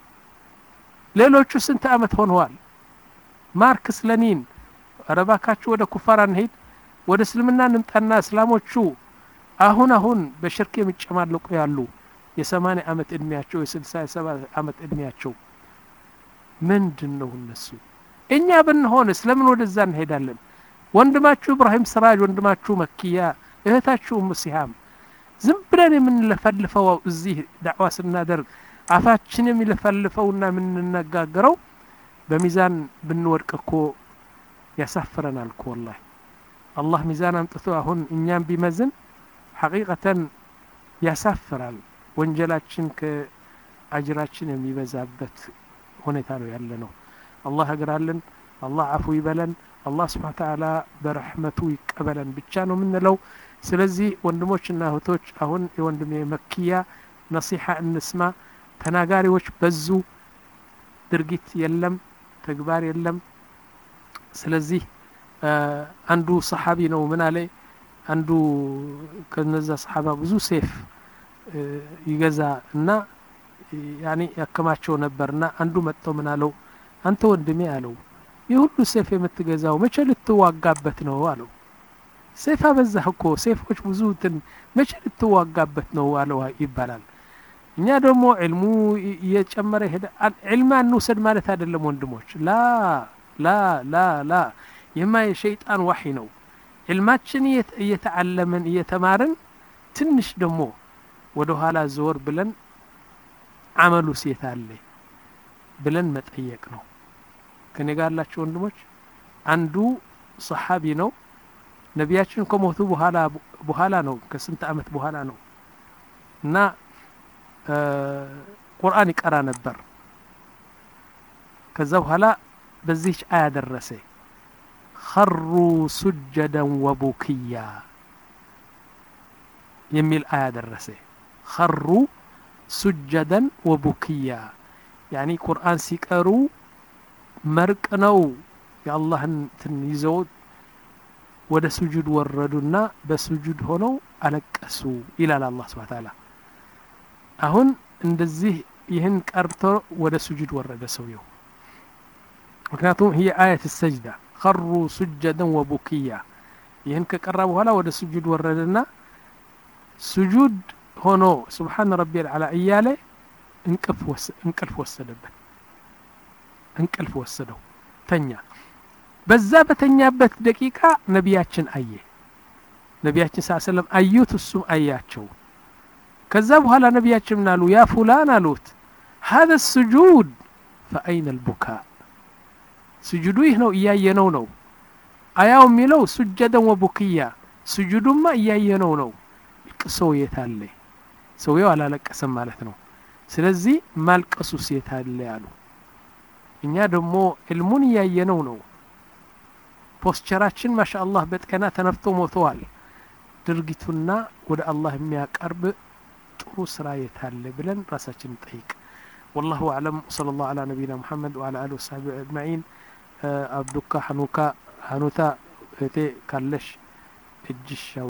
ሌሎቹ ስንት አመት ሆኗል ማርክስ ለኒን አረባካችሁ ወደ ኩፋር አንሄድ ወደ እስልምና እንምጣና እስላሞቹ አሁን አሁን በሽርክ የሚጨማለቁ ያሉ የ80 አመት እድሜያቸው የ67 አመት እድሜያቸው ምንድነው እነሱ እኛ ብንሆን ስለምን ወደዛ እንሄዳለን ወንድማችሁ ኢብራሂም ስራጅ ወንድማችሁ መኪያ እህታችሁ ሙሲሃም ዝም ብለን የምንለፈልፈው እዚህ ዳዕዋ ስናደርግ አፋችን የሚለፈልፈውና የምንነጋገረው በሚዛን ብንወድቅ እኮ ያሳፍረናል እኮ والله አላህ ሚዛን አምጥቶ አሁን እኛም ቢመዝን ሐቂቀተን ያሳፍራል ወንጀላችን ከአጅራችን የሚበዛበት ሁኔታ ነው ያለነው አላህ ያግራልን አላህ አፉ ይበለን አላህ Subhanahu Wa Ta'ala በረህመቱ ይቀበለን ብቻ ነው የምንለው ስለዚህ ወንድሞችና እህቶች አሁን የወንድሜ መኪያ ነሲሃ እንስማ ተናጋሪዎች በዙ ድርጊት የለም ተግባር የለም ስለዚህ አንዱ ሰሃቢ ነው ምን አለ አንዱ ከነዛ ሰሃባ ብዙ ሴፍ ይገዛ እና ያኒ ያከማቸው ነበርና አንዱ መጥቶ ምን አለው አንተ ወንድሜ አለው የሁሉ ሴፍ የምትገዛው መቼ ልትዋጋበት ነው አለው ሴፍ አበዛህ እኮ ሴፎች ብዙ እንትን መቼ ልትዋጋበት ነው አለው ይባላል እኛ ደግሞ ዒልሙ እየጨመረ ሄደ ዒልም አንውሰድ ማለት አይደለም ወንድሞች ላ ላ ላ ላ የማ የሸይጣን ወሒ ነው ዒልማችን እየተዓለመን እየተማርን ትንሽ ደግሞ ወደ ኋላ ዞር ብለን አመሉ ሲታለ ብለን መጠየቅ ነው ከኔ ጋር ያላችሁ ወንድሞች አንዱ ሰሃቢ ነው ነቢያችን ከሞቱ በኋላ በኋላ ነው ከስንት አመት በኋላ ነው እና ቁርአን ይቀራ ነበር ከዛ በኋላ በዚህ አያ ደረሰ خروا سجدا وبكيا የሚል አያ ደረሰ خروا سجدا وبكيا يعني ቁርአን ሲቀሩ መርቅነው የአላህን ትንይዘው ወደ ስጁድ ወረዱና በስጁድ ሆነው አለቀሱ ይላል አላህ Subhanahu Wa Ta'ala አሁን እንደዚህ ይህን ቀርቶ ወደ ስጁድ ወረደ ሰውየው ምክንያቱም هي آية السجدة خروا سجدا وبكيا ይህን ከቀራ በኋላ ወደ ስጁድ ወረደና ስጁድ ሆኖ سبحان ربي العلى እያለ እንቅልፍ እንቅልፍ ወሰደበት እንቅልፍ ወሰደው ተኛ በዛ በተኛበት ደቂቃ ነቢያችን አየ ነቢያችን ሰለላሁ አዩት እሱም አያቸው ከዛ በኋላ ነቢያችን ምናሉ ያ ፉላን አሉት هذا السجود فأين البكاء ስጁዱ ይህ ነው እያየነው ነው አያው የሚለው ስጀደን ወቡክያ ስጁዱማ እያየነው ነው ቅሶው የታለ ሰውየው አላለቀሰም ማለት ነው ስለዚህ ማልቀሱስ የታለ ያሉ እኛ ደግሞ ዕልሙን እያየነው ነው ፖስቸራችን ማሻአላህ በጤና ተነፍቶ ሞተዋል ድርጊቱና ወደ አላህ የሚያቀርብ ጥሩ ስራ የታለ ብለን ራሳችን ጠይቅ والله اعلم صلى الله على نبينا محمد وعلى اله وصحبه اجمعين عبدك حنوكا حنوتا እቴ ካለሽ እጅሽ